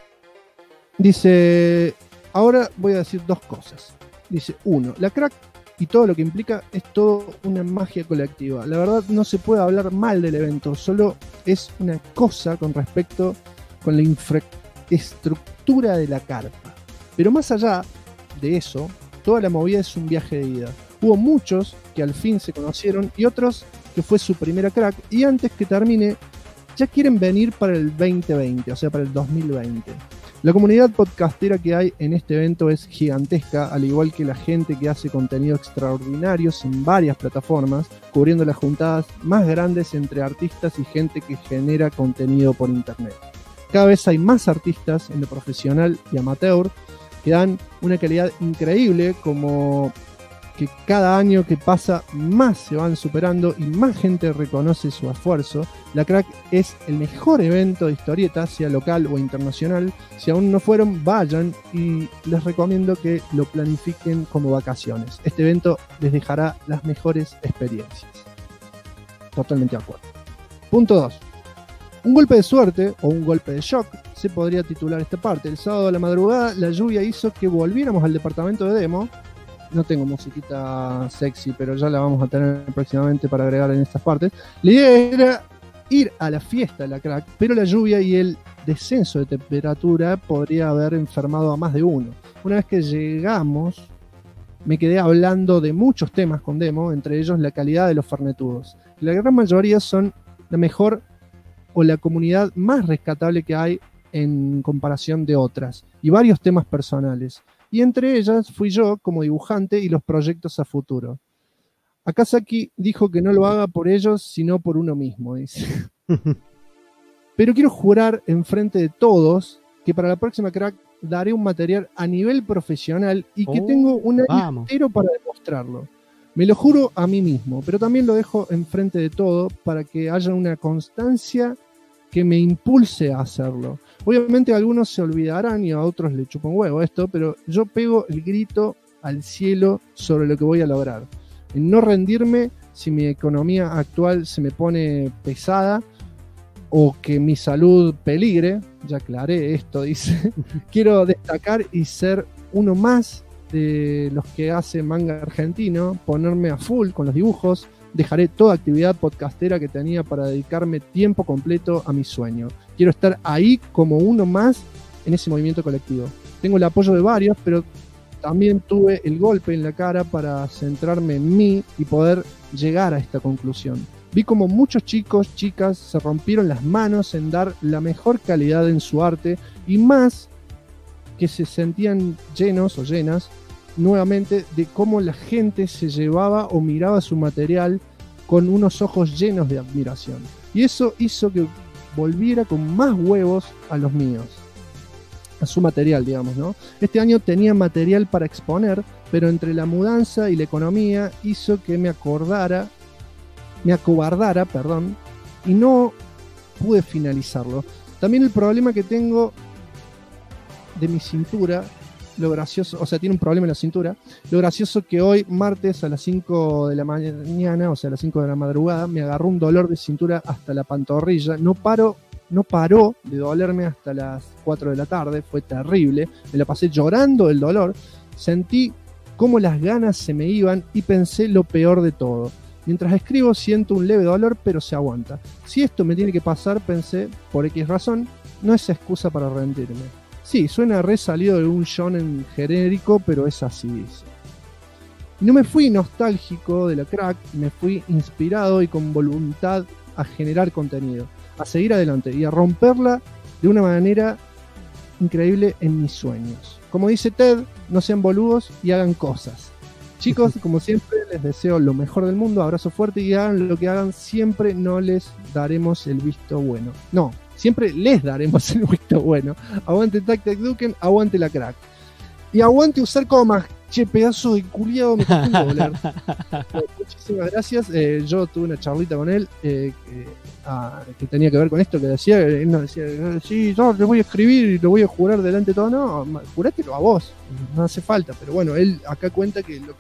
Dice... Ahora voy a decir 2 cosas. Dice, 1, la crack y todo lo que implica es todo una magia colectiva. La verdad no se puede hablar mal del evento, solo es una cosa con respecto con la infraestructura de la carpa. Pero más allá de eso, toda la movida es un viaje de ida. Hubo muchos que al fin se conocieron y otros que fue su primera crack y antes que termine ya quieren venir para el 2020, o sea, para el 2020. La comunidad podcastera que hay en este evento es gigantesca, al igual que la gente que hace contenido extraordinarios en varias plataformas, cubriendo las juntadas más grandes entre artistas y gente que genera contenido por internet. Cada vez hay más artistas en lo profesional y amateur que dan una calidad increíble, como que cada año que pasa más se van superando y más gente reconoce su esfuerzo. La Crack es el mejor evento de historieta, sea local o internacional. Si aún no fueron, vayan y les recomiendo que lo planifiquen como vacaciones. Este evento les dejará las mejores experiencias. Totalmente de acuerdo. Punto 2. Un golpe de suerte o un golpe de shock se podría titular esta parte. El sábado a la madrugada la lluvia hizo que volviéramos al departamento de Demo. No tengo musiquita sexy, pero ya la vamos a tener próximamente para agregar en estas partes. La idea era ir a la fiesta de la Crack, pero la lluvia y el descenso de temperatura podría haber enfermado a más de uno. Una vez que llegamos, me quedé hablando de muchos temas con Demo, entre ellos la calidad de los fernetudos. La gran mayoría son la mejor o la comunidad más rescatable que hay en comparación de otras, y varios temas personales. Y entre ellas fui yo como dibujante y los proyectos a futuro. Akazaki dijo que no lo haga por ellos, sino por uno mismo, dice. Pero quiero jurar enfrente de todos que para la próxima Crack daré un material a nivel profesional y que tengo un año entero para demostrarlo. Me lo juro a mí mismo, pero también lo dejo enfrente de todo para que haya una constancia que me impulse a hacerlo. Obviamente algunos se olvidarán y a otros le chupan huevo esto, pero yo pego el grito al cielo sobre lo que voy a lograr. En no rendirme si mi economía actual se me pone pesada o que mi salud peligre, ya aclaré esto, dice. Quiero destacar y ser uno más de los que hace manga argentino, ponerme a full con los dibujos, dejaré toda actividad podcastera que tenía para dedicarme tiempo completo a mi sueño. Quiero estar ahí como uno más en ese movimiento colectivo. Tengo el apoyo de varios, pero también tuve el golpe en la cara para centrarme en mí y poder llegar a esta conclusión. Vi como muchos chicos, chicas se rompieron las manos en dar la mejor calidad en su arte y más que se sentían llenos o llenas nuevamente de cómo la gente se llevaba o miraba su material con unos ojos llenos de admiración. Y eso hizo que volviera con más huevos a los míos, a su material, digamos, ¿no? Este año tenía material para exponer, pero entre la mudanza y la economía hizo que me acobardara, y no pude finalizarlo. También el problema que tengo de mi cintura, lo gracioso, o sea, tiene un problema en la cintura. Lo gracioso que hoy, martes a las 5 de la mañana, o sea, a las 5 de la madrugada, me agarró un dolor de cintura hasta la pantorrilla. No paró de dolerme hasta las 4 de la tarde, fue terrible. Me la pasé llorando del dolor. Sentí cómo las ganas se me iban y pensé lo peor de todo. Mientras escribo siento un leve dolor, pero se aguanta. Si esto me tiene que pasar, pensé, por X razón, no es excusa para rendirme. Sí, suena re salido de un shonen genérico, pero es así, dice. No me fui nostálgico de la crack, me fui inspirado y con voluntad a generar contenido, a seguir adelante y a romperla de una manera increíble en mis sueños. Como dice Ted, no sean boludos y hagan cosas. Chicos, como siempre, les deseo lo mejor del mundo, abrazo fuerte y hagan lo que hagan, siempre no les daremos el visto bueno. No, siempre les daremos el visto bueno. Aguante Tac Tac Duken, aguante la crack. Y aguante usar comas. Che, pedazo de culiado, me costó un dólar. Muchísimas gracias. Yo tuve una charlita con él que tenía que ver con esto que decía. Él nos decía, sí, yo le voy a escribir y lo voy a jurar delante de todo. No, jurátelo a vos, no hace falta. Pero bueno, él acá cuenta que lo que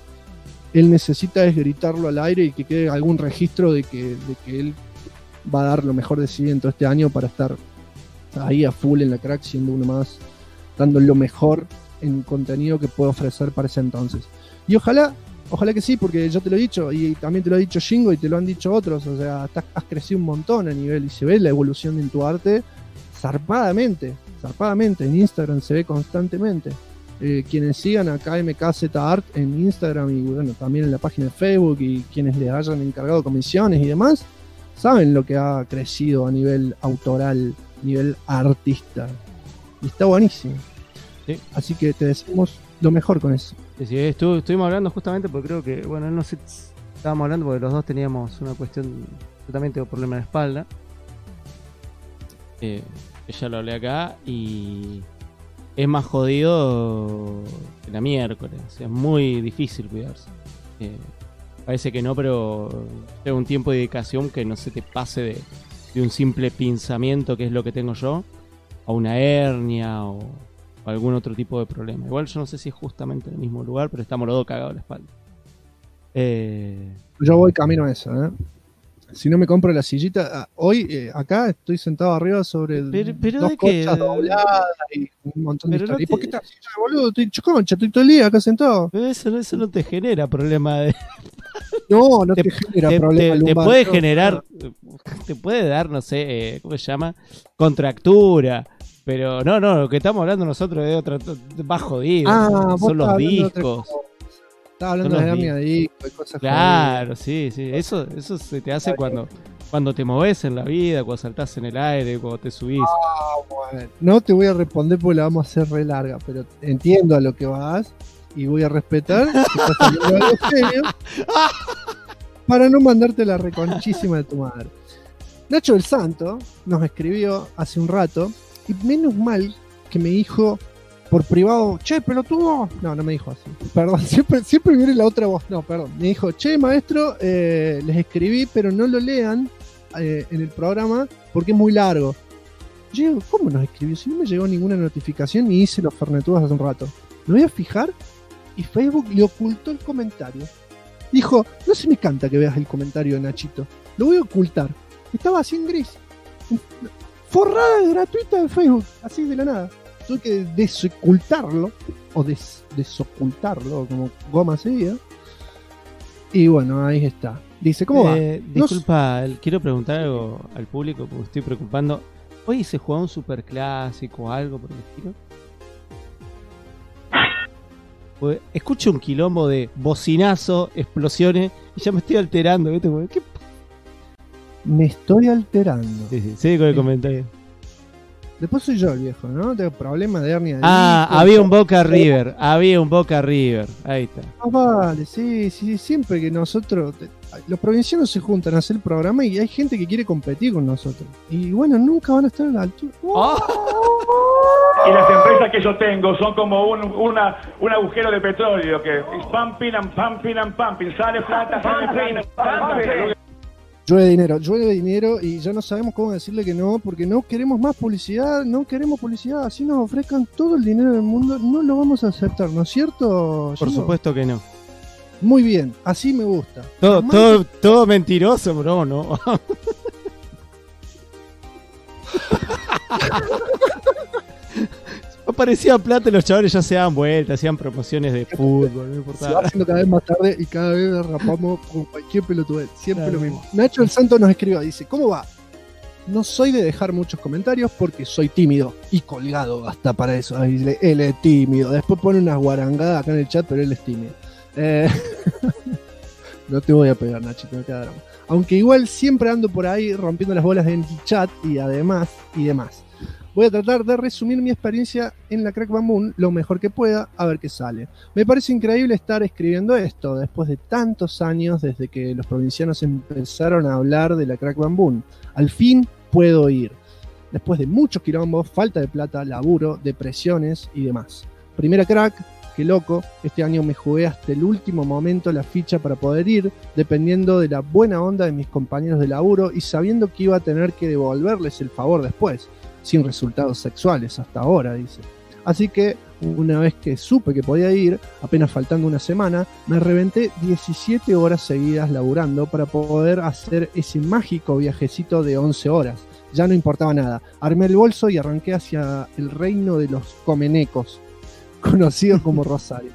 él necesita es gritarlo al aire y que quede algún registro de que él va a dar lo mejor de sí en todo este año para estar ahí a full en la crack, siendo uno más, dando lo mejor en contenido que puedo ofrecer para ese entonces. Y ojalá que sí, porque yo te lo he dicho y también te lo ha dicho Shingo y te lo han dicho otros, o sea, has crecido un montón a nivel y se ve la evolución en tu arte zarpadamente, en Instagram se ve constantemente. Quienes sigan a KMKZ Art en Instagram y bueno, también en la página de Facebook y quienes le hayan encargado comisiones y demás, saben lo que ha crecido a nivel autoral, nivel artista, y está buenísimo. Sí. Así que te decimos lo mejor con eso. Sí, estuvimos hablando justamente porque creo que, bueno, no sé, estábamos hablando porque los dos teníamos una cuestión totalmente de problema de espalda. Ya lo hablé acá y es más jodido que la miércoles. O sea, es muy difícil cuidarse. Parece que no, pero tengo un tiempo de dedicación que no se te pase de un simple pinzamiento, que es lo que tengo yo, a una hernia o algún otro tipo de problema. Igual yo no sé si es justamente en el mismo lugar, pero estamos los dos cagados en la espalda. Yo voy camino a eso, ¿eh? Si no me compro la sillita, hoy acá estoy sentado arriba sobre pero dos de conchas dobladas y un montón de historias. ¿Y por qué estás así, boludo? Estoy concha, estoy todo el día acá sentado. Pero eso no te genera problema de... No te genera problema. Te puede generar, te puede dar, no sé, ¿cómo se llama? Contractura. Pero no, lo que estamos hablando nosotros es otra más jodido. Son los discos. Estaba hablando de hernia de disco y cosas. Claro, sí. Eso se te hace cuando te moves en la vida, cuando saltás en el aire, cuando te subís. Bueno. No te voy a responder porque la vamos a hacer re larga, pero entiendo a lo que vas y voy a respetar que estás haciendo algo serio para no mandarte la reconchísima de tu madre. Nacho del Santo nos escribió hace un rato. Y menos mal que me dijo por privado, che, pelotudo. No me dijo así. Perdón, siempre viene la otra voz. No, perdón. Me dijo, che, maestro, les escribí, pero no lo lean en el programa porque es muy largo. Yo digo, ¿cómo nos escribió? Si no me llegó ninguna notificación ni hice los fernetudos hace un rato. Me voy a fijar y Facebook le ocultó el comentario. Dijo, no se me canta que veas el comentario de Nachito. Lo voy a ocultar. Estaba así en gris. Forrada gratuita de Facebook. Así de la nada. Tuve que desocultarlo. O desocultarlo, como goma seguida. Y bueno, ahí está. Dice, ¿cómo va? Disculpa, quiero preguntar algo al público porque estoy preocupando. ¿Hoy se jugó un superclásico o algo por el estilo? Pues escucho un quilombo de bocinazo, explosiones y ya me estoy alterando. ¿Viste? ¿Qué? Me estoy alterando. Sí, sigue con el comentario. Después soy yo el viejo, ¿no? Tengo problemas de hernia. Había un Boca River. Había un Boca River. Ahí está. Vale, sí. Siempre que nosotros... Los provincianos se juntan a hacer el programa y hay gente que quiere competir con nosotros. Y bueno, nunca van a estar a la altura. Y las empresas que yo tengo son como un agujero de petróleo que es pumping and pumping and pumping. Sale plata, sale plata. Llueve dinero y ya no sabemos cómo decirle que no, porque no queremos más publicidad, así nos ofrezcan todo el dinero del mundo, no lo vamos a aceptar, ¿no es cierto? Por supuesto que no. Muy bien, así me gusta. Todo mentiroso, bro, ¿no? Aparecía plata y los chavales ya se daban vueltas, hacían promociones de fútbol, no importaba. Se va haciendo cada vez más tarde y cada vez derrapamos con cualquier pelotudez, siempre lo mismo. Nacho el Santo nos escribió, dice, ¿cómo va? No soy de dejar muchos comentarios porque soy tímido y colgado hasta para eso. Él es tímido. Después pone unas guarangadas acá en el chat, pero él es tímido. No te voy a pegar, Nachito, no te da drama. Aunque igual siempre ando por ahí rompiendo las bolas en el chat y demás. Voy a tratar de resumir mi experiencia en la Crack Bam Boom lo mejor que pueda, a ver qué sale. Me parece increíble estar escribiendo esto después de tantos años desde que los provincianos empezaron a hablar de la Crack Bam Boom. Al fin puedo ir. Después de muchos quilombos, falta de plata, laburo, depresiones y demás. Primera crack, qué loco, este año me jugué hasta el último momento la ficha para poder ir, dependiendo de la buena onda de mis compañeros de laburo y sabiendo que iba a tener que devolverles el favor después. Sin resultados sexuales hasta ahora, dice. Así que, una vez que supe que podía ir, apenas faltando una semana, me reventé 17 horas seguidas laburando para poder hacer ese mágico viajecito de 11 horas. Ya no importaba nada. Armé el bolso y arranqué hacia el reino de los comenecos, conocido como Rosario.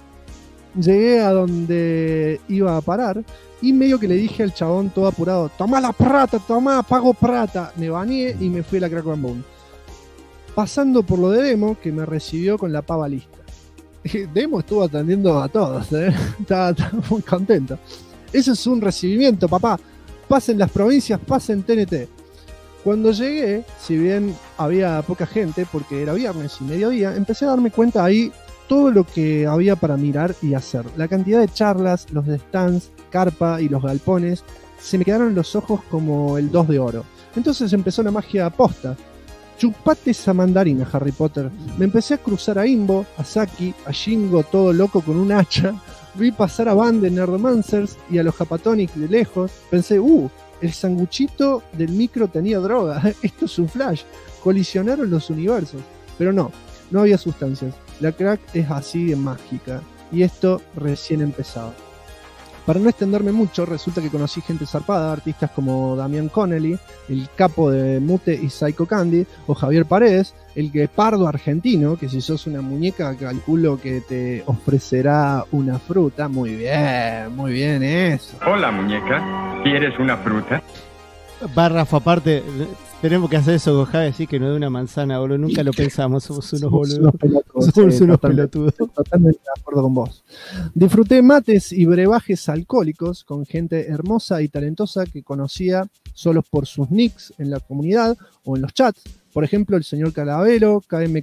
Llegué a donde iba a parar y medio que le dije al chabón todo apurado, tomá la plata, tomá, pago plata. Me bañé y me fui a la Crack Bam Boom. Pasando por lo de Demo, que me recibió con la pava lista. Demo estuvo atendiendo a todos, estaba muy contento. Eso es un recibimiento, papá. Pasen las provincias, pasen TNT. Cuando llegué, si bien había poca gente, porque era viernes y mediodía, empecé a darme cuenta ahí todo lo que había para mirar y hacer. La cantidad de charlas, los stands, carpa y los galpones, se me quedaron los ojos como el 2 de oro. Entonces empezó la magia posta. Chupate esa mandarina, Harry Potter. Me empecé a cruzar a Imbo, a Saki, a Shingo todo loco con un hacha. Vi pasar a Band de Nerdmancers y a los Japatonic de lejos. Pensé, el sanguchito del micro tenía droga. Esto es un flash. Colisionaron los universos. Pero no había sustancias. La crack es así de mágica. Y esto recién empezaba. Para no extenderme mucho, resulta que conocí gente zarpada, artistas como Damián Connelly, el capo de Mute y Psycho Candy, o Javier Paredes, el guepardo argentino, que si sos una muñeca calculo que te ofrecerá una fruta. Muy bien eso. Hola muñeca, ¿quieres una fruta? Párrafo aparte, tenemos que hacer eso con Javi, decir que no de una manzana, boludo. Nunca lo pensamos, somos unos boludos. Somos unos pelotudos. Totalmente de acuerdo con vos. Disfruté mates y brebajes alcohólicos con gente hermosa y talentosa que conocía solo por sus nicks en la comunidad o en los chats. Por ejemplo, el señor Calavero,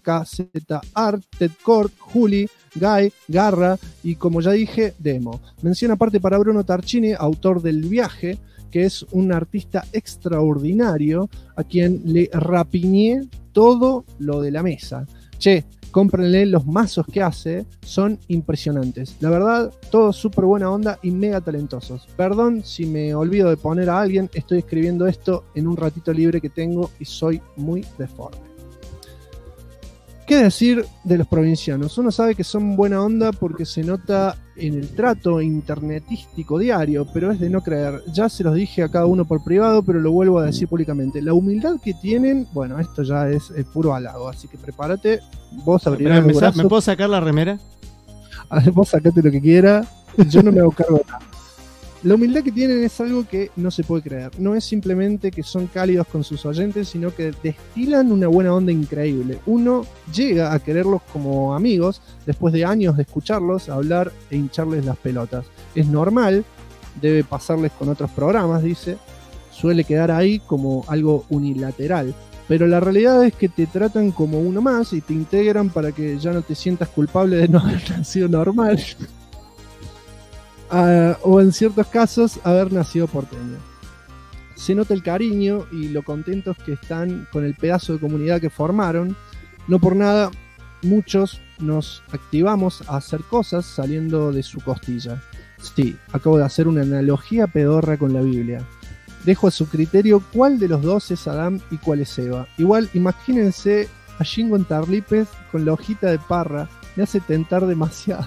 KMKZArt, Ted Kort, Juli, Guy, Garra y, como ya dije, Demo. Mención aparte para Bruno Tarchini, autor del Viaje, que es un artista extraordinario a quien le rapiñé todo lo de la mesa. Che, Cómprenle los mazos que hace, son impresionantes. La verdad, todos súper buena onda y mega talentosos. Perdón si me olvido de poner a alguien, estoy escribiendo esto en un ratito libre que tengo y soy muy deforme. ¿Qué decir de los provincianos? Uno sabe que son buena onda porque se nota en el trato internetístico diario, pero es de no creer. Ya se los dije a cada uno por privado, pero lo vuelvo a decir públicamente. La humildad que tienen, bueno, esto ya es puro halago, así que prepárate. Vos abrirás los brazos. ¿Me puedo sacar la remera? A ver, vos sacate lo que quiera, yo no me hago cargo de nada. La humildad que tienen es algo que no se puede creer. No es simplemente que son cálidos con sus oyentes, sino que destilan una buena onda increíble. Uno llega a quererlos como amigos después de años de escucharlos hablar e hincharles las pelotas. Es normal, debe pasarles con otros programas, dice. Suele quedar ahí como algo unilateral. Pero la realidad es que te tratan como uno más y te integran para que ya no te sientas culpable de no haber nacido normal. O en ciertos casos haber nacido porteño. Se nota el cariño y lo contentos que están con el pedazo de comunidad que formaron. No por nada, muchos nos activamos a hacer cosas saliendo de su costilla. Sí, acabo de hacer una analogía pedorra con la Biblia. Dejo a su criterio cuál de los dos es Adán y cuál es Eva. Igual, imagínense a Shingo en Tarlipes con la hojita de parra. Me hace tentar demasiado.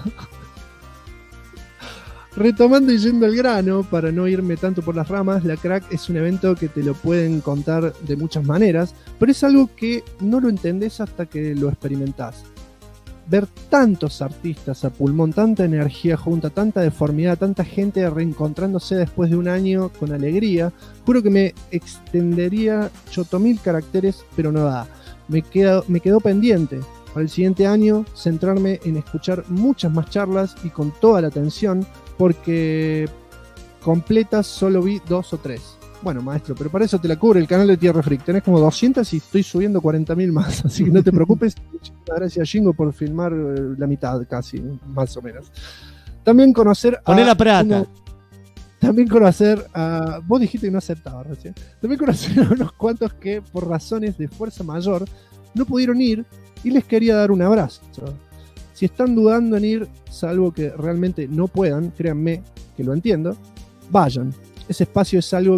Retomando y yendo al grano, para no irme tanto por las ramas, la Crack es un evento que te lo pueden contar de muchas maneras, pero es algo que no lo entendés hasta que lo experimentás. Ver tantos artistas a pulmón, tanta energía junta, tanta deformidad, tanta gente reencontrándose después de un año con alegría, juro que me extendería 8000 caracteres, pero no da. Me quedó pendiente para el siguiente año centrarme en escuchar muchas más charlas y con toda la atención, porque completas solo vi 2 o 3. Bueno, maestro, pero para eso te la cubre el canal de Tierra Freak. Tenés como 200 y estoy subiendo 40.000 más, así que no te preocupes. Muchas gracias, Jingo, por filmar la mitad casi, más o menos. También conocer a... Poné la plata. También conocer a... Vos dijiste que no aceptabas recién. También conocer a unos cuantos que por razones de fuerza mayor no pudieron ir y les quería dar un abrazo. Si están dudando en ir, salvo que realmente no puedan, créanme que lo entiendo, vayan. Ese espacio es algo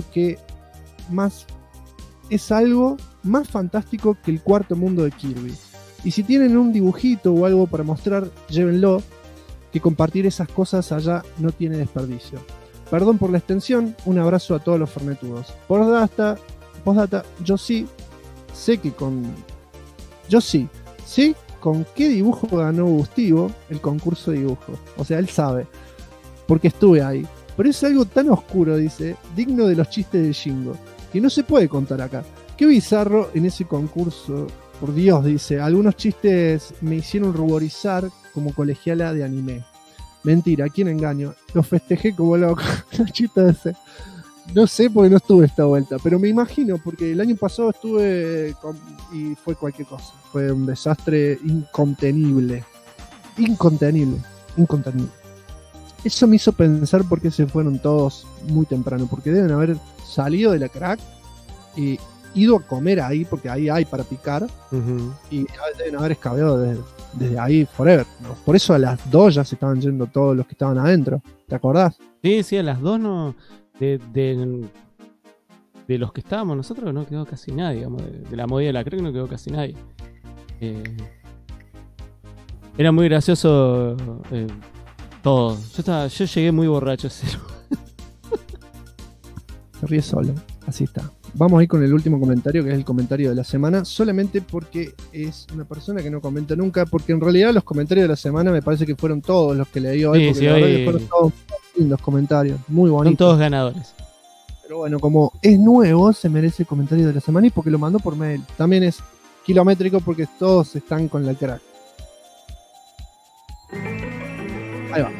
más fantástico que el cuarto mundo de Kirby. Y si tienen un dibujito o algo para mostrar, llévenlo, que compartir esas cosas allá no tiene desperdicio. Perdón por la extensión, un abrazo a todos los fernetudos. Postdata, yo sí sé con qué dibujo ganó Gustivo el concurso de dibujo. O sea, él sabe, porque estuve ahí. Pero es algo tan oscuro, dice, digno de los chistes de Shingo, que no se puede contar acá. Qué bizarro en ese concurso. Por Dios, dice, algunos chistes me hicieron ruborizar como colegiala de anime. Mentira, ¿a quién engaño? Los festejé como loco. Los chistes ese. No sé porque no estuve esta vuelta, pero me imagino, porque el año pasado estuve y fue cualquier cosa. Fue un desastre incontenible. Eso me hizo pensar por qué se fueron todos muy temprano, porque deben haber salido de la Crack y ido a comer ahí, porque ahí hay para picar, y deben haber escabeado desde ahí forever, ¿no? Por eso a las 2 ya se estaban yendo todos los que estaban adentro, ¿te acordás? Sí, a las 2 no... De los que estábamos nosotros no quedó casi nadie, digamos, de la movida de la Crack no quedó casi nadie. Era muy gracioso todo. Yo llegué muy borracho. Se ríe solo, así está. Vamos a ir con el último comentario, que es el comentario de la semana, solamente porque es una persona que no comenta nunca, porque en realidad los comentarios de la semana me parece que fueron todos los que leí hoy, porque la verdad que fueron todos lindos comentarios, muy bonitos. Son todos ganadores. Pero bueno, como es nuevo, se merece el comentario de la semana y porque lo mandó por mail. También es kilométrico porque todos están con la Crack. Ahí va.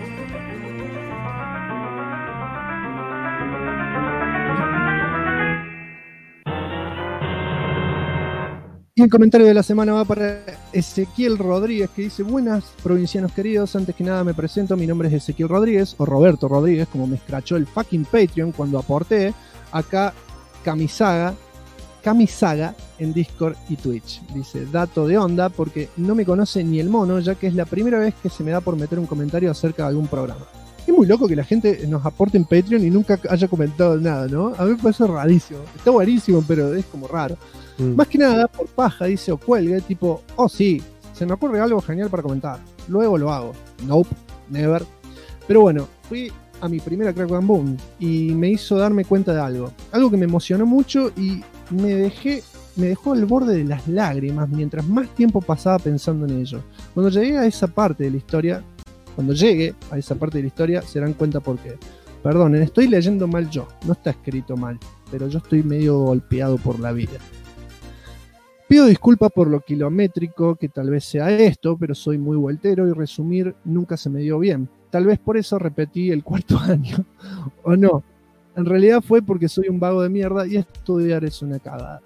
Y el comentario de la semana va para Ezequiel Rodríguez, que dice: buenas provincianos queridos, antes que nada me presento, mi nombre es Ezequiel Rodríguez, o Roberto Rodríguez, como me escrachó el fucking Patreon cuando aporté. Acá Kamisaga en Discord y Twitch. Dice, dato de onda, porque no me conoce ni el mono, ya que es la primera vez que se me da por meter un comentario acerca de algún programa. Es muy loco que la gente nos aporte en Patreon y nunca haya comentado nada, ¿no? A mí me parece rarísimo. Está buenísimo, pero es como raro. Más que nada, por paja, dice, o cuelgue, tipo, oh sí, se me ocurre algo genial para comentar. Luego lo hago. Nope, never. Pero bueno, fui a mi primera Crack Bang Boom y me hizo darme cuenta de algo. Algo que me emocionó mucho y me dejó al borde de las lágrimas mientras más tiempo pasaba pensando en ello. Cuando llegue a esa parte de la historia, se dan cuenta por qué. Perdonen, estoy leyendo mal yo. No está escrito mal, pero yo estoy medio golpeado por la vida. Pido disculpas por lo kilométrico que tal vez sea esto, pero soy muy vueltero y resumir nunca se me dio bien. Tal vez por eso repetí el 4º año. O no. En realidad fue porque soy un vago de mierda y estudiar es una cagada.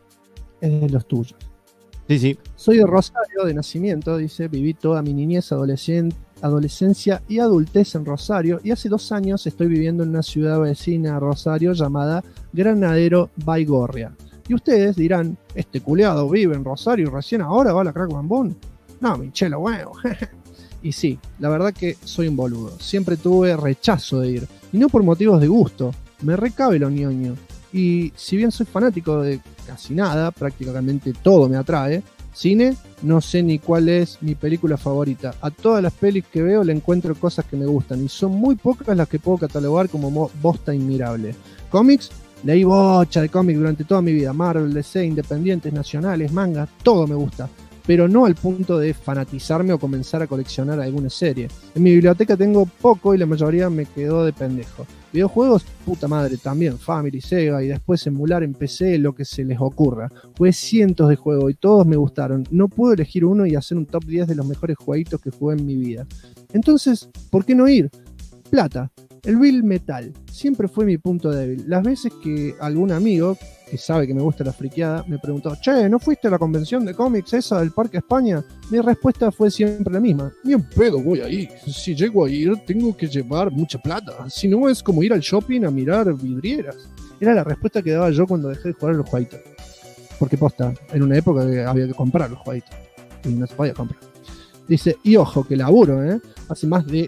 Es de los tuyos. Sí. Soy de Rosario de nacimiento, dice. Viví toda mi niñez, adolescencia y adultez en Rosario. Y hace 2 años estoy viviendo en una ciudad vecina a Rosario llamada Granadero Baigorria. Y ustedes dirán, este culeado vive en Rosario y recién ahora va a la Crack Bang Boom. No, Michelo, bueno. Y sí, la verdad que soy un boludo. Siempre tuve rechazo de ir. Y no por motivos de gusto. Me recabe lo ñoño. Y si bien soy fanático de casi nada, prácticamente todo me atrae. Cine, no sé ni cuál es mi película favorita. A todas las pelis que veo le encuentro cosas que me gustan. Y son muy pocas las que puedo catalogar como bosta inmirable. Cómics, leí bocha de cómics durante toda mi vida. Marvel, DC, independientes, nacionales, mangas, todo me gusta. Pero no al punto de fanatizarme o comenzar a coleccionar alguna serie. En mi biblioteca tengo poco y la mayoría me quedó de pendejo. Videojuegos, puta madre, también, Family, Sega y después emular en PC lo que se les ocurra. Jugué cientos de juegos y todos me gustaron. No puedo elegir uno y hacer un top 10 de los mejores jueguitos que jugué en mi vida. Entonces, ¿por qué no ir? Plata. El Bill Metal siempre fue mi punto débil. Las veces que algún amigo, que sabe que me gusta la friqueada, me preguntó, che, ¿no fuiste a la convención de cómics esa del Parque España? Mi respuesta fue siempre la misma. Ni en pedo voy a ir. Si llego a ir, tengo que llevar mucha plata. Si no, es como ir al shopping a mirar vidrieras. Era la respuesta que daba yo cuando dejé de jugar a los jueguitos. Porque posta, en una época que había que comprar los jueguitos. Y no se podía comprar. Dice, y ojo, que laburo, hace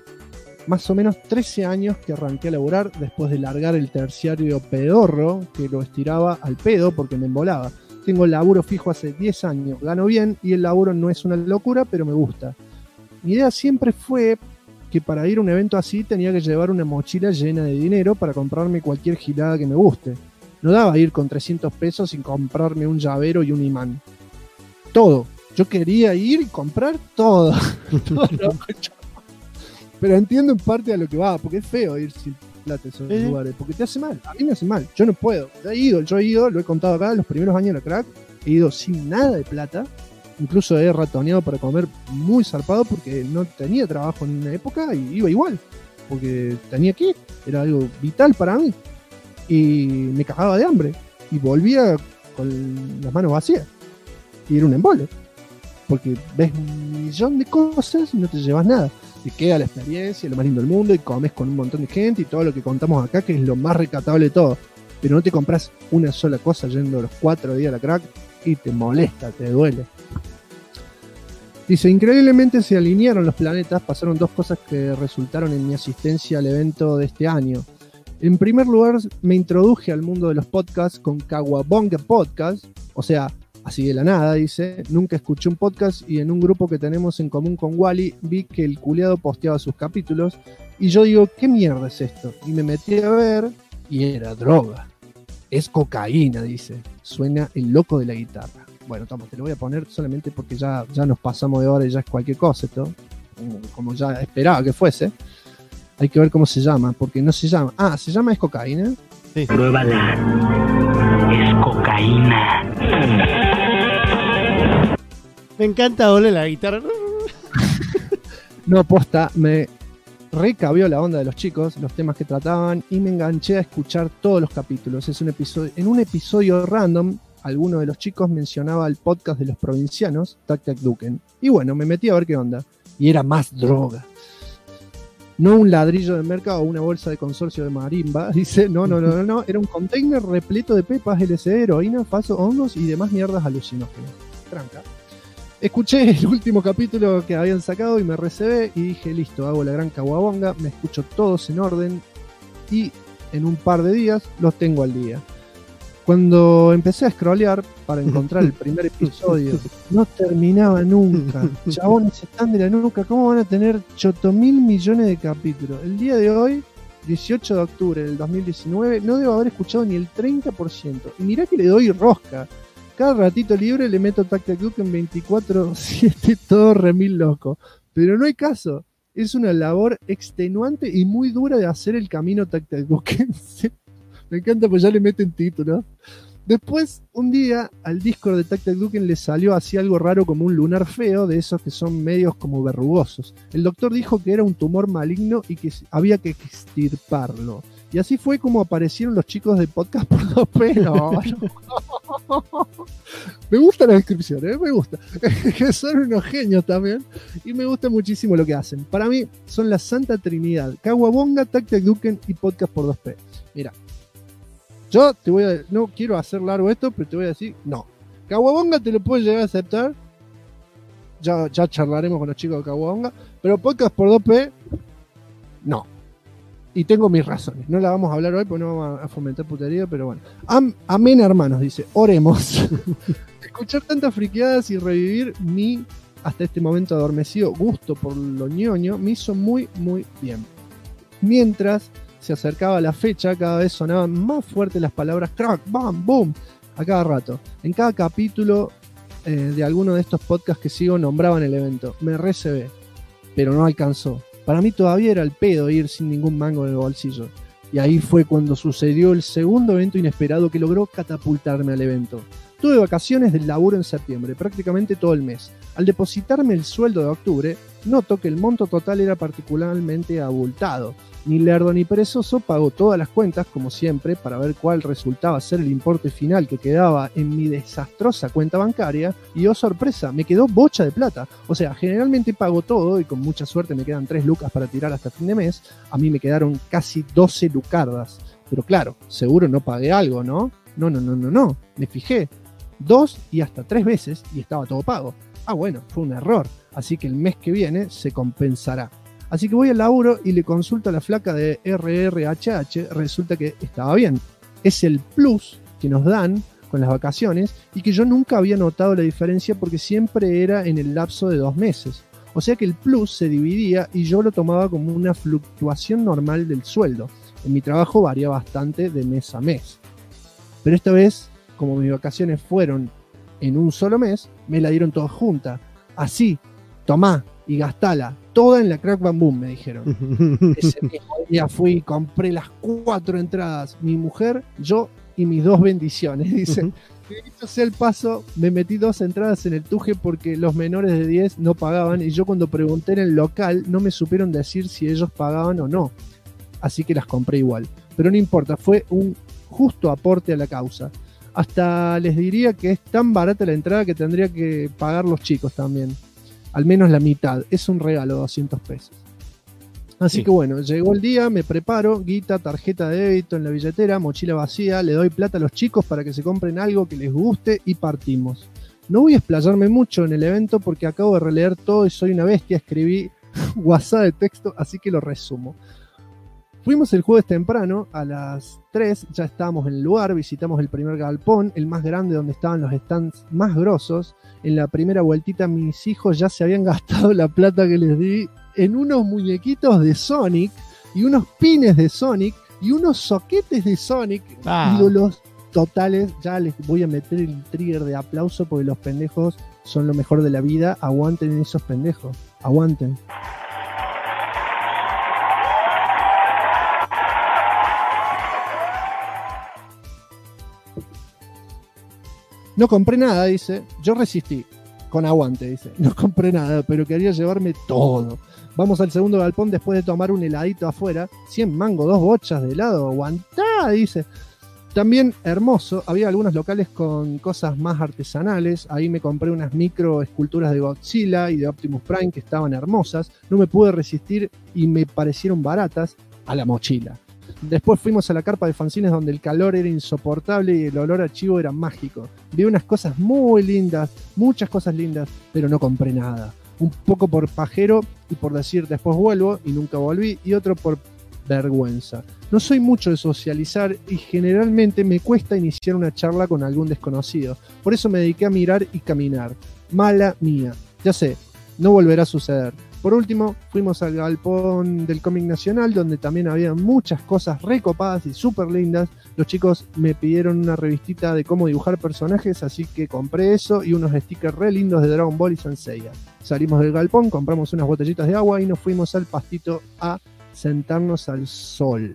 más o menos 13 años que arranqué a laburar después de largar el terciario pedorro que lo estiraba al pedo porque me embolaba. Tengo laburo fijo hace 10 años, gano bien y el laburo no es una locura, pero me gusta. Mi idea siempre fue que para ir a un evento así tenía que llevar una mochila llena de dinero para comprarme cualquier gilada que me guste. No daba ir con 300 pesos sin comprarme un llavero y un imán. Todo. Yo quería ir y comprar todo. Pero entiendo en parte a lo que va, porque es feo ir sin plata a esos lugares, porque te hace mal, a mí me hace mal, yo no puedo. Yo he ido, lo he contado acá, los primeros años de la Crack, he ido sin nada de plata, incluso he ratoneado para comer muy zarpado porque no tenía trabajo en una época y iba igual, porque tenía que ir, era algo vital para mí, y me cagaba de hambre, y volvía con las manos vacías, y era un embole, porque ves un millón de cosas y no te llevas nada. Te queda la experiencia, lo más lindo del mundo, y comes con un montón de gente y todo lo que contamos acá, que es lo más rescatable de todo. Pero no te compras una sola cosa yendo los 4 días a la Crack y te molesta, te duele. Dice, increíblemente se alinearon los planetas, pasaron 2 cosas que resultaron en mi asistencia al evento de este año. En primer lugar, me introduje al mundo de los podcasts con Kawabonga Podcast, o sea, así de la nada, dice, nunca escuché un podcast y en un grupo que tenemos en común con Wally vi que el culiado posteaba sus capítulos y yo digo, ¿qué mierda es esto? Y me metí a ver y era droga. Es cocaína, dice. Suena el loco de la guitarra. Bueno, toma, te lo voy a poner solamente porque ya nos pasamos de hora y ya es cualquier cosa esto. Como ya esperaba que fuese. Hay que ver cómo se llama, porque no se llama. Ah, ¿se llama Es Cocaína? Sí. Pruébala. Es cocaína. Me encanta oler la guitarra. No, posta, me recabió la onda de los chicos, los temas que trataban, y me enganché a escuchar todos los capítulos. En un episodio random, alguno de los chicos mencionaba el podcast de los provincianos, Tac Tac Duken. Y bueno, me metí a ver qué onda. Y era más droga. No un ladrillo de mercado o una bolsa de consorcio de marimba. Dice, no. Era un container repleto de pepas, LSD, heroína, falsos hongos y demás mierdas alucinógenas. Tranca. Escuché el último capítulo que habían sacado y me recebé y dije, listo, hago la gran caguabonga, me escucho todos en orden y en un par de días los tengo al día. Cuando empecé a scrollear para encontrar el primer episodio, no terminaba nunca. Chabones están de la nuca, ¿cómo van a tener 8.000 millones de capítulos? El día de hoy, 18 de octubre del 2019, no debo haber escuchado ni el 30%. Y mirá que le doy rosca. Cada ratito libre le meto Tactacuken 24/7, todo remil loco. Pero no hay caso. Es una labor extenuante y muy dura de hacer el camino Tactacuken. Me encanta, pues ya le meten título. Después, un día, al Discord de Tactacuken le salió así algo raro como un lunar feo, de esos que son medios como verrugosos. El doctor dijo que era un tumor maligno y que había que extirparlo. Y así fue como aparecieron los chicos de Podcast por 2P. No. Me gusta la descripción, me gusta. Que son unos genios también. Y me gusta muchísimo lo que hacen. Para mí, son la Santa Trinidad: Caguabonga, Tactacuken y Podcast por 2P. Mira. Yo te voy a... No quiero hacer largo esto, pero te voy a decir, no. Caguabonga te lo puedo llegar a aceptar. Ya charlaremos con los chicos de Caguabonga. Pero Podcast por 2P, no. Y tengo mis razones. No la vamos a hablar hoy porque no vamos a fomentar putería, pero bueno. Amén, hermanos, dice. Oremos. Escuchar tantas friqueadas y revivir mi, hasta este momento adormecido, gusto por lo ñoño, me hizo muy, muy bien. Mientras se acercaba la fecha, cada vez sonaban más fuertes las palabras crack, bam, boom, a cada rato. En cada capítulo de alguno de estos podcasts que sigo nombraban el evento. Me recebé, pero no alcanzó. Para mí todavía era el pedo ir sin ningún mango en el bolsillo. Y ahí fue cuando sucedió el segundo evento inesperado que logró catapultarme al evento. Tuve vacaciones del laburo en septiembre, prácticamente todo el mes. Al depositarme el sueldo de octubre, noto que el monto total era particularmente abultado. Ni lerdo ni perezoso, pago todas las cuentas, como siempre, para ver cuál resultaba ser el importe final que quedaba en mi desastrosa cuenta bancaria, y oh sorpresa, me quedó bocha de plata. O sea, generalmente pago todo y con mucha suerte me quedan 3 lucas para tirar hasta fin de mes. A mí me quedaron casi 12 lucardas. Pero claro, seguro no pagué algo, ¿no? No. Me fijé 2 y hasta 3 veces y estaba todo pago. Ah, bueno, fue un error. Así que el mes que viene se compensará. Así que voy al laburo y le consulto a la flaca de RRHH, resulta que estaba bien. Es el plus que nos dan con las vacaciones y que yo nunca había notado la diferencia porque siempre era en el lapso de 2 meses. O sea que el plus se dividía y yo lo tomaba como una fluctuación normal del sueldo. En mi trabajo varía bastante de mes a mes. Pero esta vez, como mis vacaciones fueron en un solo mes, me la dieron todas juntas. Así, tomá y gastala, toda en la Crack Bam Boom, me dijeron. Ese mismo día fui y compré las 4 entradas, mi mujer, yo y mis 2 bendiciones, dice. Dicho sea el paso, me metí 2 entradas en el tuje porque los menores de 10 no pagaban y yo cuando pregunté en el local no me supieron decir si ellos pagaban o no. Así que las compré igual. Pero no importa, fue un justo aporte a la causa. Hasta les diría que es tan barata la entrada que tendría que pagar los chicos también. Al menos la mitad. Es un regalo, 200 pesos. Así sí. Que bueno, llegó el día, me preparo, guita, tarjeta de débito en la billetera, mochila vacía, le doy plata a los chicos para que se compren algo que les guste y partimos. No voy a explayarme mucho en el evento porque acabo de releer todo y soy una bestia, escribí WhatsApp de texto, así que lo resumo. Fuimos el jueves temprano, a las 3, ya estábamos en el lugar, visitamos el primer galpón, el más grande donde estaban los stands más grosos. En la primera vueltita mis hijos ya se habían gastado la plata que les di en unos muñequitos de Sonic y unos pines de Sonic y unos soquetes de Sonic, ídolos totales. Ya les voy a meter el trigger de aplauso porque los pendejos son lo mejor de la vida. Aguanten esos pendejos, aguanten. No compré nada, dice. Yo resistí. Con aguante, dice. No compré nada, pero quería llevarme todo. Vamos al segundo galpón después de tomar un heladito afuera. 100 mangos, 2 bochas de helado. Aguantá, dice. También hermoso, había algunos locales con cosas más artesanales. Ahí me compré unas micro esculturas de Godzilla y de Optimus Prime que estaban hermosas. No me pude resistir y me parecieron baratas a la mochila. Después fuimos a la carpa de fanzines donde el calor era insoportable y el olor a chivo era mágico. Vi unas cosas muy lindas, muchas cosas lindas, pero no compré nada. Un poco por pajero y por decir después vuelvo y nunca volví, y otro por vergüenza. No soy mucho de socializar y generalmente me cuesta iniciar una charla con algún desconocido. Por eso me dediqué a mirar y caminar. Mala mía. Ya sé, no volverá a suceder. Por último, fuimos al galpón del cómic nacional, donde también había muchas cosas recopadas y súper lindas. Los chicos me pidieron una revistita de cómo dibujar personajes, así que compré eso y unos stickers re lindos de Dragon Ball y Saint Seiya. Salimos del galpón, compramos unas botellitas de agua y nos fuimos al pastito a sentarnos al sol.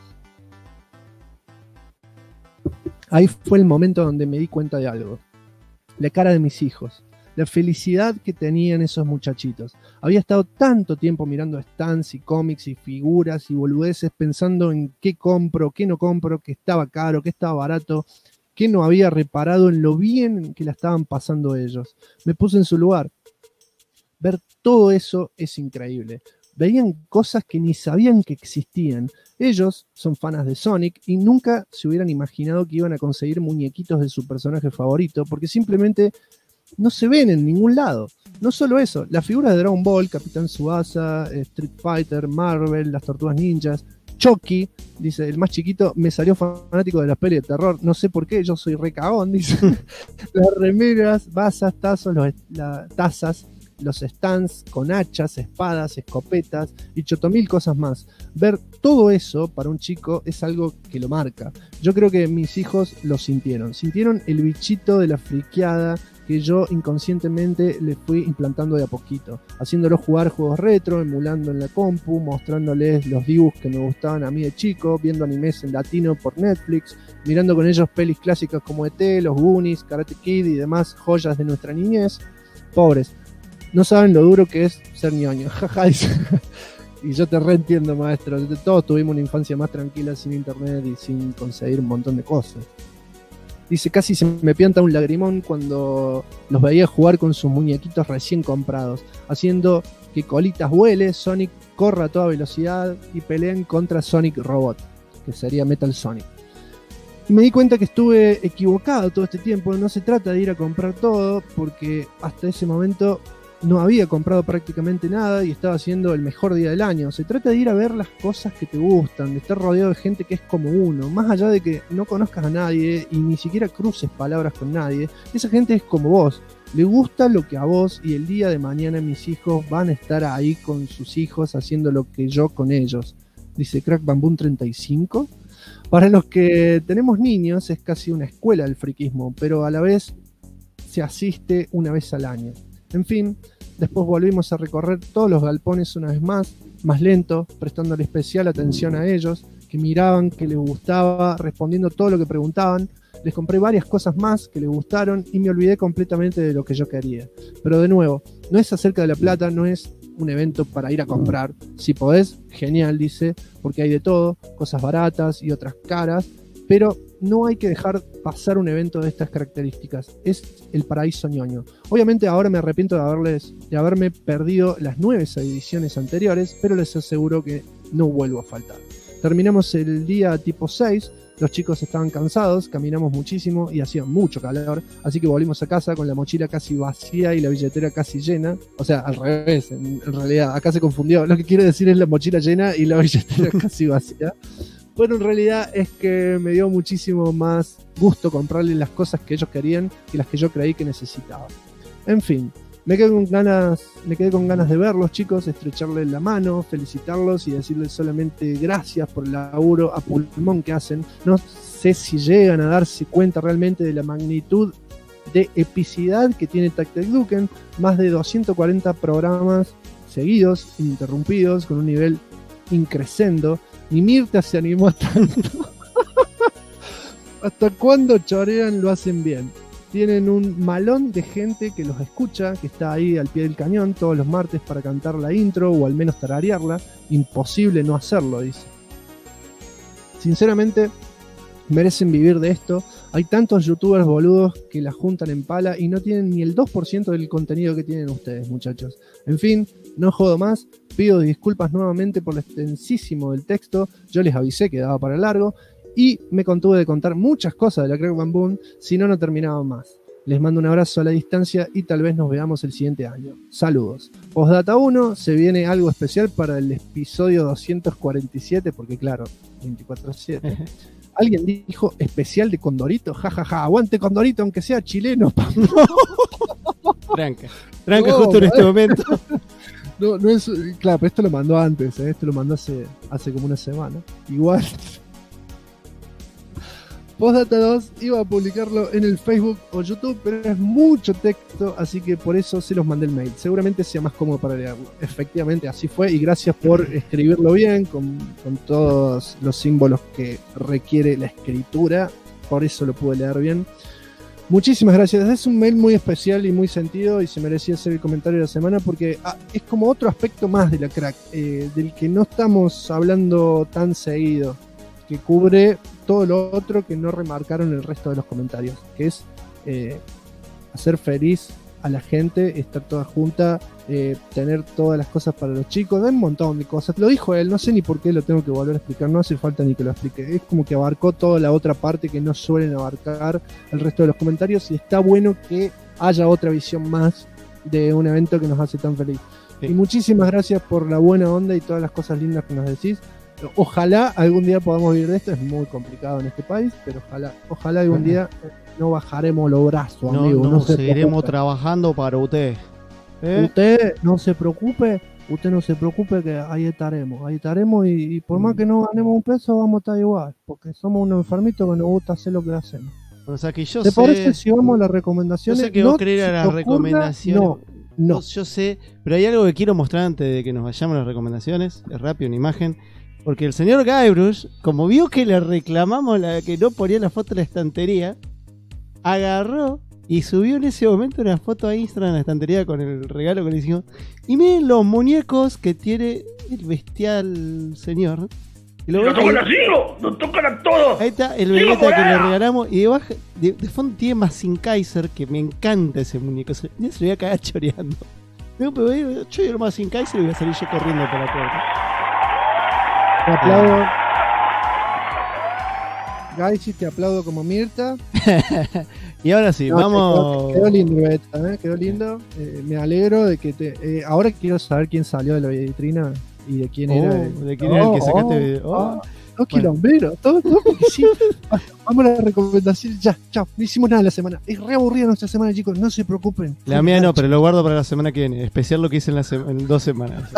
Ahí fue el momento donde me di cuenta de algo. La cara de mis hijos. La felicidad que tenían esos muchachitos. Había estado tanto tiempo mirando stands y cómics y figuras y boludeces pensando en qué compro, qué no compro, qué estaba caro, qué estaba barato, qué no había reparado en lo bien que la estaban pasando ellos. Me puse en su lugar. Ver todo eso es increíble. Veían cosas que ni sabían que existían. Ellos son fanas de Sonic y nunca se hubieran imaginado que iban a conseguir muñequitos de su personaje favorito porque simplemente no se ven en ningún lado. No solo eso, las figuras de Dragon Ball, Capitán Tsubasa, Street Fighter, Marvel, las Tortugas Ninjas, Chucky, dice, el más chiquito, me salió fanático de las pelis de terror, no sé por qué, yo soy re cagón, dice. Las remeras, basas, tazos, tazas, los stands con hachas, espadas, escopetas y chotomil cosas más. Ver todo eso para un chico es algo que lo marca. Yo creo que mis hijos lo sintieron el bichito de la friqueada que yo inconscientemente le fui implantando de a poquito, haciéndolos jugar juegos retro, emulando en la compu, mostrándoles los dibujos que me gustaban a mí de chico, viendo animes en latino por Netflix, mirando con ellos pelis clásicas como ET, Los Goonies, Karate Kid y demás joyas de nuestra niñez. Pobres, no saben lo duro que es ser ñoño. Y yo te reentiendo, maestro. Todos tuvimos una infancia más tranquila sin internet y sin conseguir un montón de cosas. Dice, casi se me pianta un lagrimón cuando los veía jugar con sus muñequitos recién comprados, haciendo que Colitas vuele, Sonic corra a toda velocidad y peleen contra Sonic Robot, que sería Metal Sonic. Y me di cuenta que estuve equivocado todo este tiempo. No se trata de ir a comprar todo, porque hasta ese momento no había comprado prácticamente nada y estaba haciendo el mejor día del año. Se trata de ir a ver las cosas que te gustan, de estar rodeado de gente que es como uno, más allá de que no conozcas a nadie y ni siquiera cruces palabras con nadie. Esa gente es como vos, le gusta lo que a vos, y el día de mañana mis hijos van a estar ahí con sus hijos haciendo lo que yo con ellos. Dice Crack Bamboo 35. Para los que tenemos niños es casi una escuela del friquismo, pero a la vez se asiste una vez al año. En fin, después volvimos a recorrer todos los galpones una vez más lento, prestándole especial atención a ellos, que miraban, que les gustaba, respondiendo todo lo que preguntaban. Les compré varias cosas más que les gustaron y me olvidé completamente de lo que yo quería. Pero de nuevo, no es acerca de la plata, no es un evento para ir a comprar. Si podés, genial, dice, porque hay de todo, cosas baratas y otras caras, pero no hay que dejar pasar un evento de estas características. Es el paraíso ñoño. Obviamente ahora me arrepiento de haberme perdido las 9 ediciones anteriores, pero les aseguro que no vuelvo a faltar. Terminamos el día tipo 6, los chicos estaban cansados, caminamos muchísimo y hacía mucho calor, así que volvimos a casa con la mochila casi vacía y la billetera casi llena. O sea, al revés, en realidad, acá se confundió. Lo que quiere decir es la mochila llena y la billetera casi vacía. Pero en realidad es que me dio muchísimo más gusto comprarles las cosas que ellos querían que las que yo creí que necesitaban. En fin, me quedé con ganas de verlos, chicos, estrecharles la mano, felicitarlos y decirles solamente gracias por el laburo a pulmón que hacen. No sé si llegan a darse cuenta realmente de la magnitud de epicidad que tiene Tactecduken, más de 240 programas seguidos, ininterrumpidos, con un nivel increscendo. Ni Mirta se animó tanto. Hasta cuando chorean lo hacen bien. Tienen un malón de gente que los escucha, que está ahí al pie del cañón todos los martes para cantar la intro o al menos tararearla. Imposible no hacerlo, dice. Sinceramente, merecen vivir de esto. Hay tantos youtubers boludos que la juntan en pala y no tienen ni el 2% del contenido que tienen ustedes, muchachos. En fin, no jodo más. Pido disculpas nuevamente por lo extensísimo del texto. Yo les avisé que daba para largo y me contuve de contar muchas cosas de la Crack Bam Boom, si no, no terminaba más. Les mando un abrazo a la distancia y tal vez nos veamos el siguiente año. Saludos. Postdata 1, se viene algo especial para el episodio 247, porque claro, 24/7. Alguien dijo especial de Condorito, jajaja, aguante Condorito aunque sea chileno. Tranca justo en este momento. No es, claro, pero esto lo mandó antes, esto lo mandó hace como una semana. Igual. Postdata 2 iba a publicarlo en el Facebook o YouTube, pero es mucho texto, así que por eso se los mandé el mail. Seguramente sea más cómodo para leerlo. Efectivamente, así fue, y gracias por escribirlo bien, con todos los símbolos que requiere la escritura. Por eso lo pude leer bien. Muchísimas gracias. Es un mail muy especial y muy sentido, y se merecía ser el comentario de la semana porque es como otro aspecto más de la Crack, del que no estamos hablando tan seguido, que cubre todo lo otro que no remarcaron el resto de los comentarios, que es hacer feliz a la gente, estar toda junta, tener todas las cosas para los chicos, hay un montón de cosas. Lo dijo él, no sé ni por qué lo tengo que volver a explicar, no hace falta ni que lo explique. Es como que abarcó toda la otra parte que no suelen abarcar el resto de los comentarios, y está bueno que haya otra visión más de un evento que nos hace tan feliz. Sí. Y muchísimas gracias por la buena onda y todas las cosas lindas que nos decís. Ojalá algún día podamos vivir de esto, es muy complicado en este país, pero ojalá algún día no bajaremos los brazos, amigo. No seguiremos trabajando para usted. Usted no se preocupe que ahí estaremos y por más que no ganemos un peso vamos a estar igual, porque somos unos enfermitos que nos gusta hacer lo que hacemos. O sea que yo ¿Te sé, parece si vamos a las recomendaciones? Yo sé que vos querés ir a las recomendaciones. No. Yo sé, pero hay algo que quiero mostrar antes de que nos vayamos a las recomendaciones. Es rápido, una imagen. Porque el señor Guybrush, como vio que le reclamamos que no ponía la foto en la estantería, agarró y subió en ese momento una foto a Instagram en la estantería con el regalo que le hicimos. Y miren los muñecos que tiene el bestial señor. ¡Lo tocan así! ¡Lo tocan a todos! Ahí está el Vegeta que le regalamos. Y debajo, de fondo tiene Mazin Kaiser, que me encanta ese muñeco. Se lo voy a cagar choreando. Yo el Mazin Kaiser y voy a salir yo corriendo por la puerta. Te aplaudo. Gaichi, te aplaudo como Mirta. Y ahora sí, vamos. Quedó lindo, Beta, quedó lindo. Me alegro de que ahora quiero saber quién salió de la vitrina y de quién era. ¿De quién era el que sacaste video? No quilombero, todo porque sí. Vamos a la recomendación. Ya, chao. No hicimos nada la semana. Es re aburrida nuestra semana, chicos. No se preocupen. La mía no, pero lo guardo para la semana que viene. Especial lo que hice en 2 semanas.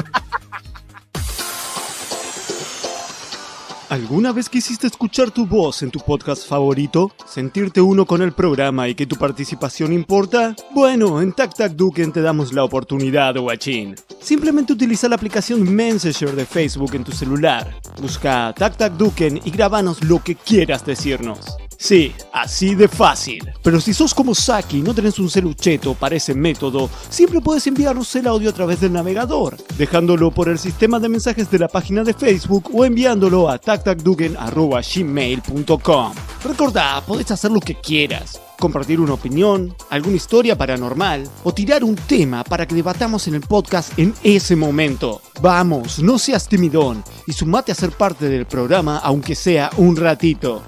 ¿Alguna vez quisiste escuchar tu voz en tu podcast favorito? ¿Sentirte uno con el programa y que tu participación importa? Bueno, en TacTacDuken te damos la oportunidad, guachín. Simplemente utiliza la aplicación Messenger de Facebook en tu celular. Busca TacTacDuken y grábanos lo que quieras decirnos. Sí, así de fácil. Pero si sos como Saki y no tenés un celucheto para ese método, siempre puedes enviarnos el audio a través del navegador, dejándolo por el sistema de mensajes de la página de Facebook o enviándolo a tactacduken@gmail.com. Recordá, podés hacer lo que quieras. Compartir una opinión, alguna historia paranormal o tirar un tema para que debatamos en el podcast en ese momento. Vamos, no seas timidón y sumate a ser parte del programa aunque sea un ratito.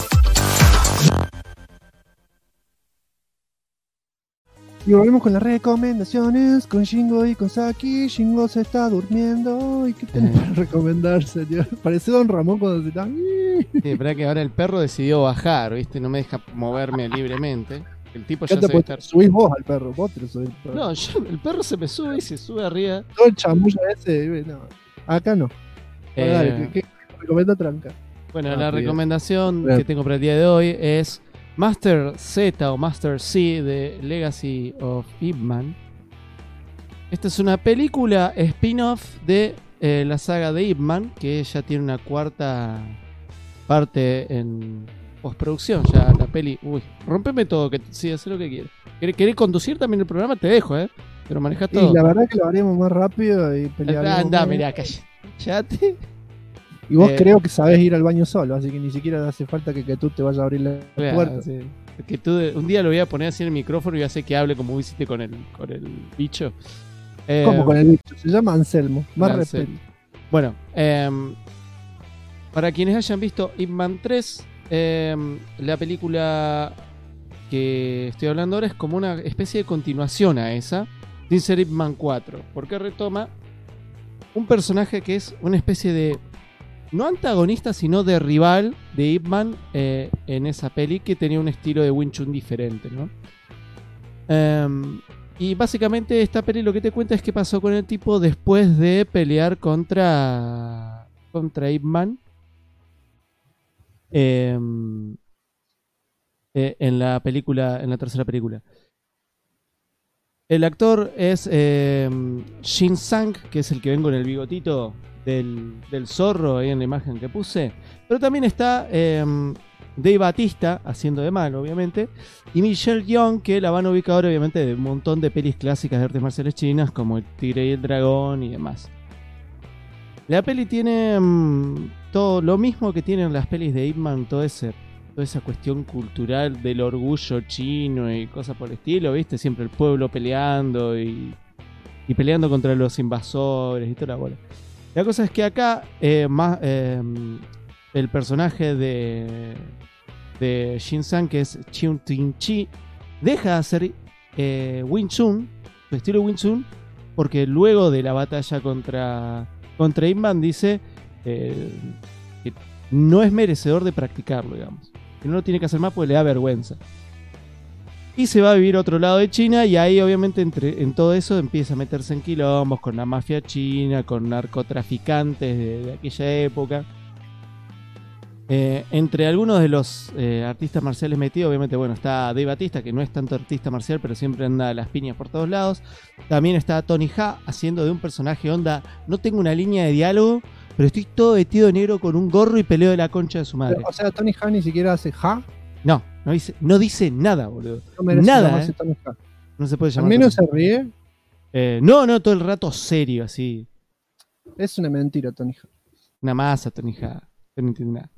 Y volvemos con las recomendaciones con Shingo y con Saki. Shingo se está durmiendo. ¿Y qué tenés para recomendar, señor? Parece Don Ramón cuando se está... Sí, espera que ahora el perro decidió bajar, ¿viste? No me deja moverme libremente. El tipo ya se debe estar... Subís vos al perro, vos te lo subís al perro. No, el perro se me sube y se sube arriba. Todo el chamullo ese, no. Acá no. Dale, ¿qué recomienda Tranca? Bueno, la recomendación que tengo para el día de hoy es Master Z o Master C de Legacy of Ip Man. Esta es una película spin-off de la saga de Ip Man, que ya tiene una 4ª parte en postproducción. Ya la peli... Uy, rompeme todo, que sí, haz lo que quieras. ¿Querés conducir también el programa? Te dejo, pero manejás todo. Y la verdad que lo haremos más rápido y pelearemos. Anda, mirá, cállate. Y vos creo que sabés ir al baño solo, así que ni siquiera hace falta que tú te vayas a abrir la puerta. Sí. Que tú un día lo voy a poner así en el micrófono y voy a hacer que hable como hiciste con el bicho. ¿Cómo con el bicho? Se llama Anselmo. Más respeto. Bueno, para quienes hayan visto Ip Man 3, la película que estoy hablando ahora es como una especie de continuación a esa, sin ser Ip Man 4, porque retoma un personaje que es una especie de, no antagonista, sino de rival de Ip Man en esa peli, que tenía un estilo de Wing Chun diferente, ¿no? Y básicamente esta peli lo que te cuenta es qué pasó con el tipo después de pelear contra Ip Man en la tercera película. El actor es Shin Sang, que es el que ven con el bigotito del zorro ahí en la imagen que puse. Pero también está Dave Bautista haciendo de malo, obviamente, y Michelle Yeoh, que la van a ubicar ahora, obviamente, de un montón de pelis clásicas de artes marciales chinas, como El Tigre y el Dragón y demás. La peli tiene todo lo mismo que tienen las pelis de Ip Man, toda esa cuestión cultural del orgullo chino y cosas por el estilo, ¿viste? Siempre el pueblo peleando y peleando contra los invasores y toda la bola. La cosa es que acá el personaje de Shin Sang, que es Cheung Tin Chi, deja de hacer Wing Chun, su estilo Wing Chun, porque luego de la batalla contra Ip Man dice que no es merecedor de practicarlo, digamos. Que no lo tiene que hacer más porque le da vergüenza. Y se va a vivir a otro lado de China, y ahí obviamente en todo eso empieza a meterse en quilombos con la mafia china, con narcotraficantes de aquella época. Entre algunos de los artistas marciales metidos, obviamente, bueno, está Dave Bautista, que no es tanto artista marcial, pero siempre anda a las piñas por todos lados. También está Tony Jaa haciendo de un personaje onda, no tengo una línea de diálogo, pero estoy todo vestido de negro con un gorro y peleo de la concha de su madre. Pero, o sea, Tony Jaa ni siquiera hace Ja. No dice nada, boludo. No nada, Tony Jaa. No se puede llamar. Al menos se ríe. No, todo el rato serio, así. Es una mentira, Tony Jaa. Una masa, Tony Jaa. Yo no entiendo nada.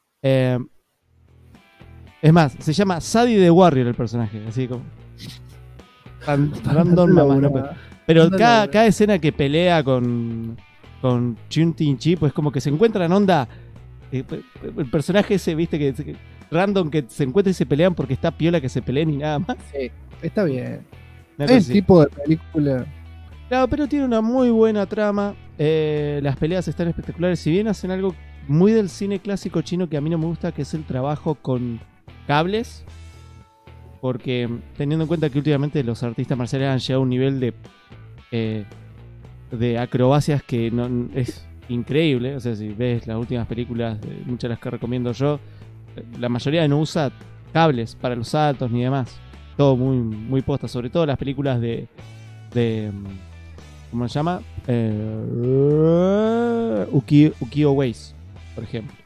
Es más, se llama Sadie the Warrior el personaje, así como random mamá, no, pero cada escena que pelea con Cheung Tin Chi, pues como que se encuentran onda, el personaje ese, viste, que random, que se encuentran y se pelean porque está piola que se peleen y nada más. Sí, está bien. Es el tipo de película. Claro, pero tiene una muy buena trama. Las peleas están espectaculares. Si bien hacen algo muy del cine clásico chino que a mí no me gusta, que es el trabajo con cables, porque teniendo en cuenta que últimamente los artistas marciales han llegado a un nivel de acrobacias que no es increíble. O sea, si ves las últimas películas, muchas de las que recomiendo yo, la mayoría no usa cables para los saltos ni demás. Todo muy, muy posta, sobre todo las películas de ¿cómo se llama? Ukiyo Ways, por ejemplo.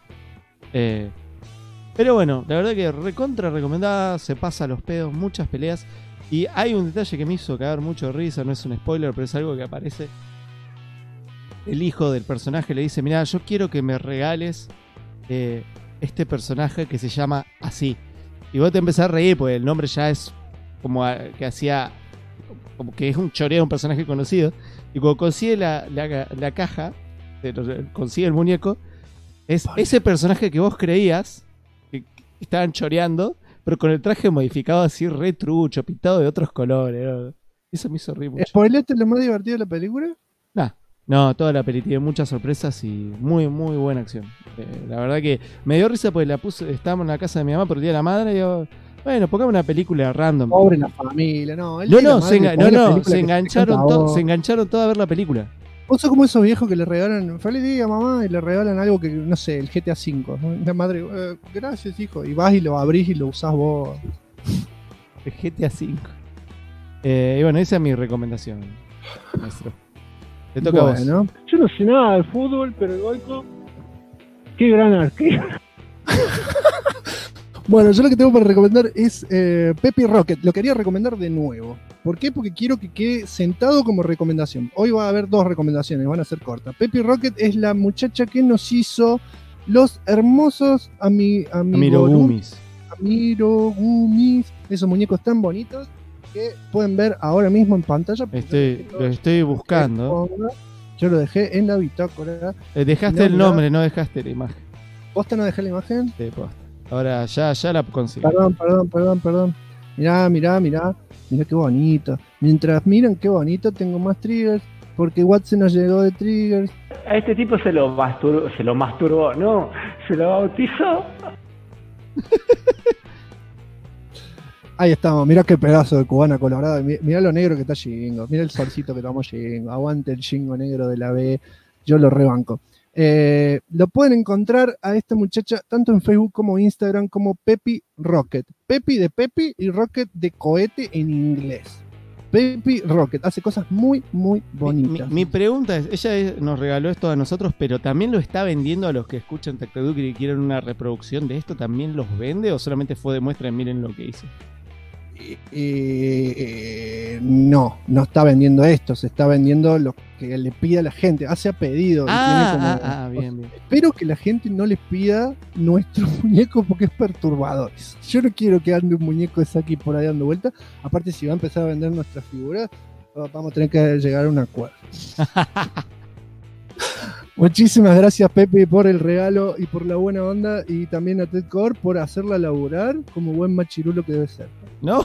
Pero bueno, la verdad que recontra recomendada, se pasa a los pedos, muchas peleas. Y hay un detalle que me hizo cagar mucho de risa, no es un spoiler, pero es algo que aparece. El hijo del personaje le dice: mirá, yo quiero que me regales este personaje que se llama así. Y vos te empezás a reír, porque el nombre ya es como que hacía, como que es un choreo, un personaje conocido. Y cuando consigue la caja, consigue el muñeco, es ese personaje que vos creías que estaban choreando, pero con el traje modificado así re trucho, pintado de otros colores, ¿no? Eso me hizo reír mucho. ¿Spoileaste lo más divertido de la película? No, toda la peli tiene muchas sorpresas y muy, muy buena acción. La verdad que me dio risa porque estábamos en la casa de mi mamá por el Día de la Madre y digo, bueno, pongamos una película random. Pobre la familia, no. Se engancharon todos a ver la película. Vos sos como esos viejos que le regalan, feliz día mamá, y le regalan algo que, no sé, el GTA V. La madre, gracias hijo, y vas y lo abrís y lo usás vos. El GTA V. Y bueno, esa es mi recomendación, maestro. Te toca a vos. Yo no sé nada de fútbol, pero el Goico, qué gran arquero. Bueno, yo lo que tengo para recomendar es Peppy Rocket. Lo quería recomendar de nuevo. ¿Por qué? Porque quiero que quede sentado como recomendación. Hoy va a haber 2 recomendaciones, van a ser cortas. Peppy Rocket es la muchacha que nos hizo los hermosos Amirogumis. Esos muñecos tan bonitos que pueden ver ahora mismo en pantalla. Lo estoy buscando. Yo lo dejé en la bitácora. Dejaste el nombre, no dejaste la imagen. ¿Posta no dejé la imagen? Sí, posta. Ahora ya la consigo. Perdón. Mirá qué bonito. Mientras miran qué bonito, tengo más triggers. Porque Watson nos llegó de triggers. A este tipo se lo masturbó, no, se lo bautizó. Ahí estamos, mirá qué pedazo de cubana colorada. Mirá lo negro que está Jingo. Mirá el solcito que tomó Jingo. Aguante el Jingo negro de la B. Yo lo rebanco. Lo pueden encontrar a esta muchacha tanto en Facebook como Instagram como Peppy Rocket. Peppy de Peppy y Rocket de cohete en inglés. Peppy Rocket hace cosas muy, muy bonitas. Mi pregunta es, ella nos regaló esto a nosotros, pero ¿también lo está vendiendo a los que escuchan Tactaduk y quieren una reproducción de esto? ¿También los vende o solamente fue de muestra y miren lo que hice? No está vendiendo esto, se está vendiendo lo que le pide a la gente. Hace a pedido. Bien. Espero que la gente no les pida nuestro muñeco porque es perturbador. Yo no quiero que ande un muñeco de Saki por ahí dando vuelta. Aparte, si va a empezar a vender nuestras figuras, vamos a tener que llegar a un acuerdo. Muchísimas gracias, Pepe, por el regalo y por la buena onda, y también a Ted Core por hacerla laburar como buen machirulo que debe ser. No.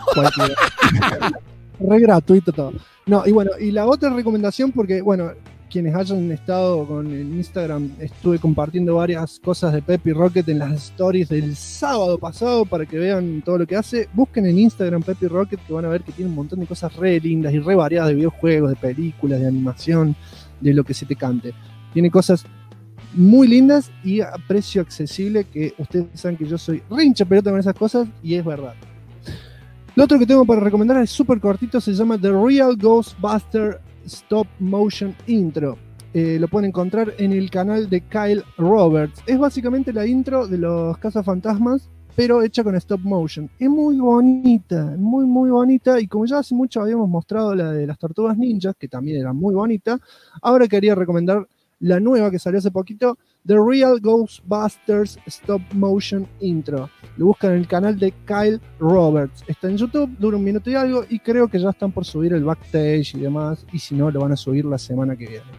Re gratuito todo. No, y bueno, y la otra recomendación, porque bueno, quienes hayan estado con el Instagram, estuve compartiendo varias cosas de Peppy Rocket en las stories del sábado pasado para que vean todo lo que hace. Busquen en Instagram Peppy Rocket, que van a ver que tiene un montón de cosas re lindas y re variadas de videojuegos, de películas, de animación, de lo que se te cante. Tiene cosas muy lindas y a precio accesible, que ustedes saben que yo soy re hincha pelota con esas cosas, y es verdad. Lo otro que tengo para recomendar es súper cortito, se llama The Real Ghostbuster Stop Motion Intro. Lo pueden encontrar en el canal de Kyle Roberts. Es básicamente la intro de los cazafantasmas, pero hecha con stop motion. Es muy bonita, muy muy bonita, y como ya hace mucho habíamos mostrado la de las tortugas ninjas, que también era muy bonita, ahora quería recomendar la nueva que salió hace poquito, The Real Ghostbusters Stop Motion Intro. Lo buscan en el canal de Kyle Roberts. Está en YouTube, dura 1 minuto y algo, y creo que ya están por subir el backstage y demás, y si no, lo van a subir la semana que viene.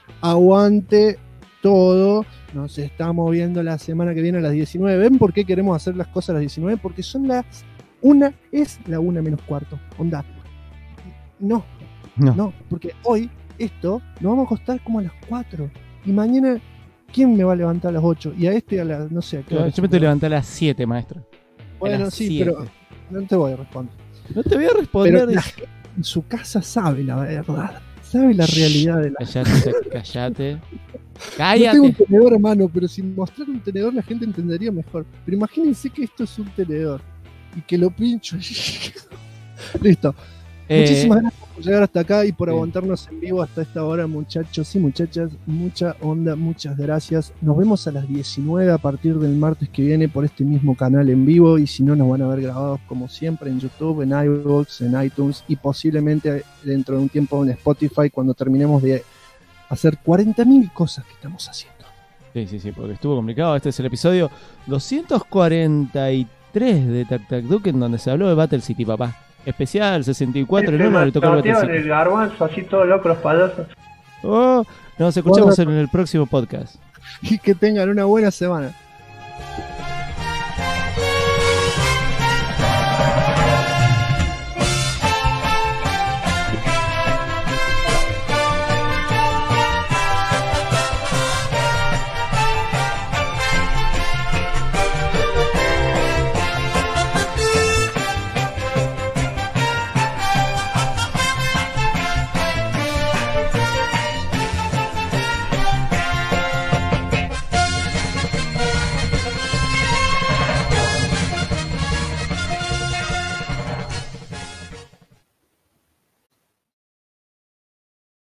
Aguante todo, nos estamos viendo la semana que viene a las 19. ¿Ven por qué queremos hacer las cosas a las 19? Porque son las 1, es la 1 menos cuarto. Onda. No, porque hoy esto lo vamos a acostar como a las 4. Y mañana, ¿quién me va a levantar a las 8? Y a este a las, no sé. Yo me tengo que levantar a las 7, maestro. Bueno, sí, 7. Pero no te voy a responder. No te voy a responder. Pero la gente en su casa sabe la verdad. Sabe la realidad de la Cállate. Yo tengo un tenedor a mano, pero sin mostrar un tenedor la gente entendería mejor. Pero imagínense que esto es un tenedor y que lo pincho. Listo. Muchísimas gracias por llegar hasta acá y por aguantarnos en vivo hasta esta hora, muchachos y muchachas. Mucha onda, muchas gracias. Nos vemos a las 19 a partir del martes que viene por este mismo canal en vivo, y si no, nos van a ver grabados como siempre en YouTube, en iVoox, en iTunes y posiblemente dentro de un tiempo en Spotify, cuando terminemos de hacer 40.000 cosas que estamos haciendo. Sí, porque estuvo complicado. Este es el episodio 243 de Tactacduke, en donde se habló de Battle City, papá. Especial 64, el 1 le tocó el Battle City. El garbanzo, así todos locos los payasos. Nos escuchamos en el próximo podcast. Y que tengan una buena semana.